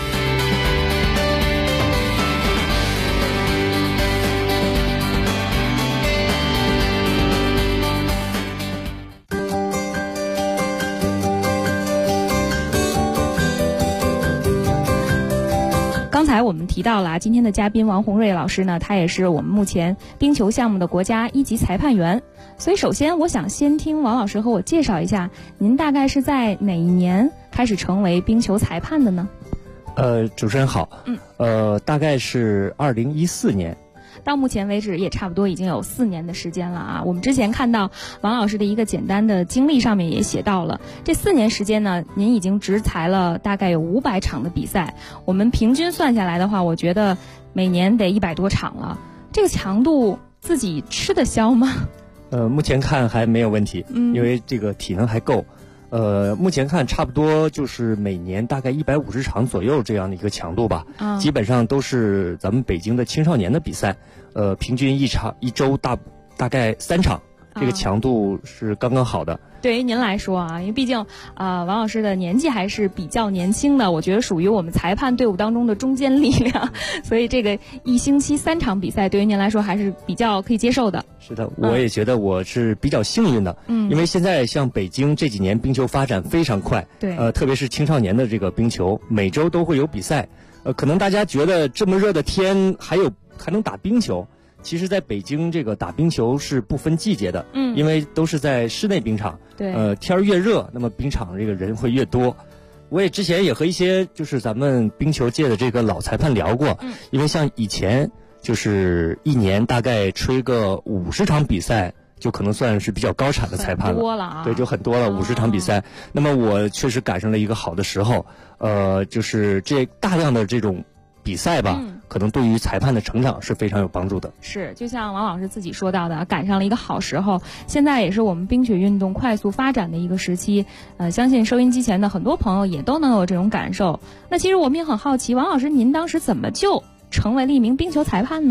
刚才我们提到了今天的嘉宾王宏瑞老师呢，他也是我们目前冰球项目的国家一级裁判员。所以首先我想先听王老师和我介绍一下，您大概是在哪一年开始成为冰球裁判的呢？ 主持人好，大概是2014年。 到目前为止也差不多已经有4年的时间了啊。我们之前看到王老师的一个简单的经历上面也写到了，这4年时间呢，您已经执裁了大概有500场的比赛，我们平均算下来的话，我觉得每年得100多场了。这个强度自己吃得消吗？ 目前看还没有问题，因为这个体能还够。目前看差不多就是每年大概150场左右这样的一个强度吧，基本上都是咱们北京的青少年的比赛，平均一周大概3场，这个强度是刚刚好的。 对于您来说啊，因为毕竟王老师的年纪还是比较年轻的，我觉得属于我们裁判队伍当中的中坚力量，所以这个1星期3场比赛对于您来说还是比较可以接受的。 是的，我也觉得我是比较幸运的，因为现在像北京这几年冰球发展非常快， 对， 特别是青少年的这个冰球，每周都会有比赛，可能大家觉得这么热的天还能打冰球。其实在北京这个打冰球是不分季节的，因为都是在室内冰场， 对， 天儿越热，那么冰场这个人会越多。我也之前也和一些就是咱们冰球界的这个老裁判聊过，因为像以前就是一年大概吹个50场比赛，就可能算是比较高产的裁判了， 多了啊， 对，就很多了，50场比赛。那么我确实赶上了一个好的时候，就是这大量的这种比赛吧，可能对于裁判的成长是非常有帮助的。 是，就像王老师自己说到的，赶上了一个好时候。现在也是我们冰雪运动快速发展的一个时期，相信收音机前的很多朋友也都能有这种感受。那其实我们也很好奇，王老师您当时怎么就成为了一名冰球裁判呢？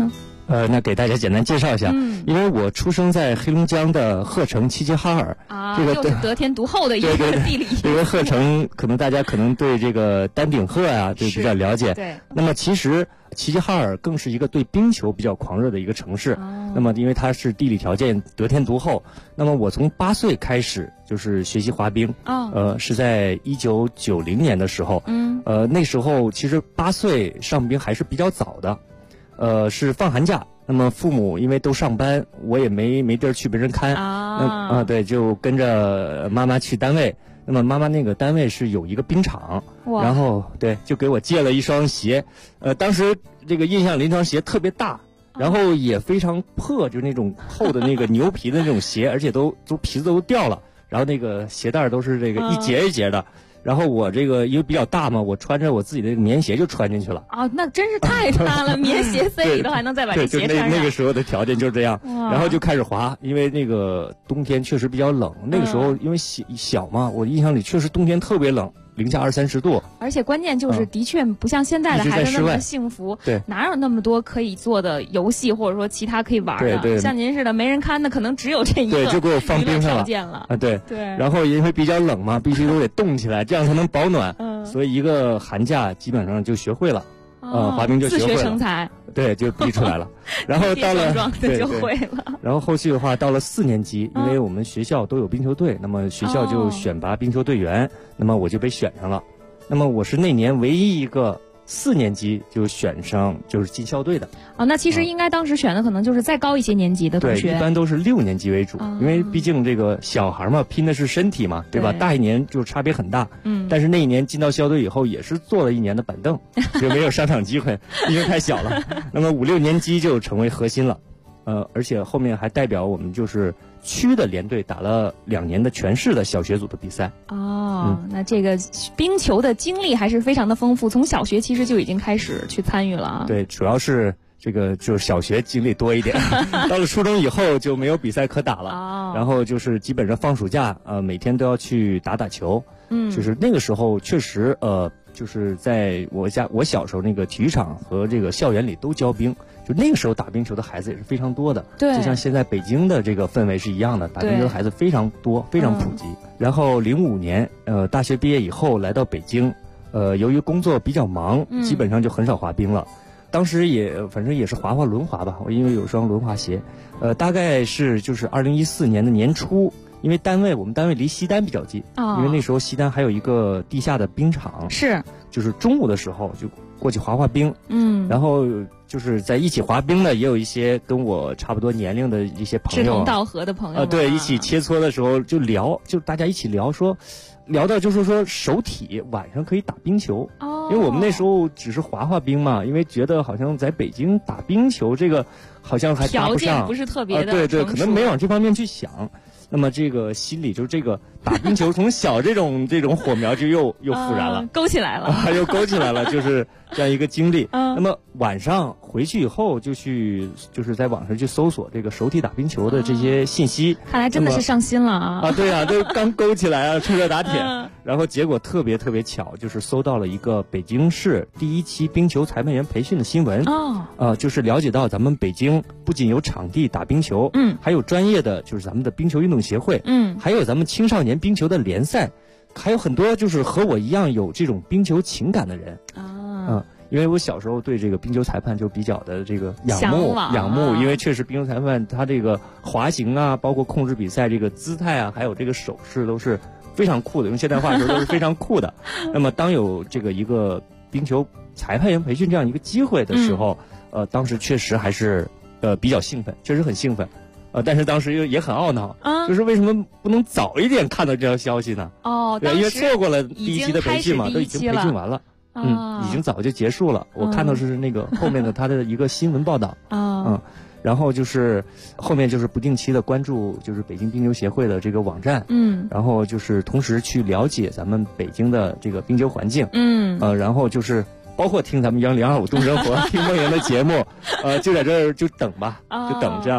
那给大家简单介绍一下，因为我出生在黑龙江的鹤城齐齐哈尔啊，这个又是得天独厚的一个地理。 这个鹤城，可能大家对这个丹顶鹤啊，就比较了解。 对。 那么其实齐齐哈尔更是一个对冰球比较狂热的一个城市。那么因为它是地理条件得天独厚，那么我从8岁开始就是学习滑冰。是在1990年的时候。那时候其实8岁上冰还是比较早的。是放寒假，那么父母因为都上班，我也没地儿去没人看对，就跟着妈妈去单位。那么妈妈那个单位是有一个冰场，然后对，就给我借了一双鞋。当时这个印象里那双鞋特别大，然后也非常破，就是那种厚的那个牛皮的那种鞋，而且都皮子都掉了，然后那个鞋带都是这个一节一节的。然后我这个因为比较大嘛，我穿着我自己的棉鞋就穿进去了。 那真是太大了，棉鞋塞里头还能再把这鞋穿上。 那个时候的条件就是这样，然后就开始滑。因为那个冬天确实比较冷，那个时候因为小嘛，我印象里确实冬天特别冷。零下20-30度， 而且关键就是的确不像现在的孩子那么幸福， 对， 哪有那么多可以做的游戏或者说其他可以玩的？ 对， 像您似的没人看的，可能只有这一个， 对，就给我放冰上了啊，对。然后因为比较冷嘛，必须都得冻起来，这样才能保暖。所以一个寒假基本上就学会了。滑冰就学会了， 自学成才， 对，就逼出来了。然后到了对就会了。 然后后续的话，到了4年级，因为我们学校都有冰球队，那么学校就选拔冰球队员，那么我就被选上了。那么我是那年唯一一个4年级就选上就是进校队的。 那其实应该当时选的可能就是再高一些年级的同学。 对，一般都是6年级为主，因为毕竟这个小孩嘛，拼的是身体嘛，对吧？大一年就差别很大。但是那一年进到校队以后，也是坐了1年的板凳，就没有上场机会，因为太小了。那么5、6年级就成为核心了，而且后面还代表我们就是区的联队打了2年的全市的小学组的比赛。 那这个冰球的经历还是非常的丰富，从小学其实就已经开始去参与了啊。 对，主要是这个就是小学经历多一点，到了初中以后就没有比赛可打了。然后就是基本上放暑假每天都要去打球。就是那个时候确实就是在我小时候那个体育场和这个校园里都教冰，就那个时候打冰球的孩子也是非常多的。 对， 就像现在北京的这个氛围是一样的，打冰球的孩子非常多，非常普及。然后05年大学毕业以后来到北京，由于工作比较忙，基本上就很少滑冰了。当时反正也是滑轮滑吧，我因为有双轮滑鞋，大概是就是2014年的年初。因为我们单位离西单比较近，因为那时候西单还有一个地下的冰场，就是中午的时候就过去滑冰，然后就是在一起滑冰的也有一些跟我差不多年龄的一些朋友， 志同道合的朋友对，一起切磋的时候就大家一起聊到就是说首体晚上可以打冰球，因为我们那时候只是滑冰嘛，因为觉得好像在北京打冰球这个好像还搭不上， 条件不是特别的对，可能没往这方面去想。那么这个心里就是这个打冰球从小这种火苗就又复燃了， 勾起来了， 又勾起来了，就是这样一个经历。那么晚上回去以后就是在网上去搜索这个首体打冰球的这些信息， 看来真的是上心了啊！ 对啊，都刚勾起来趁热打铁。然后结果特别特别巧，就是搜到了一个北京市第1期冰球裁判员培训的新闻。就是了解到咱们北京不仅有场地打冰球，还有专业的就是咱们的冰球运动协会，还有咱们青少年冰球的联赛，还有很多就是和我一样有这种冰球情感的人。因为我小时候对这个冰球裁判就比较的这个仰慕，因为确实冰球裁判他这个滑行啊，包括控制比赛这个姿态啊，还有这个手势都是非常酷的，用现代话说都是非常酷的。那么当有这个一个冰球裁判员培训这样一个机会的时候，当时确实还是比较兴奋，确实很兴奋。但是当时也很懊恼，就是为什么不能早一点看到这条消息呢？对，因为错过了第1期的培训嘛，都已经培训完了。已经早就结束了。我看到是那个后面的他的一个新闻报道。然后就是后面就是不定期的关注就是北京冰球协会的这个网站，然后就是同时去了解咱们北京的这个冰球环境，然后就是包括听咱们102.5动生活听梦圆的节目，就在这儿就等吧，就等这样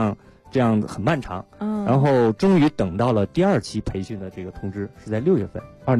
这样很漫长。然后终于等到了第2期培训的这个通知，是在6月份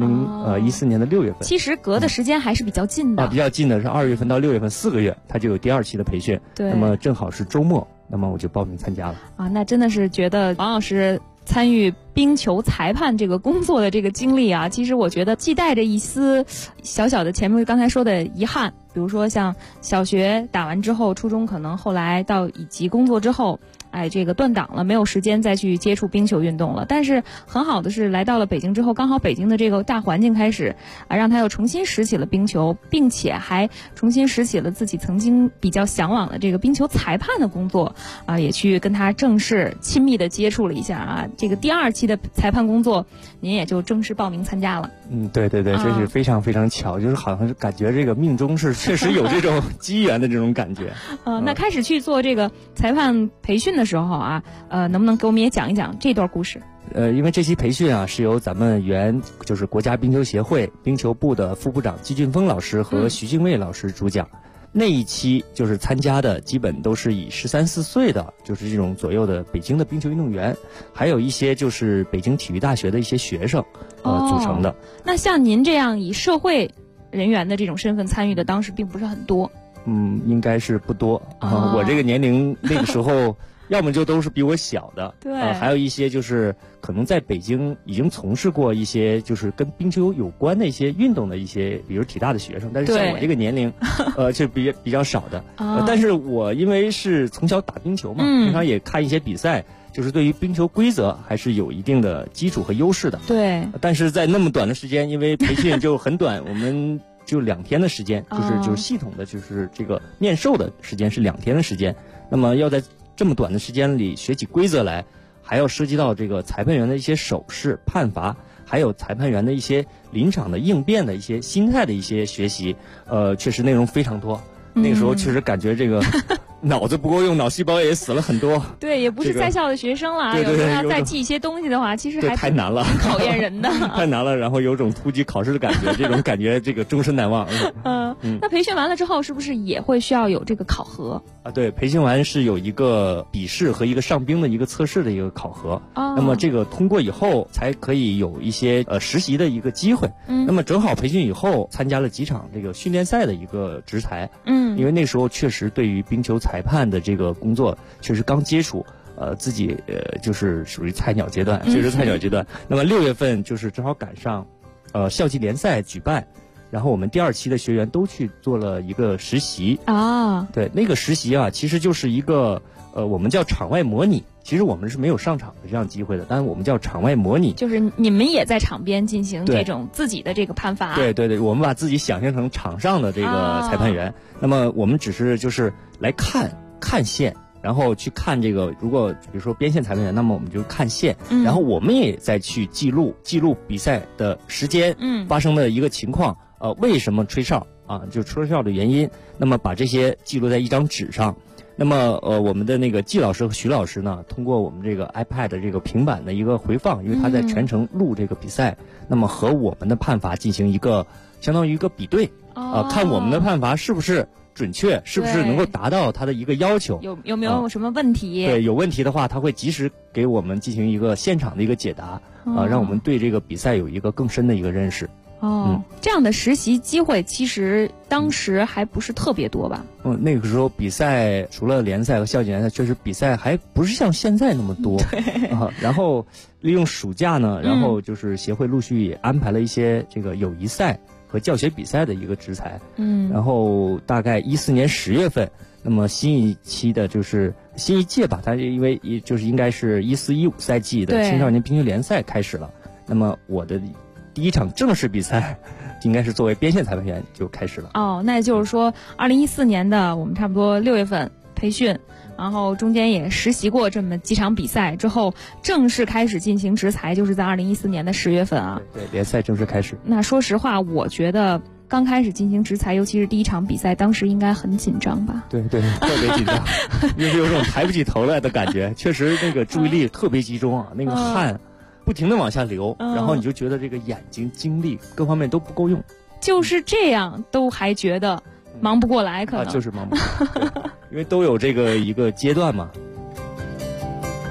，2014年的6月份。 其实隔的时间还是比较近的。 比较近的是2月份到6月份4个月，它就有第2期的培训。 对。 那么正好是周末，那么我就报名参加了。 那真的是觉得王老师参与冰球裁判这个工作的这个经历啊，其实我觉得既带着一丝小小的前面刚才说的遗憾，比如说像小学打完之后，初中可能后来到乙级工作之后，这个断档了，没有时间再去接触冰球运动了。但是很好的是来到了北京之后，刚好北京的这个大环境开始让他又重新拾起了冰球，并且还重新拾起了自己曾经比较向往的这个冰球裁判的工作也去跟他正式亲密的接触了一下这个第2期的裁判工作，您也就正式报名参加了。 对对对，这是非常非常巧，就是好像是感觉这个命中是确实有这种机缘的这种感觉。 那开始去做这个裁判培训的时候能不能给我们也讲一讲这段故事？ 因为这期培训是由咱们就是国家冰球协会冰球部的副部长季俊峰老师和徐静卫老师主讲。那一期就是参加的基本都是以13、14岁的，就是这种左右的北京的冰球运动员，还有一些就是北京体育大学的一些学生组成的。 那像您这样以社会人员的这种身份参与的，当时并不是很多。 应该是不多我这个年龄那个时候要么就都是比我小的， 对， 还有一些就是可能在北京已经从事过一些就是跟冰球有关的一些运动的一些，比如体大的学生，但是像我这个年龄，就比较少的。但是我因为是从小打冰球嘛，平常也看一些比赛，就是对于冰球规则还是有一定的基础和优势的。 对， 但是在那么短的时间，因为培训就很短，我们就2天的时间，就是系统的就是这个面授的时间是2天的时间，那么要在这么短的时间里学起规则来，还要涉及到这个裁判员的一些手势判罚，还有裁判员的一些临场的应变的一些心态的一些学习，确实内容非常多。那个时候确实感觉这个脑子不够用，脑细胞也死了很多。 对，也不是在校的学生了，有时候要再记一些东西的话，其实还太难了， 很考验人的。 太难了，然后有种突击考试的感觉，这种感觉这个终身难忘。 那培训完了之后，是不是也会需要有这个考核？ 对，培训完是有一个笔试和一个上冰的一个测试的一个考核。那么这个通过以后，才可以有一些实习的一个机会。那么正好培训以后，参加了几场这个训练赛的一个执裁。因为那时候确实对于冰球裁判的这个工作确实刚接触，自己就是属于菜鸟阶段，确实菜鸟阶段。那么6月份就是正好赶上校际联赛举办，然后我们第2期的学员都去做了一个实习对，那个实习其实就是一个我们叫场外模拟。其实我们是没有上场的这样机会的，但是我们叫场外模拟， 就是你们也在场边进行这种自己的这个判罚。 对对对，我们把自己想象成场上的这个裁判员，那么我们只是就是来看线，然后去看这个，如果比如说边线裁判员，那么我们就看线，然后我们也再去记录比赛的时间，发生的一个情况，为什么吹哨就吹哨的原因，那么把这些记录在一张纸上。那么我们的那个季老师和徐老师呢，通过我们这个 iPad 这个平板的一个回放，因为他在全程录这个比赛，那么和我们的判罚进行一个相当于一个比对，看我们的判罚是不是准确，是不是能够达到他的一个要求， 有没有什么问题？ 对，有问题的话，他会及时给我们进行一个现场的一个解答，让我们对这个比赛有一个更深的一个认识。 这样的实习机会其实当时还不是特别多吧？ 那个时候比赛除了联赛和校际联赛，确实比赛还不是像现在那么多。然后利用暑假呢，然后就是协会陆续也安排了一些这个友谊赛和教学比赛的一个执裁。然后大概14年10月份，那么新一期的就是新一届吧，它因为就是应该是14-15赛季的青少年冰球联赛开始了。那么我的第一场正式比赛应该是作为边线裁判员就开始了。 那就是说2014年的我们差不多6月份培训，然后中间也实习过这么几场比赛之后，正式开始进行执裁，就是在2014年的10月份对，联赛正式开始。 那说实话，我觉得刚开始进行执裁，尤其是第一场比赛，当时应该很紧张吧？ 对对，特别紧张，就是有种抬不起头来的感觉。确实那个注意力特别集中那个汗不停地往下流，然后你就觉得这个眼睛精力各方面都不够用， 就是这样都还觉得忙不过来，可能就是忙不过来因为都有这个一个阶段嘛。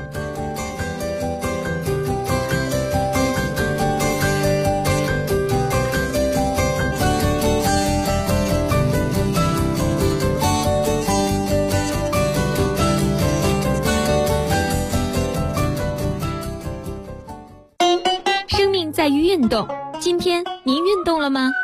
运动。今天您运动了吗？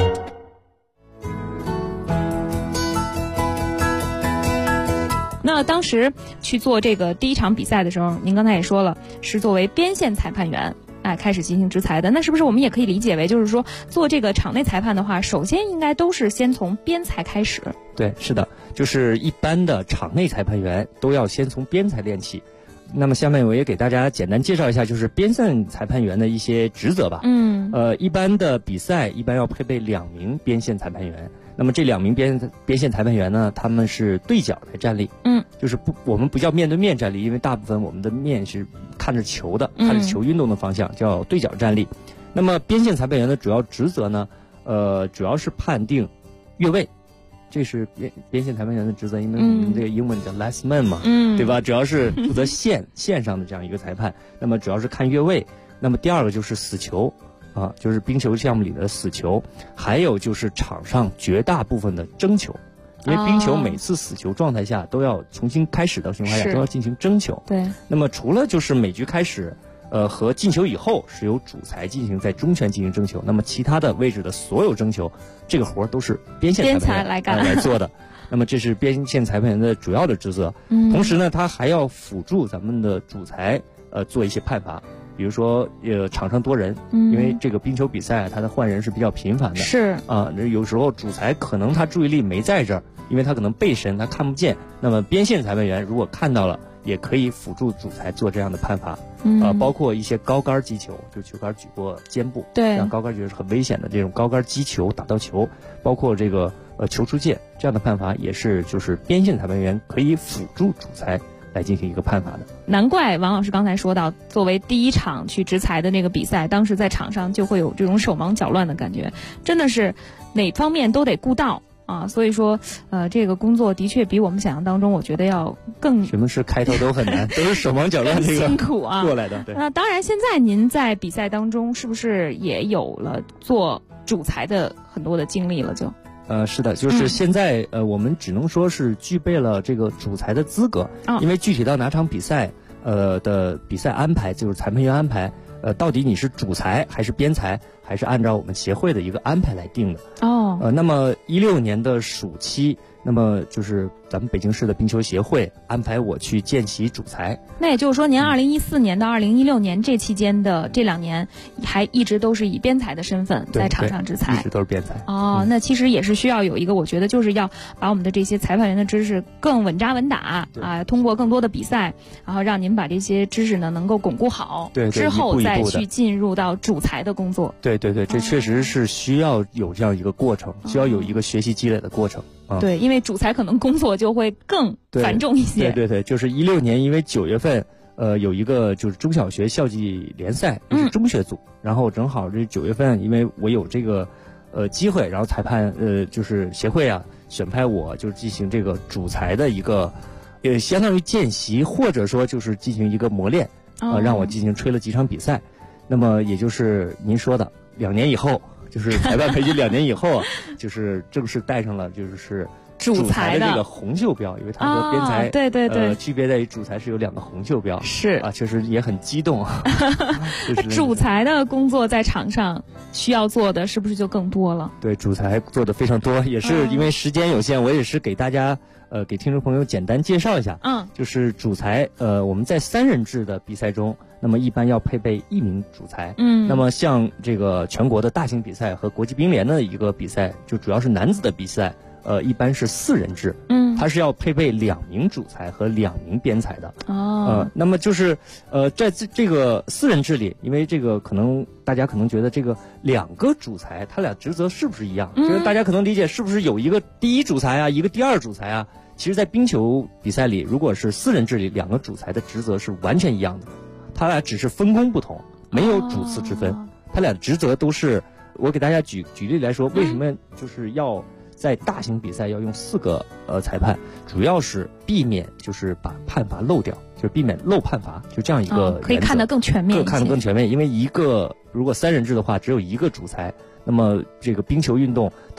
那当时去做这个第一场比赛的时候，您刚才也说了，是作为边线裁判员开始进行执裁的。那是不是我们也可以理解为，就是说做这个场内裁判的话，首先应该都是先从边裁开始？ 对，是的，就是一般的场内裁判员都要先从边裁练起。那么下面我也给大家简单介绍一下，就是边线裁判员的一些职责吧。一般的比赛一般要配备2名边线裁判员。那么这2名边线裁判员呢，他们是对角来站立。就是我们不叫面对面站立，因为大部分我们的面是看着球的，看着球运动的方向，叫对角站立。那么边线裁判员的主要职责呢，主要是判定越位。这是边线裁判员的职责，因为我们这个英文叫 last man 嘛，对吧？主要是负责线上的这样一个裁判。那么主要是看越位。那么第二个就是死球啊，就是冰球项目里的死球，还有就是场上绝大部分的争球，因为冰球每次死球状态下都要重新开始的情况下都要进行争球。 对。 那么除了就是每局开始，和进球以后是由主裁进行在中圈进行争球，那么其他的位置的所有争球，这个活都是边线裁判员来做的。那么这是边线裁判员的主要的职责。同时呢，他还要辅助咱们的主裁做一些判罚。比如说场上多人，因为这个冰球比赛它的换人是比较频繁的。 是啊，有时候主裁可能他注意力没在这儿，因为他可能背身，他看不见。那么边线裁判员如果看到了，也可以辅助主裁做这样的判罚。包括一些高杆击球，就球杆举过肩部， 对， 让高杆觉得是很危险的这种高杆击球打到球，包括这个球出界这样的判罚，也是就是边线裁判员可以辅助主裁来进行一个判罚的。 难怪王老师刚才说到，作为第一场去执裁的那个比赛，当时在场上就会有这种手忙脚乱的感觉，真的是哪方面都得顾到啊。所以说这个工作的确比我们想象当中，我觉得要更什么事开头都很难，都是手忙脚乱这个辛苦啊过来的。对。 那当然，现在您在比赛当中是不是也有了做主裁的很多的经历了就？ 是的，就是现在我们只能说是具备了这个主裁的资格，因为具体到哪场比赛的比赛安排，就是裁判员安排，到底你是主裁还是边裁，还是按照我们协会的一个安排来定的。那么16年的暑期，那么就是咱们北京市的冰球协会安排我去见习主裁。 那也就是说，您2014年到2016年这期间的这2年，还一直都是以边裁的身份在场上执裁， 一直都是边裁。 那其实也是需要有一个，我觉得就是要把我们的这些裁判员的知识更稳扎稳打啊，通过更多的比赛，然后让您把这些知识呢能够巩固好，之后再去进入到主裁的工作。 对，这确实是需要有这样一个过程，需要有一个学习积累的过程。 对，因为主裁可能工作就会更繁重一些。 对，就是16年，因为9月份，有一个就是中小学校际联赛，就是中学组，然后正好这9月份，因为我有这个机会，然后裁判就是协会啊选派我，就是进行这个主裁的一个相当于见习，或者说就是进行一个磨练，让我进行吹了几场比赛。那么也就是您说的2年以后。就是裁判培训2年以后，就是正式带上了就是主裁的这个红袖标，因为它和边裁对区别在于主裁是有2个红袖标， 是确实也很激动啊。 主裁的工作在场上需要做的是不是就更多了？ 对，主裁做的非常多，也是因为时间有限，我也是给大家给听众朋友简单介绍一下。就是主裁我们在3人制的比赛中，那么一般要配备1名主裁。那么像这个全国的大型比赛和国际冰联的一个比赛，就主要是男子的比赛，一般是4人制。它是要配备2名主裁和2名边裁的。那么就是在这个4人制里，因为这个可能大家可能觉得这个2个主裁他俩职责是不是一样？就是大家可能理解是不是有一个第一主裁啊，一个第2主裁啊？其实，在冰球比赛里，如果是4人制里，2个主裁的职责是完全一样的，他俩只是分工不同，没有主次之分。他俩的职责都是，我给大家举例来说，为什么就是要在大型比赛要用4个裁判，主要是避免就是把判罚漏掉，就是避免漏判罚，就这样一个可以看得更全面一些， 看得更全面。因为如果3人制的话，只有1个主裁，那么这个冰球运动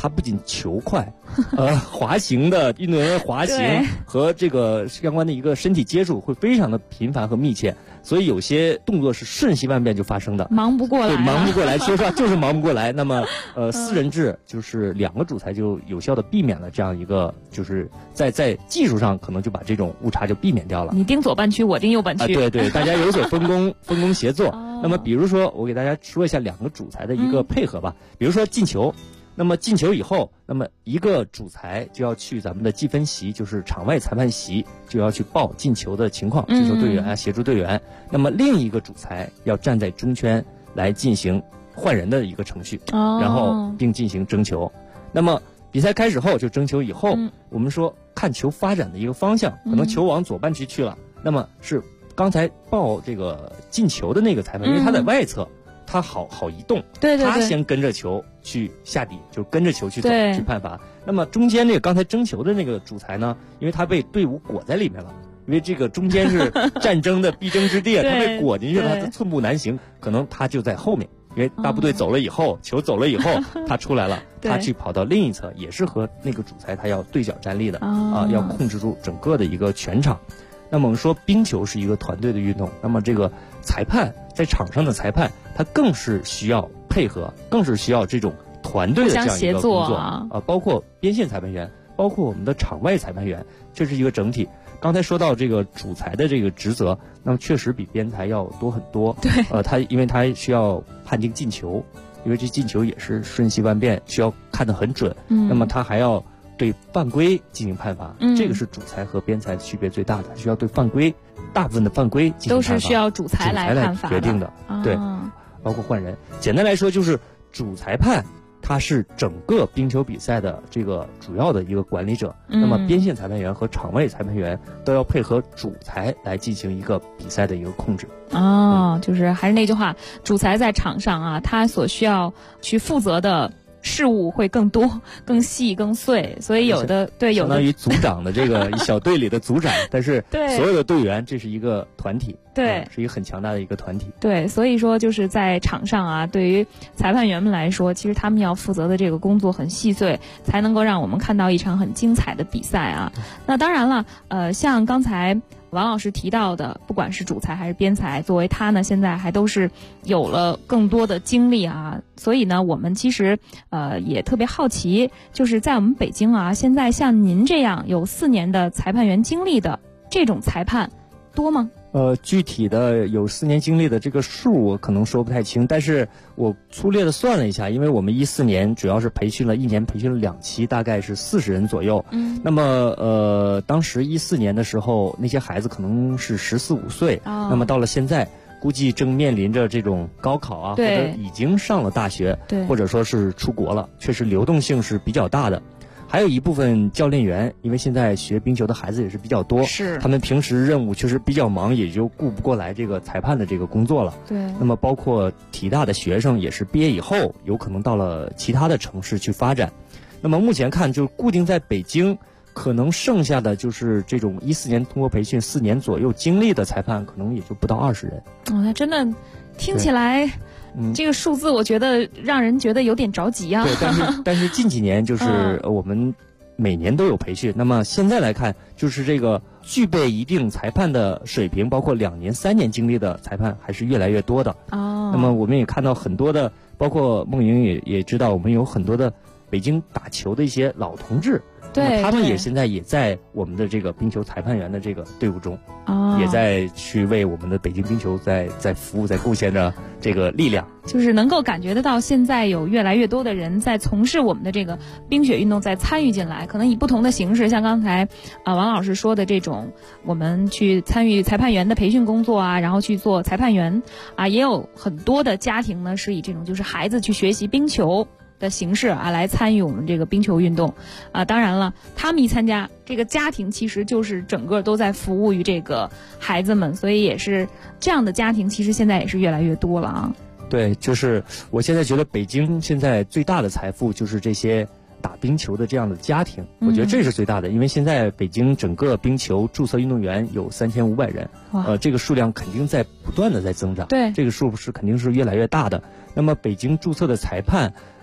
它不仅球快，滑行的运动员滑行和这个相关的一个身体接触会非常的频繁和密切，所以有些动作是瞬息万变就发生的， 忙不过来， 对，忙不过来，说实话就是忙不过来。那么4人制就是2个主裁就有效的避免了这样一个，就是在技术上可能就把这种误差就避免掉了。 你盯左半区，我盯右半区， 对，大家有所分工协作。那么比如说我给大家说一下2个主裁的一个配合吧，比如说进球。那么进球以后，那么一个主裁就要去咱们的计分席，就是场外裁判席，就要去报进球的情况，接受队员啊，协助队员。那么另一个主裁要站在中圈来进行换人的一个程序，然后并进行争球。那么比赛开始后，就争球以后，我们说看球发展的一个方向，可能球往左半区去了，那么是刚才报这个进球的那个裁判，因为他在外侧。他好移动， 对， 他先跟着球去下底，就跟着球去走去判罚。那么中间这个刚才争球的那个主裁呢，因为他被队伍裹在里面了，因为这个中间是战争的必争之地，他被裹进去了，他寸步难行，可能他就在后面，因为大部队走了以后，球走了以后，他出来了，他去跑到另一侧，也是和那个主裁他要对角站立的要控制住整个的一个全场。那么我们说冰球是一个团队的运动，那么这个裁判在场上的裁判，他更是需要配合，更是需要这种团队的这样一个工作包括边线裁判员，包括我们的场外裁判员，这是一个整体。刚才说到这个主裁的这个职责，那么确实比边裁要多很多。对，因为他需要判定进球，因为这进球也是瞬息万变，需要看得很准。那么他还要对犯规进行判罚，这个是主裁和边裁区别最大的，需要对犯规，大部分的犯规进行判罚， 都是需要主裁来判罚决定的。对，包括换人。简单来说，就是主裁判他是整个冰球比赛的这个主要的一个管理者，那么边线裁判员和场外裁判员都要配合主裁来进行一个比赛的一个控制。 就是还是那句话，主裁在场上啊，他所需要去负责的事物会更多、更细、更碎，所以有的相当于组长的这个小队里的组长，但是所有的队员这是一个团体， 对， 是一个很强大的一个团体。 对，所以说就是在场上啊，对于裁判员们来说，其实他们要负责的这个工作很细碎，才能够让我们看到一场很精彩的比赛啊。那当然了，像刚才王老师提到的，不管是主裁还是边裁，作为他呢，现在还都是有了更多的经历啊，所以呢，我们其实也特别好奇，就是在我们北京啊，现在像您这样有4年的裁判员经历的这种裁判多吗？ 具体的有4年经历的这个数我可能说不太清，但是我粗略的算了一下，因为我们14年主要是培训了1年，培训了2期，大概是40人左右。那么当时14年的时候，那些孩子可能是14、15岁，那么到了现在，估计正面临着这种高考啊，或者已经上了大学，或者说是出国了，确实流动性是比较大的。还有一部分教练员，因为现在学冰球的孩子也是比较多，他们平时任务确实比较忙，也就顾不过来这个裁判的这个工作了。 对。 那么包括体大的学生，也是毕业以后有可能到了其他的城市去发展。那么目前看，就固定在北京，可能剩下的就是这种14年通过培训4年左右经历的裁判，可能也就不到20人。 那真的听起来。这个数字我觉得让人觉得有点着急啊。 对，但是近几年就是我们每年都有培训，那么现在来看，就是这个具备一定裁判的水平，包括2年、3年经历的裁判还是越来越多的。那么我们也看到很多的，包括梦莹也知道，我们有很多的北京打球的一些老同志。 对， 他们也现在也在我们的这个冰球裁判员的这个队伍中，也在去为我们的北京冰球在服务，在贡献着这个力量。 就是能够感觉得到，现在有越来越多的人在从事我们的这个冰雪运动，在参与进来，可能以不同的形式，像刚才王老师说的这种，我们去参与裁判员的培训工作啊，然后去做裁判员啊，也有很多的家庭呢是以这种就是孩子去学习冰球的形式啊来参与我们这个冰球运动啊。当然了，他们一参加，这个家庭其实就是整个都在服务于这个孩子们，所以也是这样的家庭其实现在也是越来越多了啊。 对，就是我现在觉得北京现在最大的财富就是这些打冰球的这样的家庭，我觉得这是最大的，因为现在北京整个冰球注册运动员有3500人，这个数量肯定在不断的在增长， 对， 这个数是肯定是越来越大的。那么北京注册的裁判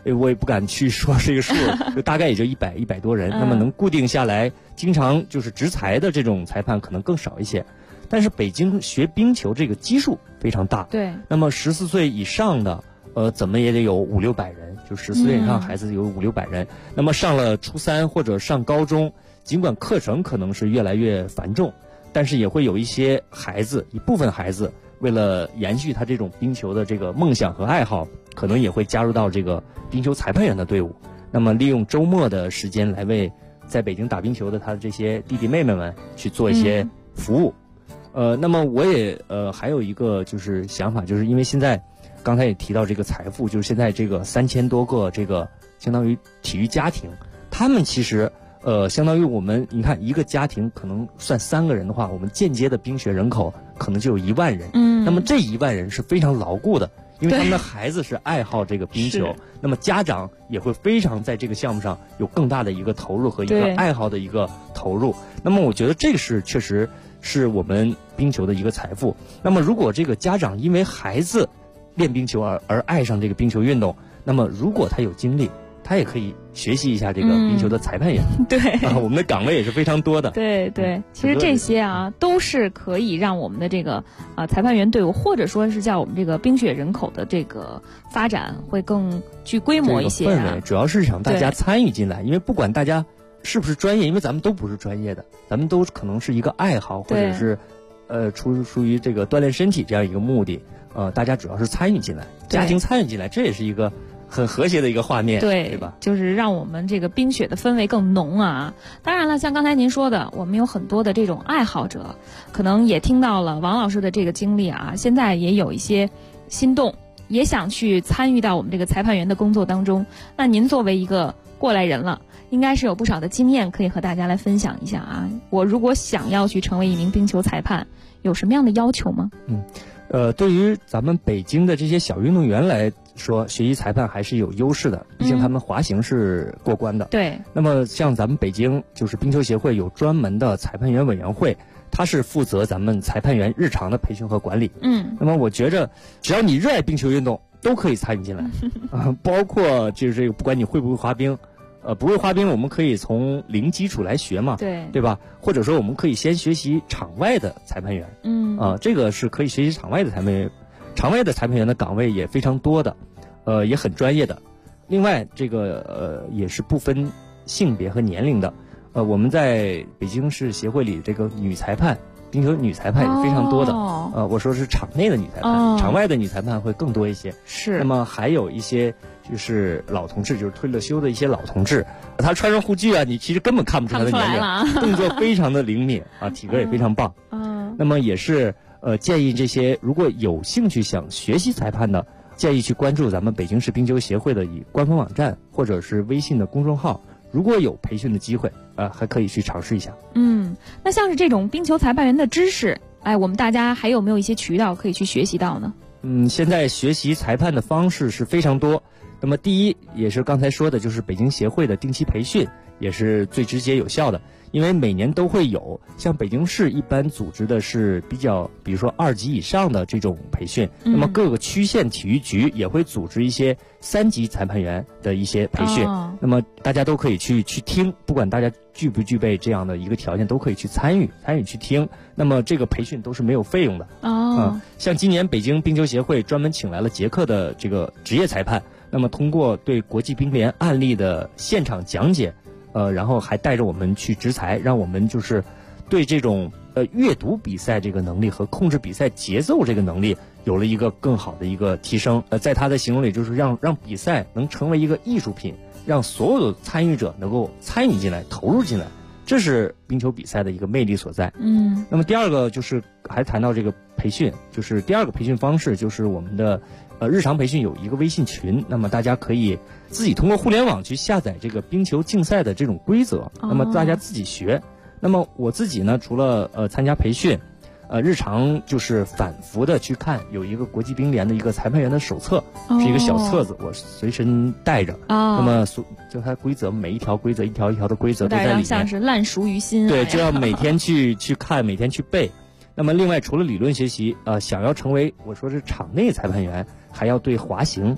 我也不敢去说这个数，就大概也就100多人。那么能固定下来，经常就是执裁的这种裁判可能更少一些。但是北京学冰球这个基数非常大， 对。 那么14岁以上的，怎么也得有500-600人，就14岁以上孩子有500-600人。那么上了初三或者上高中，尽管课程可能是越来越繁重，但是也会有一些孩子，一部分孩子为了延续他这种冰球的这个梦想和爱好，可能也会加入到这个冰球裁判员的队伍。那么利用周末的时间来为在北京打冰球的他的这些弟弟妹妹们去做一些服务。那么我也还有一个就是想法，就是因为现在刚才也提到这个财富，就是现在这个3000多个这个相当于体育家庭，他们其实相当于我们你看一个家庭可能算3个人的话，我们间接的冰雪人口可能就有1万人。那么这1万人是非常牢固的，因为他们的孩子是爱好这个冰球，那么家长也会非常在这个项目上有更大的一个投入和一个爱好的一个投入。那么我觉得这个是确实是我们冰球的一个财富。那么如果这个家长因为孩子练冰球而爱上这个冰球运动，那么如果他有精力，他也可以学习一下这个冰球的裁判员。 对我们的岗位也是非常多的。 对，其实这些都是可以让我们的这个裁判员队伍，或者说是叫我们这个冰雪人口的这个发展会更具规模一些。 这个氛围主要是想大家参与进来，因为不管大家是不是专业，因为咱们都不是专业的，咱们都可能是一个爱好，或者是出于这个锻炼身体这样一个目的。大家主要是参与进来，家庭参与进来，这也是一个很和谐的一个画面，对吧？ 就是让我们这个冰雪的氛围更浓啊。当然了，像刚才您说的，我们有很多的这种爱好者，可能也听到了王老师的这个经历啊，现在也有一些心动，也想去参与到我们这个裁判员的工作当中。那您作为一个过来人了，应该是有不少的经验可以和大家来分享一下啊。我如果想要去成为一名冰球裁判，有什么样的要求吗？ 对于咱们北京的这些小运动员来说，学习裁判还是有优势的，毕竟他们滑行是过关的。 对。 那么像咱们北京就是冰球协会有专门的裁判员委员会，它是负责咱们裁判员日常的培训和管理。那么我觉着只要你热爱冰球运动，都可以参与进来包括就是这个不管你会不会滑冰。不会滑冰，我们可以从零基础来学嘛，对吧？或者说我们可以先学习场外的裁判员，这个是可以学习场外的裁判员。场外的裁判员的岗位也非常多的，也很专业的。另外，这个也是不分性别和年龄的。我们在北京市协会里，这个女裁判，冰球女裁判也是非常多的。我说是场内的女裁判，场外的女裁判会更多一些。 是。 那么还有一些就是老同志，就是退了休的一些老同志，他穿上护具啊，你其实根本看不出他的年龄，动作非常的灵敏啊，体格也非常棒。那么也是建议这些如果有兴趣想学习裁判的，建议去关注咱们北京市冰球协会的以官方网站或者是微信的公众号，如果有培训的机会还可以去尝试一下。 那像是这种冰球裁判员的知识，我们大家还有没有一些渠道可以去学习到呢？ 现在学习裁判的方式是非常多。那么第一也是刚才说的，就是北京协会的定期培训也是最直接有效的，因为每年都会有，像北京市一般组织的是比如说2级以上的这种培训，那么各个区县体育局也会组织一些3级裁判员的一些培训，那么大家都可以去听，不管大家具不具备这样的一个条件，都可以去参与去听。那么这个培训都是没有费用的。像今年北京冰球协会专门请来了捷克的这个职业裁判，那么通过对国际冰联案例的现场讲解，然后还带着我们去执裁，让我们就是对这种阅读比赛这个能力和控制比赛节奏这个能力有了一个更好的一个提升。在他的形容里，就是让比赛能成为一个艺术品，让所有的参与者能够参与进来、投入进来，这是冰球比赛的一个魅力所在。那么第二个就是还谈到这个培训，就是第二个培训方式就是我们的日常培训有一个微信群，那么大家可以自己通过互联网去下载这个冰球竞赛的这种规则，那么大家自己学。那么我自己呢，除了参加培训，日常就是反复的去看，有一个国际冰联的一个裁判员的手册，是一个小册子，我随身带着。那么就它规则，每一条规则一条一条的规则都在里面， 像是烂熟于心。 对，就要每天去看，每天去背。那么另外除了理论学习，想要成为我说是场内裁判员，还要对滑行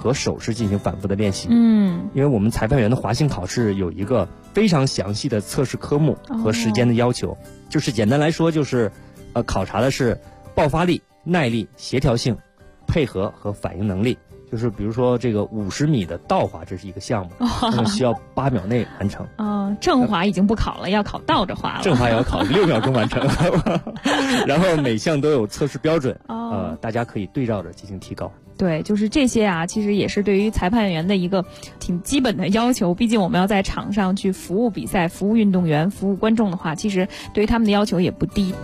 和手势进行反复的练习。因为我们裁判员的滑行考试有一个非常详细的测试科目和时间的要求，就是简单来说就是考察的是爆发力、耐力、协调性、配合和反应能力。就是比如说这个50米的倒滑，这是一个项目，那么需要8秒内完成。 正滑已经不考了，要考倒着滑了。 正滑也要考6秒钟完成。然后每项都有测试标准，大家可以对照着进行提高。 对，就是这些啊，其实也是对于裁判员的一个挺基本的要求。毕竟我们要在场上去服务比赛、服务运动员、服务观众的话，其实对于他们的要求也不低。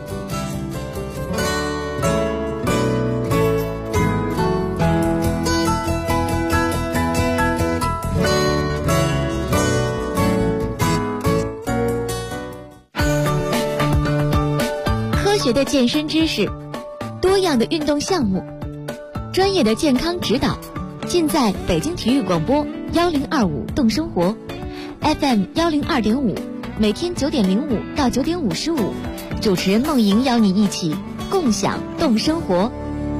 科学的健身知识，多样的运动项目，专业的健康指导，尽在北京体育广播1025动生活 FM 102.5，每天9点05到9点55，主持人梦莹邀你一起共享动生活。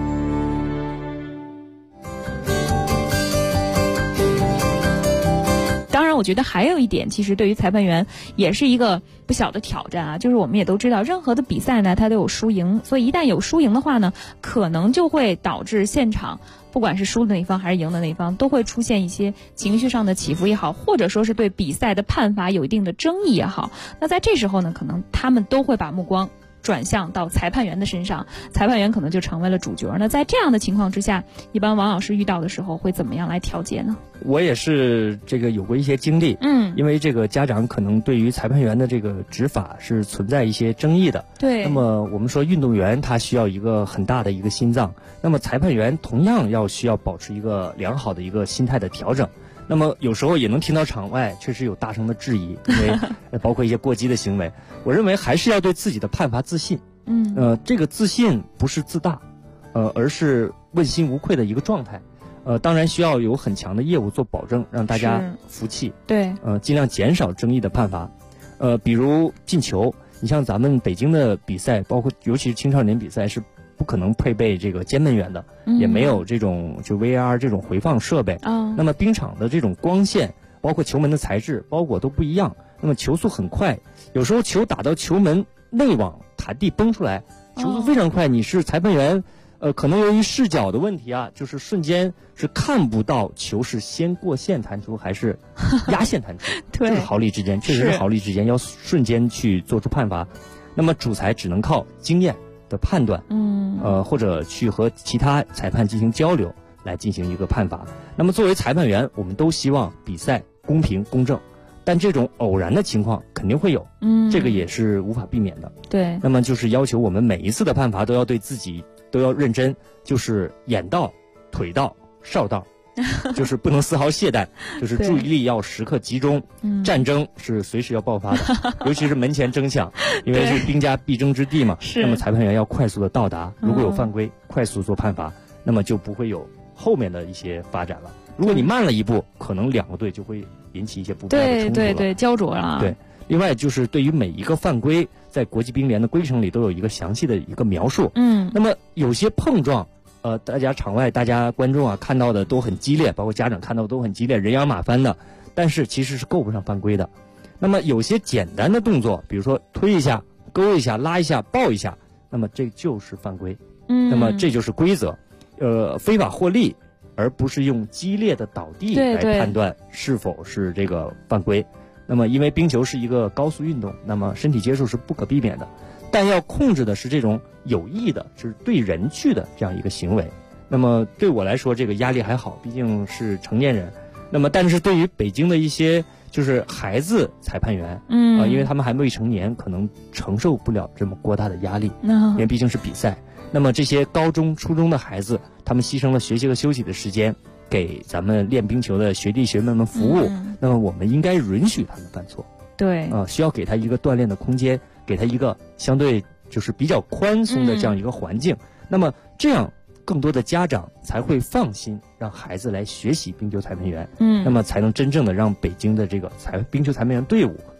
当然我觉得还有一点，其实对于裁判员也是一个不小的挑战啊，就是我们也都知道任何的比赛呢它都有输赢，所以一旦有输赢的话呢，可能就会导致现场不管是输的那一方还是赢的那一方都会出现一些情绪上的起伏也好，或者说是对比赛的判罚有一定的争议也好，那在这时候呢，可能他们都会把目光转向到裁判员的身上，裁判员可能就成为了主角。那在这样的情况之下，一般王老师遇到的时候会怎么样来调节呢？ 我也是这个有过一些经历，因为这个家长可能对于裁判员的这个执法是存在一些争议的。 对。 那么我们说运动员他需要一个很大的一个心脏，那么裁判员同样需要保持一个良好的一个心态的调整。那么有时候也能听到场外确实有大声的质疑，因为包括一些过激的行为。我认为还是要对自己的判罚自信。这个自信不是自大，而是问心无愧的一个状态。当然需要有很强的业务做保证，让大家服气。 对。 尽量减少争议的判罚。比如进球，你像咱们北京的比赛，包括尤其是青少年比赛是不可能配备这个监门员的，也没有这种就 VAR 这种回放设备。那么冰场的这种光线，包括球门的材质、包裹都不一样。那么球速很快，有时候球打到球门内网弹地崩出来，球速非常快。你是裁判员，可能由于视角的问题啊，就是瞬间是看不到球是先过线弹出还是压线弹出。 对， 就是毫厘之间，确实是毫厘之间，要瞬间去做出判罚。那么主裁只能靠经验的判断，或者去和其他裁判进行交流来进行一个判罚。那么作为裁判员，我们都希望比赛公平公正，但这种偶然的情况肯定会有，这个也是无法避免的。 对。 那么就是要求我们每一次的判罚都要对自己都要认真，就是眼到、腿到、哨到，就是不能丝毫懈怠，就是注意力要时刻集中。战争是随时要爆发的，尤其是门前争抢，因为是兵家必争之地嘛。那么裁判员要快速的到达，如果有犯规，快速做判罚，那么就不会有后面的一些发展了。如果你慢了一步，可能2个队就会引起一些不必要的冲突了。 对，焦灼了。 对。另外就是对于每一个犯规，在国际冰联的规程里都有一个详细的一个描述。那么有些碰撞，大家场外大家观众啊看到的都很激烈，包括家长看到的都很激烈，人仰马翻的，但是其实是够不上犯规的。那么有些简单的动作，比如说推一下、勾一下、拉一下、抱一下，那么这就是犯规。那么这就是规则。非法获利，而不是用激烈的倒地来判断是否是这个犯规。那么因为冰球是一个高速运动，那么身体接触是不可避免的，但要控制的是这种有意的，就是对人去的这样一个行为。那么对我来说这个压力还好，毕竟是成年人。那么但是对于北京的一些就是孩子裁判员，因为他们还未成年，可能承受不了这么过大的压力，因为毕竟是比赛。那么这些高中、初中的孩子，他们牺牲了学习和休息的时间，给咱们练冰球的学弟学妹们服务。那么我们应该允许他们犯错。 对。 需要给他一个锻炼的空间，给他一个相对就是比较宽松的这样一个环境。那么这样更多的家长才会放心让孩子来学习冰球裁判员。那么才能真正的让北京的这个冰球裁判员队伍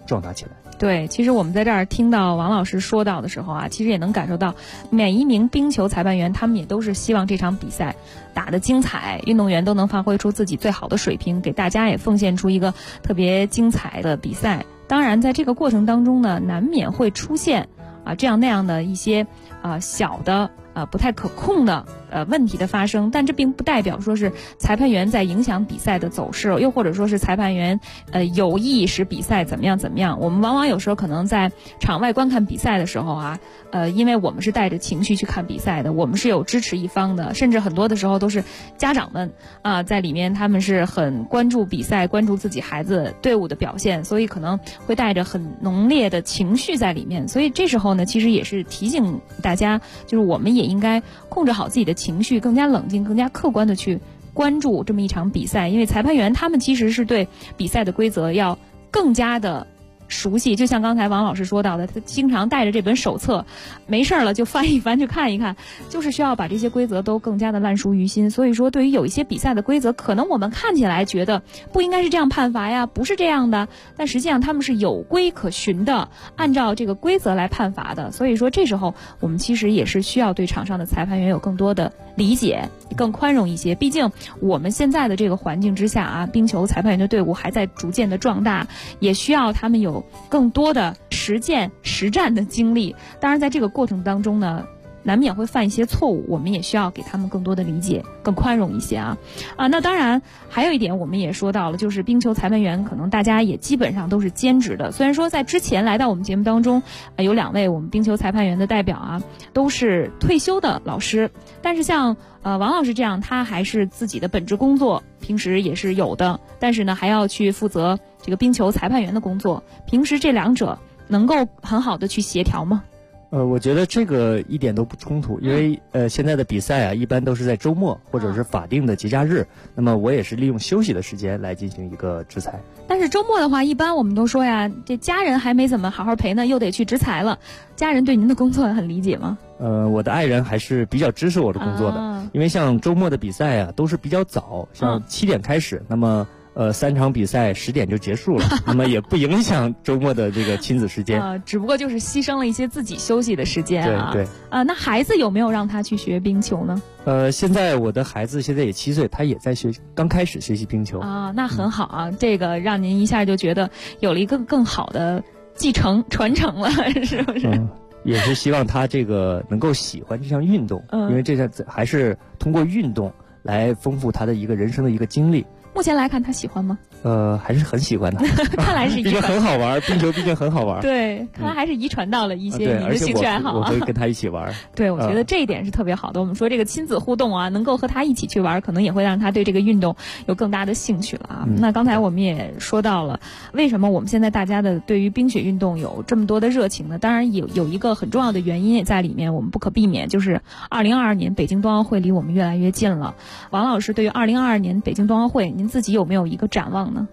壮大起来。 对，其实我们在这儿听到王老师说到的时候啊，其实也能感受到每一名冰球裁判员他们也都是希望这场比赛打得精彩，运动员都能发挥出自己最好的水平，给大家也奉献出一个特别精彩的比赛。当然在这个过程当中呢，难免会出现这样那样的一些小的不太可控的问题的发生，但这并不代表说是裁判员在影响比赛的走势，又或者说是裁判员有意使比赛怎么样怎么样。我们往往有时候可能在场外观看比赛的时候因为我们是带着情绪去看比赛的，我们是有支持一方的，甚至很多的时候都是家长们在里面他们是很关注比赛，关注自己孩子队伍的表现，所以可能会带着很浓烈的情绪在里面。所以这时候呢，其实也是提醒大家，就是我们也应该控制好自己的情绪，更加冷静，更加客观的去关注这么一场比赛。因为裁判员他们其实是对比赛的规则要更加的熟悉，就像刚才王老师说到的，他经常带着这本手册，没事了就翻一翻，去看一看，就是需要把这些规则都更加的烂熟于心。所以说对于有一些比赛的规则，可能我们看起来觉得不应该是这样判罚呀，不是这样的，但实际上他们是有规可循的，按照这个规则来判罚的。所以说这时候我们其实也是需要对场上的裁判员有更多的理解，更宽容一些。毕竟我们现在的这个环境之下冰球裁判员的队伍还在逐渐的壮大，也需要他们有更多的实践实战的经历。当然在这个过程当中呢，难免会犯一些错误，我们也需要给他们更多的理解，更宽容一些那当然还有一点我们也说到了，就是冰球裁判员可能大家也基本上都是兼职的。虽然说在之前来到我们节目当中有2位我们冰球裁判员的代表都是退休的老师，但是像王老师这样，他还是自己的本职工作平时也是有的，但是呢还要去负责这个冰球裁判员的工作。平时这两者能够很好的去协调吗？ 我觉得这个一点都不冲突，因为现在的比赛一般都是在周末或者是法定的节假日，那么我也是利用休息的时间来进行一个执裁。 但是周末的话，一般我们都说呀，这家人还没怎么好好陪呢，又得去执裁了。家人对您的工作很理解吗？ 我的爱人还是比较支持我的工作的，因为像周末的比赛都是比较早，像7点开始，那么3场比赛10点就结束了，那么也不影响周末的这个亲子时间只不过就是牺牲了一些自己休息的时间对那孩子有没有让他去学冰球呢？ 现在我的孩子现在也7岁，他也在刚开始学习冰球那很好这个让您一下就觉得有了一个更好的继承传承了，是不是？ 也是希望他这个能够喜欢这项运动，因为这项还是通过运动来丰富他的一个人生的一个经历。 目前来看他喜欢吗？ 还是很喜欢的。 看来是遗传， 毕竟很好玩，冰球毕竟很好玩。 对，看来还是遗传到了一些你的兴趣爱好我会跟他一起玩。 对，我觉得这一点是特别好的。我们说这个亲子互动能够和他一起去玩，可能也会让他对这个运动有更大的兴趣了那刚才我们也说到了，为什么我们现在大家的对于冰雪运动有这么多的热情呢？当然有一个很重要的原因在里面，我们不可避免，就是2022年北京冬奥会离我们越来越近了。王老师对于2022年北京冬奥会，您自己有没有一个展望呢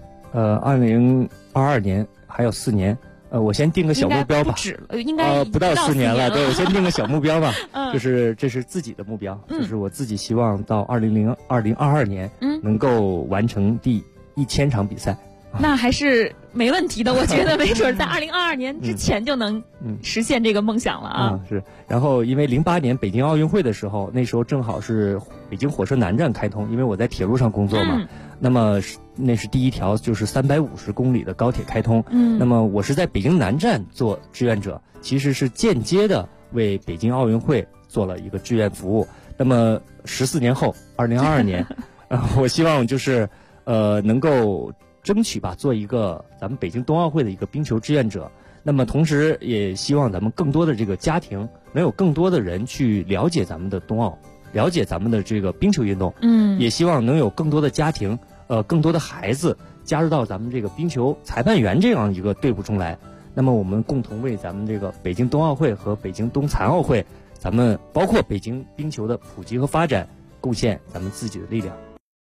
？2022年还有4年，我先定个小目标吧。 不止了，应该不到4年了。对，我先定个小目标吧。就是这是自己的目标，就是我自己希望到2022年能够完成第1000场比赛。 那还是没问题的，我觉得没准在2022年之前就能实现这个梦想了是。然后因为08年北京奥运会的时候，那时候正好是北京火车南站开通，因为我在铁路上工作嘛。那么那是第一条就是350公里的高铁开通。那么我是在北京南站做志愿者，其实是间接的为北京奥运会做了一个志愿服务。那么14年后，2022年，我希望就是能够争取吧，做一个咱们北京冬奥会的一个冰球志愿者。那么同时也希望咱们更多的这个家庭能有更多的人去了解咱们的冬奥，了解咱们的这个冰球运动。也希望能有更多的家庭更多的孩子加入到咱们这个冰球裁判员这样一个队伍中来。那么我们共同为咱们这个北京冬奥会和北京冬残奥会，咱们包括北京冰球的普及和发展贡献咱们自己的力量。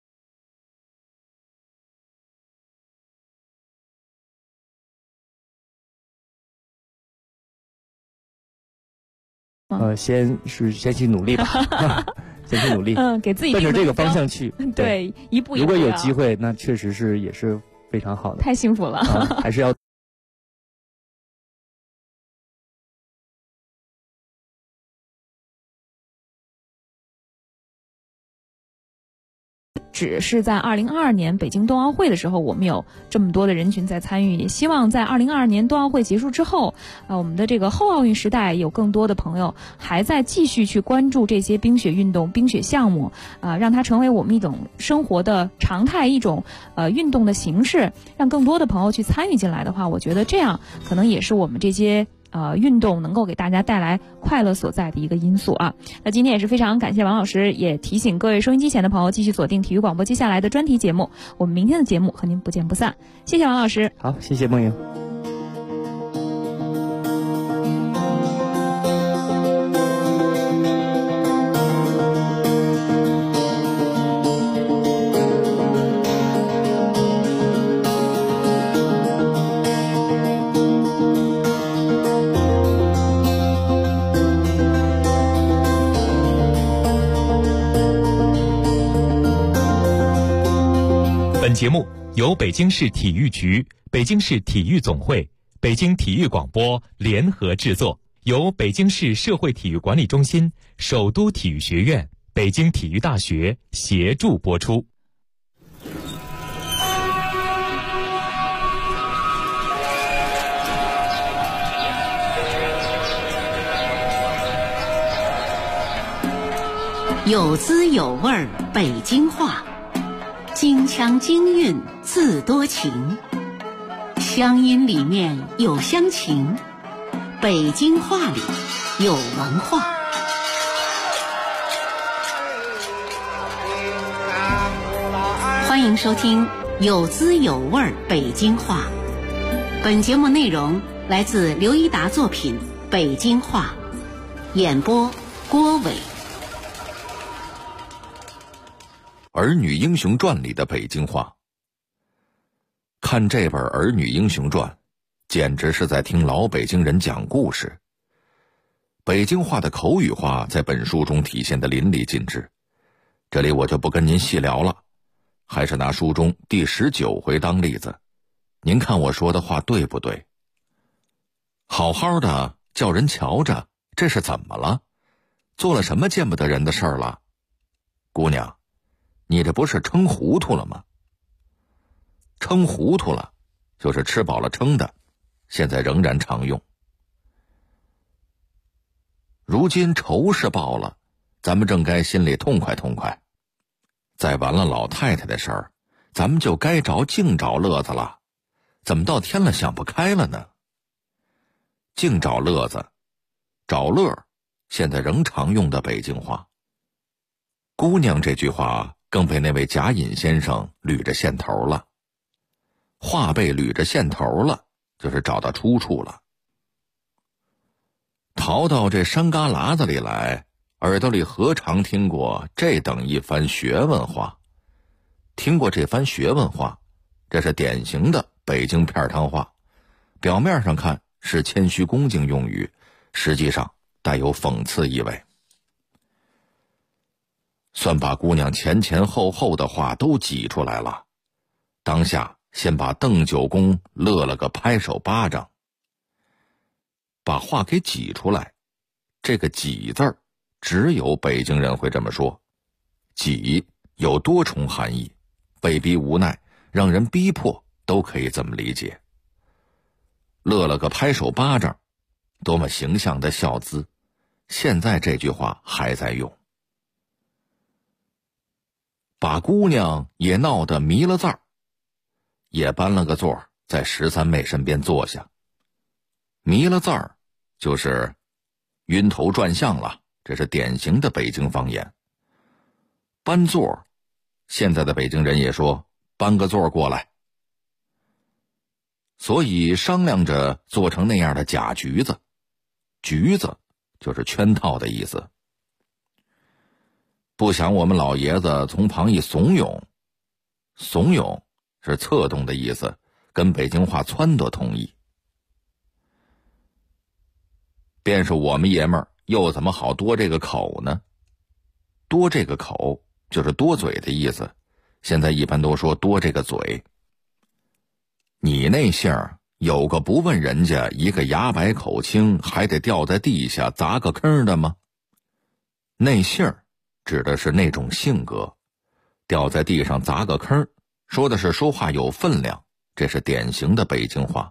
先去努力吧，先去努力， 给自己奔着这个方向去， 对，一步一步。 如果有机会，那确实是也是非常好的， 太幸福了， 还是要。 只是在2022年北京冬奥会的时候我们有这么多的人群在参与，也希望在2022年冬奥会结束之后，我们的这个后奥运时代有更多的朋友还在继续去关注这些冰雪运动、冰雪项目，让它成为我们一种生活的常态，一种运动的形式，让更多的朋友去参与进来的话，我觉得这样可能也是我们这些运动能够给大家带来快乐所在的一个因素啊。那今天也是非常感谢王老师，也提醒各位收音机前的朋友继续锁定体育广播接下来的专题节目，我们明天的节目和您不见不散。谢谢王老师。 好，谢谢梦莹。 本节目由北京市体育局、北京市体育总会、北京体育广播联合制作，由北京市社会体育管理中心、首都体育学院、北京体育大学协助播出。 有滋有味儿北京话，京腔京韵自多情，乡音里面有乡情，北京话里有文化。欢迎收听有滋有味儿北京话。本节目内容来自刘一达作品《北京话》，演播郭伟。 《儿女英雄传》里的北京话。看这本《儿女英雄传》，简直是在听老北京人讲故事。北京话的口语化在本书中体现得淋漓尽致，这里我就不跟您细聊了，还是拿书中第19回当例子，您看我说的话对不对？好好的叫人瞧着，这是怎么了？做了什么见不得人的事儿了？姑娘，你这不是撑糊涂了吗？撑糊涂了就是吃饱了撑的，现在仍然常用。如今仇是报了，咱们正该心里痛快痛快。再完了老太太的事儿，咱们就该净找乐子了，怎么到天了想不开了呢？净找乐子，找乐，现在仍常用的北京话。姑娘这句话更被那位贾隐先生捋着线头了。话被捋着线头了，就是找到出处了。逃到这山旮旯子里来，耳朵里何尝听过这等一番学问话？听过这番学问话，这是典型的北京片汤话，表面上看是谦虚恭敬用语，实际上带有讽刺意味。算把姑娘前前后后的话都挤出来了，当下先把邓九公乐了个拍手巴掌。把话给挤出来，这个挤字儿只有北京人会这么说。挤有多重含义，被逼无奈，让人逼迫，都可以这么理解。乐了个拍手巴掌，多么形象的笑姿，现在这句话还在用。把姑娘也闹得迷了字儿，也搬了个座儿在13妹身边坐下。迷了字儿就是晕头转向了，这是典型的北京方言。搬座儿，现在的北京人也说搬个座儿过来。所以商量着做成那样的假局子，局子就是圈套的意思。不想我们老爷子从旁一怂恿，怂恿是策动的意思，跟北京话撺掇同义。便是我们爷们儿又怎么好多这个口呢？多这个口就是多嘴的意思，现在一般都说多这个嘴。你那姓儿有个不问人家一个牙白口青还得掉在地下砸个坑的吗？那姓儿指的是那种性格， 掉在地上砸个坑，说的是说话有分量，这是典型的北京话。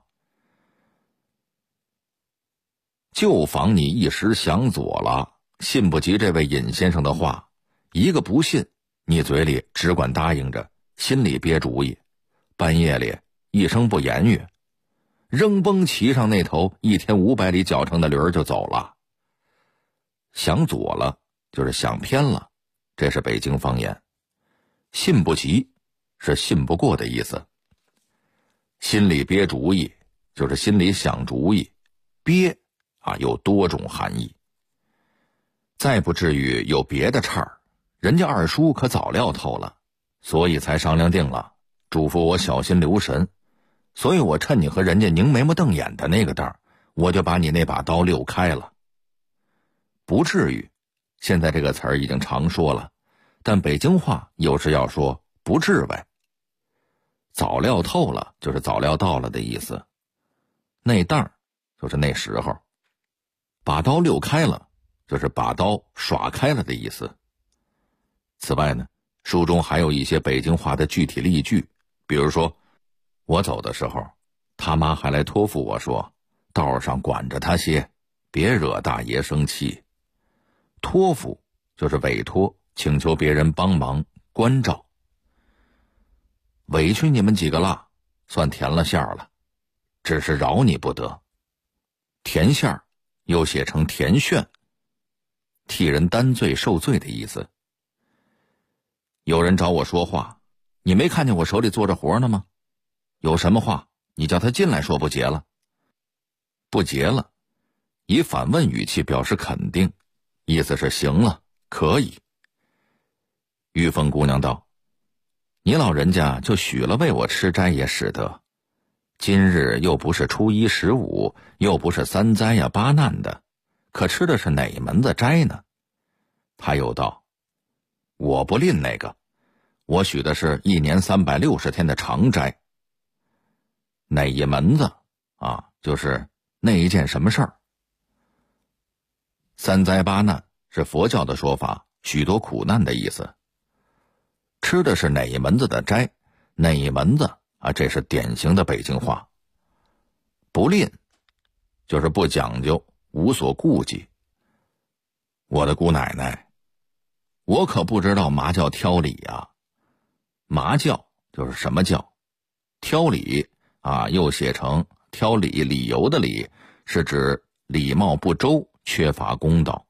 就防你一时想左了，信不及这位尹先生的话，一个不信，你嘴里只管答应着，心里憋主意，半夜里一声不言语，扔崩骑上那头1500里脚程的驴儿就走了。想左了就是想偏了，这是北京方言。信不及是信不过的意思。心里憋主意就是心里想主意，憋有多种含义。再不至于有别的岔儿，人家二叔可早料透了，所以才商量定了，嘱咐我小心留神。所以我趁你和人家拧眉毛瞪眼的那个当，我就把你那把刀溜开了。不至于，现在这个词儿已经常说了，但北京话有时要说不至为。早料透了就是早料到了的意思，那当就是那时候，把刀溜开了就是把刀耍开了的意思。此外呢，书中还有一些北京话的具体例句，比如说我走的时候，他妈还来托付我说，道上管着他些，别惹大爷生气。托付就是委托，请求别人帮忙关照。委屈你们几个了，算填了馅儿了，只是饶你不得。填馅儿又写成填炫，替人担罪受罪的意思。有人找我说话，你没看见我手里做着活呢吗？有什么话你叫他进来说不结了。不结了，以反问语气表示肯定，意思是行了，可以。玉凤姑娘道，你老人家就许了为我吃斋也使得，今日又不是初一15，又不是3灾呀8难的，可吃的是哪门子斋呢？他又道，我不吝那个，我许的是1年360天的长斋。哪一门子就是那一件什么事儿。3灾8难是佛教的说法，许多苦难的意思。吃的是哪一门子的斋，哪一门子这是典型的北京话。不吝就是不讲究，无所顾忌。我的姑奶奶，我可不知道嘛叫挑理呀。嘛教就是什么教，挑理又写成挑理，理由的理，是指礼貌不周，缺乏公道。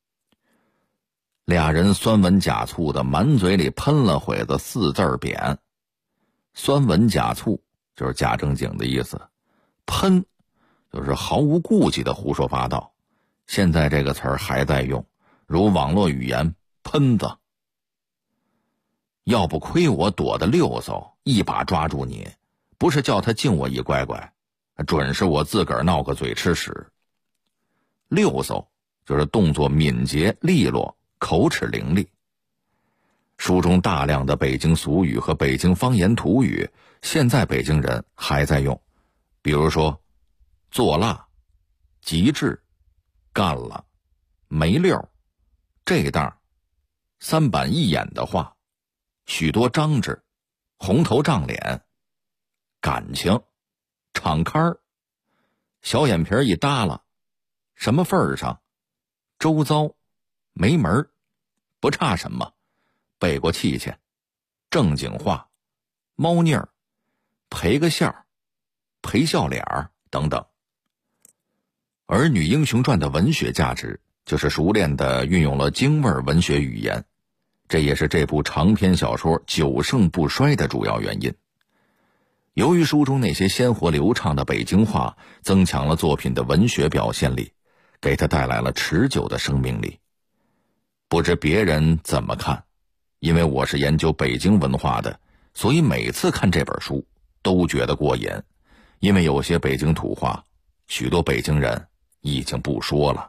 俩人酸文假醋的满嘴里喷了会子4字贬。酸文假醋就是假正经的意思，喷就是毫无顾忌的胡说八道。现在这个词儿还在用，如网络语言喷子。要不亏我躲得溜嗖，一把抓住你，不是叫他敬我一乖乖，准是我自个儿闹个嘴吃屎。溜嗖就是动作敏捷利落，口齿伶俐。书中大量的北京俗语和北京方言土语，现在北京人还在用，比如说做辣、极致、干了、没溜、这当、3板一眼的话，许多张志、红头胀脸、感情、敞开儿、小眼皮一耷拉、什么份儿上、周遭、没门儿、不差什么、背过气去、正经话、猫腻儿、赔个笑、赔笑脸儿等等。儿女英雄传的文学价值就是熟练地运用了京味文学语言，这也是这部长篇小说久盛不衰的主要原因。由于书中那些鲜活流畅的北京话增强了作品的文学表现力，给它带来了持久的生命力。不知别人怎么看，因为我是研究北京文化的，所以每次看这本书都觉得过瘾，因为有些北京土话许多北京人已经不说了。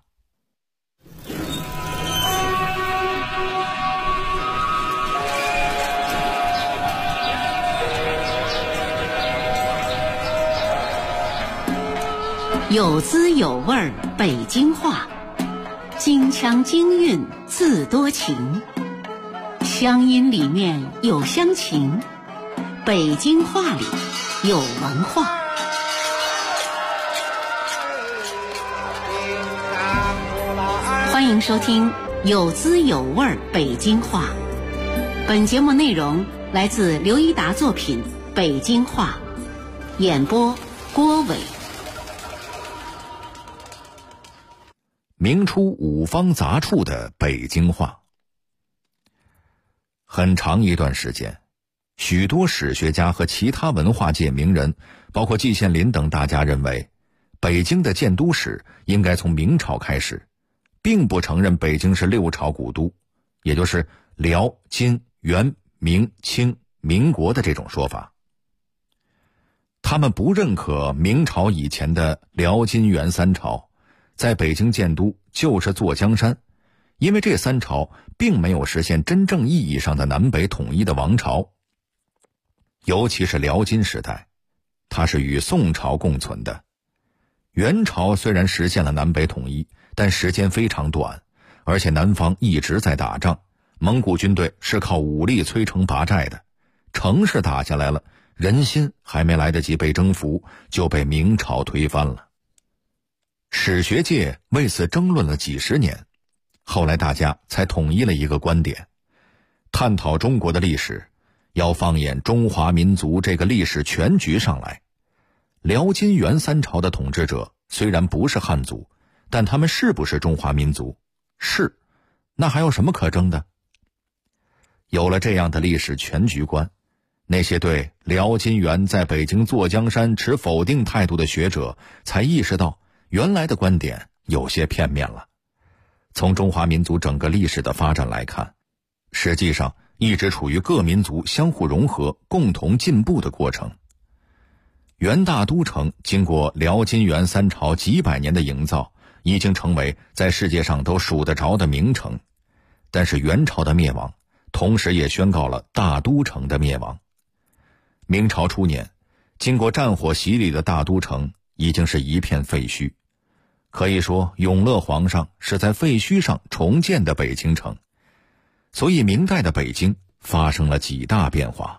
有滋有味北京话，京腔京韵自多情。 乡音里面有乡情，北京话里有文化。欢迎收听有滋有味北京话。本节目内容来自刘一达作品《北京话》，演播郭伟。 明初五方杂处的北京话。很长一段时间，许多史学家和其他文化界名人，包括季羡林等大家认为，北京的建都史应该从明朝开始，并不承认北京是六朝古都，也就是辽、金、元、明、清、民国的这种说法。他们不认可明朝以前的辽、金、元三朝，在北京建都就是坐江山，因为这三朝并没有实现真正意义上的南北统一的王朝。尤其是辽金时代，它是与宋朝共存的。元朝虽然实现了南北统一，但时间非常短，而且南方一直在打仗，蒙古军队是靠武力摧城拔寨的，城市打下来了，人心还没来得及被征服，就被明朝推翻了。史学界为此争论了几十年，后来大家才统一了一个观点：探讨中国的历史，要放眼中华民族这个历史全局上来。辽金元三朝的统治者虽然不是汉族，但他们是不是中华民族？是，那还有什么可争的？有了这样的历史全局观，那些对辽金元在北京坐江山持否定态度的学者才意识到，原来的观点有些片面了。从中华民族整个历史的发展来看，实际上一直处于各民族相互融合、共同进步的过程。元大都城经过辽金元三朝几百年的营造，已经成为在世界上都数得着的名城。但是元朝的灭亡，同时也宣告了大都城的灭亡。明朝初年，经过战火洗礼的大都城已经是一片废墟。可以说，永乐皇上是在废墟上重建的北京城。所以明代的北京发生了几大变化。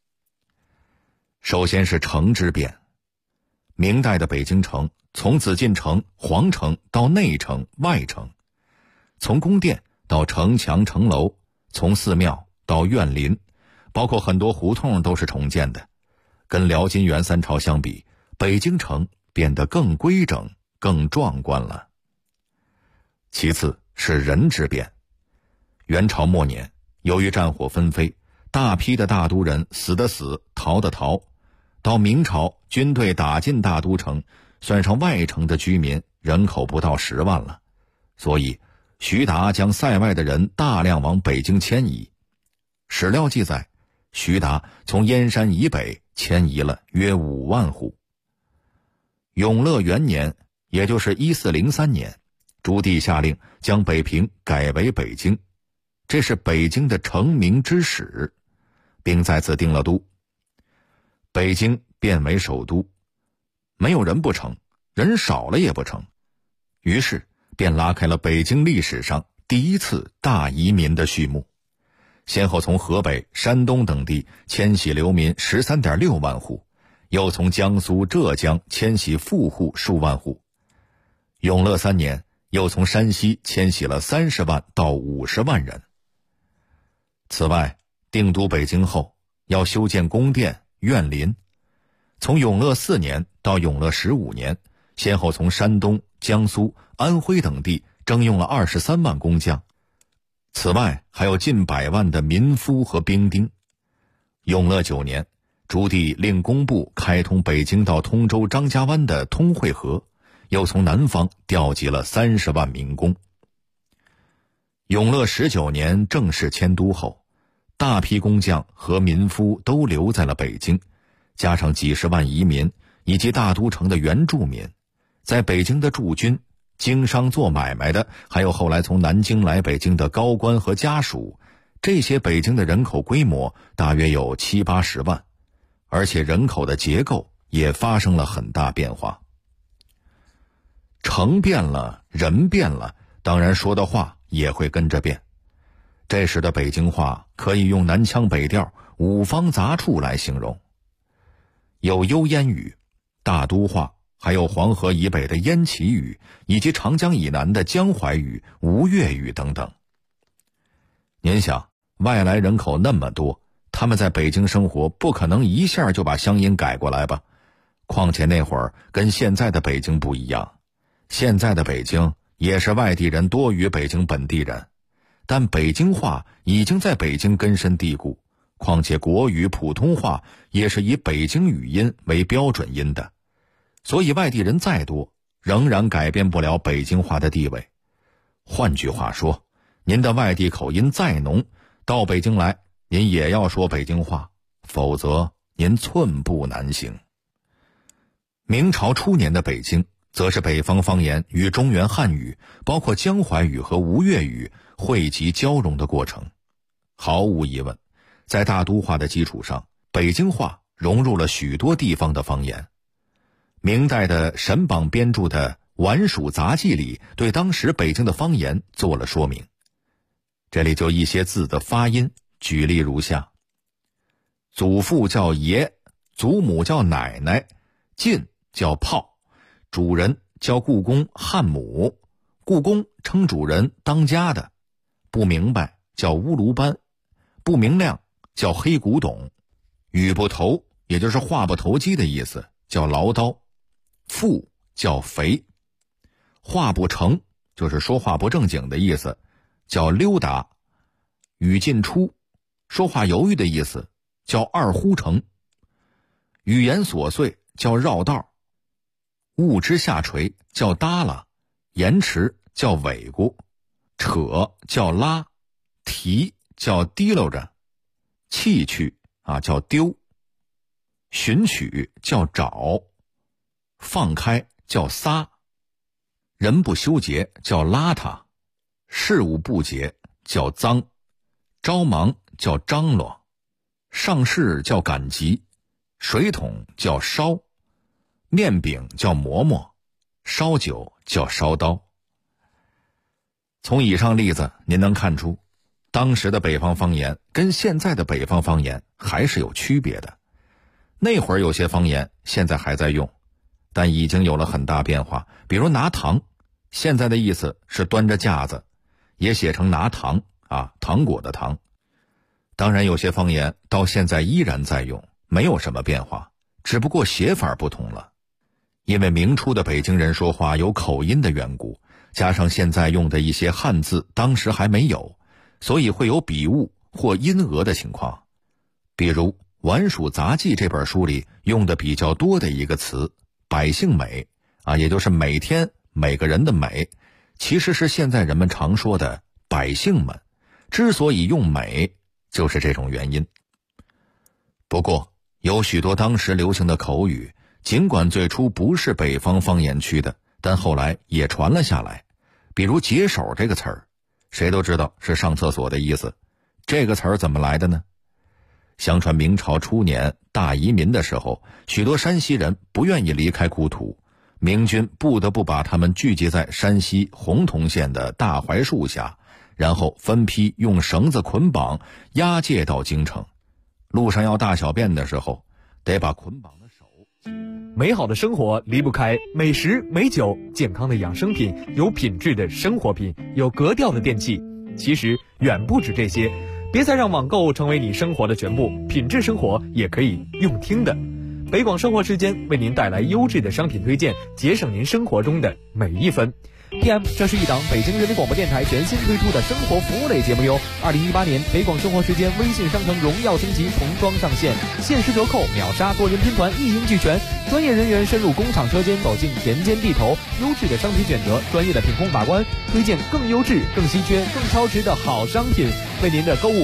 首先是城之变。明代的北京城从紫禁城、皇城到内城、外城，从宫殿到城墙、城楼，从寺庙到院林，包括很多胡同都是重建的。跟辽金元三朝相比，北京城变得更规整、更壮观了。其次是人之变。元朝末年，由于战火纷飞，大批的大都人死的死，逃的逃。到明朝，军队打进大都城，算上外城的居民，人口不到10万了。所以徐达将塞外的人大量往北京迁移。史料记载，徐达从燕山以北迁移了约5万户。永乐元年，也就是1403年，朱棣下令将北平改为北京，这是北京的成名之始，并在此定了都。北京变为首都，没有人不成，人少了也不成，于是便拉开了北京历史上第一次大移民的序幕，先后从河北、山东等地迁徙流民 13.6 万户，又从江苏、浙江迁徙富户数万户。永乐3年，又从山西迁徙了30万到50万人。此外，定都北京后，要修建宫殿、院林。从永乐4年到永乐15年，先后从山东、江苏、安徽等地征用了23万工匠。此外，还有近100万的民夫和兵丁。永乐9年，朱棣令工部开通北京到通州张家湾的通惠河，又从南方调集了30万民工。永乐19年正式迁都后，大批工匠和民夫都留在了北京，加上几十万移民以及大都城的原住民，在北京的驻军、经商做买卖的，还有后来从南京来北京的高官和家属，这些北京的人口规模大约有70-80万，而且人口的结构也发生了很大变化。城变了，人变了，当然说的话也会跟着变。 这时的北京话可以用南腔北调、五方杂处来形容，有幽燕语、大都话，还有黄河以北的燕齐语，以及长江以南的江淮语、吴越语等等。您想，外来人口那么多，他们在北京生活，不可能一下就把乡音改过来吧？况且那会儿跟现在的北京不一样，现在的北京也是外地人多于北京本地人，但北京话已经在北京根深蒂固，况且国语、普通话也是以北京语音为标准音的，所以外地人再多，仍然改变不了北京话的地位。换句话说，您的外地口音再浓，到北京来，您也要说北京话，否则您寸步难行。明朝初年的北京，则是北方方言与中原汉语，包括江淮语和吴越语汇集交融的过程。毫无疑问，在大都话的基础上，北京话融入了许多地方的方言。明代的沈榜编著的《晚蜀杂记》里，对当时北京的方言做了说明。这里就一些字的发音，举例如下：祖父叫爷，祖母叫奶奶，进叫炮，主人叫故宫汉母，故宫称主人当家的，不明白叫乌卢班，不明亮叫黑古董，语不投也就是话不投机的意思，叫唠叨，富叫肥，话不成就是说话不正经的意思，叫溜达，语尽出说话犹豫的意思，叫二呼成，语言琐碎叫绕道，物之下垂叫耷拉，延迟叫尾咕，扯叫拉，提叫提溜着，弃去叫丢，寻取叫找，放开叫撒，人不修洁叫邋遢，事物不洁叫脏，着忙叫张罗，上市叫赶集，水桶叫烧，面饼叫馍馍，烧酒叫烧刀。从以上例子您能看出，当时的北方方言跟现在的北方方言还是有区别的。那会儿有些方言现在还在用，但已经有了很大变化。比如拿糖，现在的意思是端着架子，也写成拿糖糖果的糖。当然有些方言到现在依然在用，没有什么变化，只不过写法不同了。因为明初的北京人说话有口音的缘故，加上现在用的一些汉字当时还没有，所以会有笔误或音讹的情况。比如《晚蜀杂记》这本书里用的比较多的一个词百姓美也就是每天每个人的美，其实是现在人们常说的百姓们，之所以用美就是这种原因。不过有许多当时流行的口语，尽管最初不是北方方言区的，但后来也传了下来。比如解手这个词儿，谁都知道是上厕所的意思，这个词儿怎么来的呢？相传明朝初年大移民的时候，许多山西人不愿意离开故土，明军不得不把他们聚集在山西洪洞县的大槐树下，然后分批用绳子捆绑押解到京城。路上要大小便的时候，得把捆绑的手。 美好的生活离不开美食美酒，健康的养生品，有品质的生活品，有格调的电器。其实远不止这些，别再让网购成为你生活的全部，品质生活也可以用听的。北广生活时间为您带来优质的商品推荐，节省您生活中的每一分。PM， 这是一档北京人民广播电台全新推出的生活服务类节目哟。2018年北广生活时间微信商城荣耀升级重装上线，限时折扣，秒杀多人拼团，一应俱全。专业人员深入工厂车间，走进田间地头，优质的商品选择，专业的品控把关，推荐更优质、更稀缺、更超值的好商品，为您的购物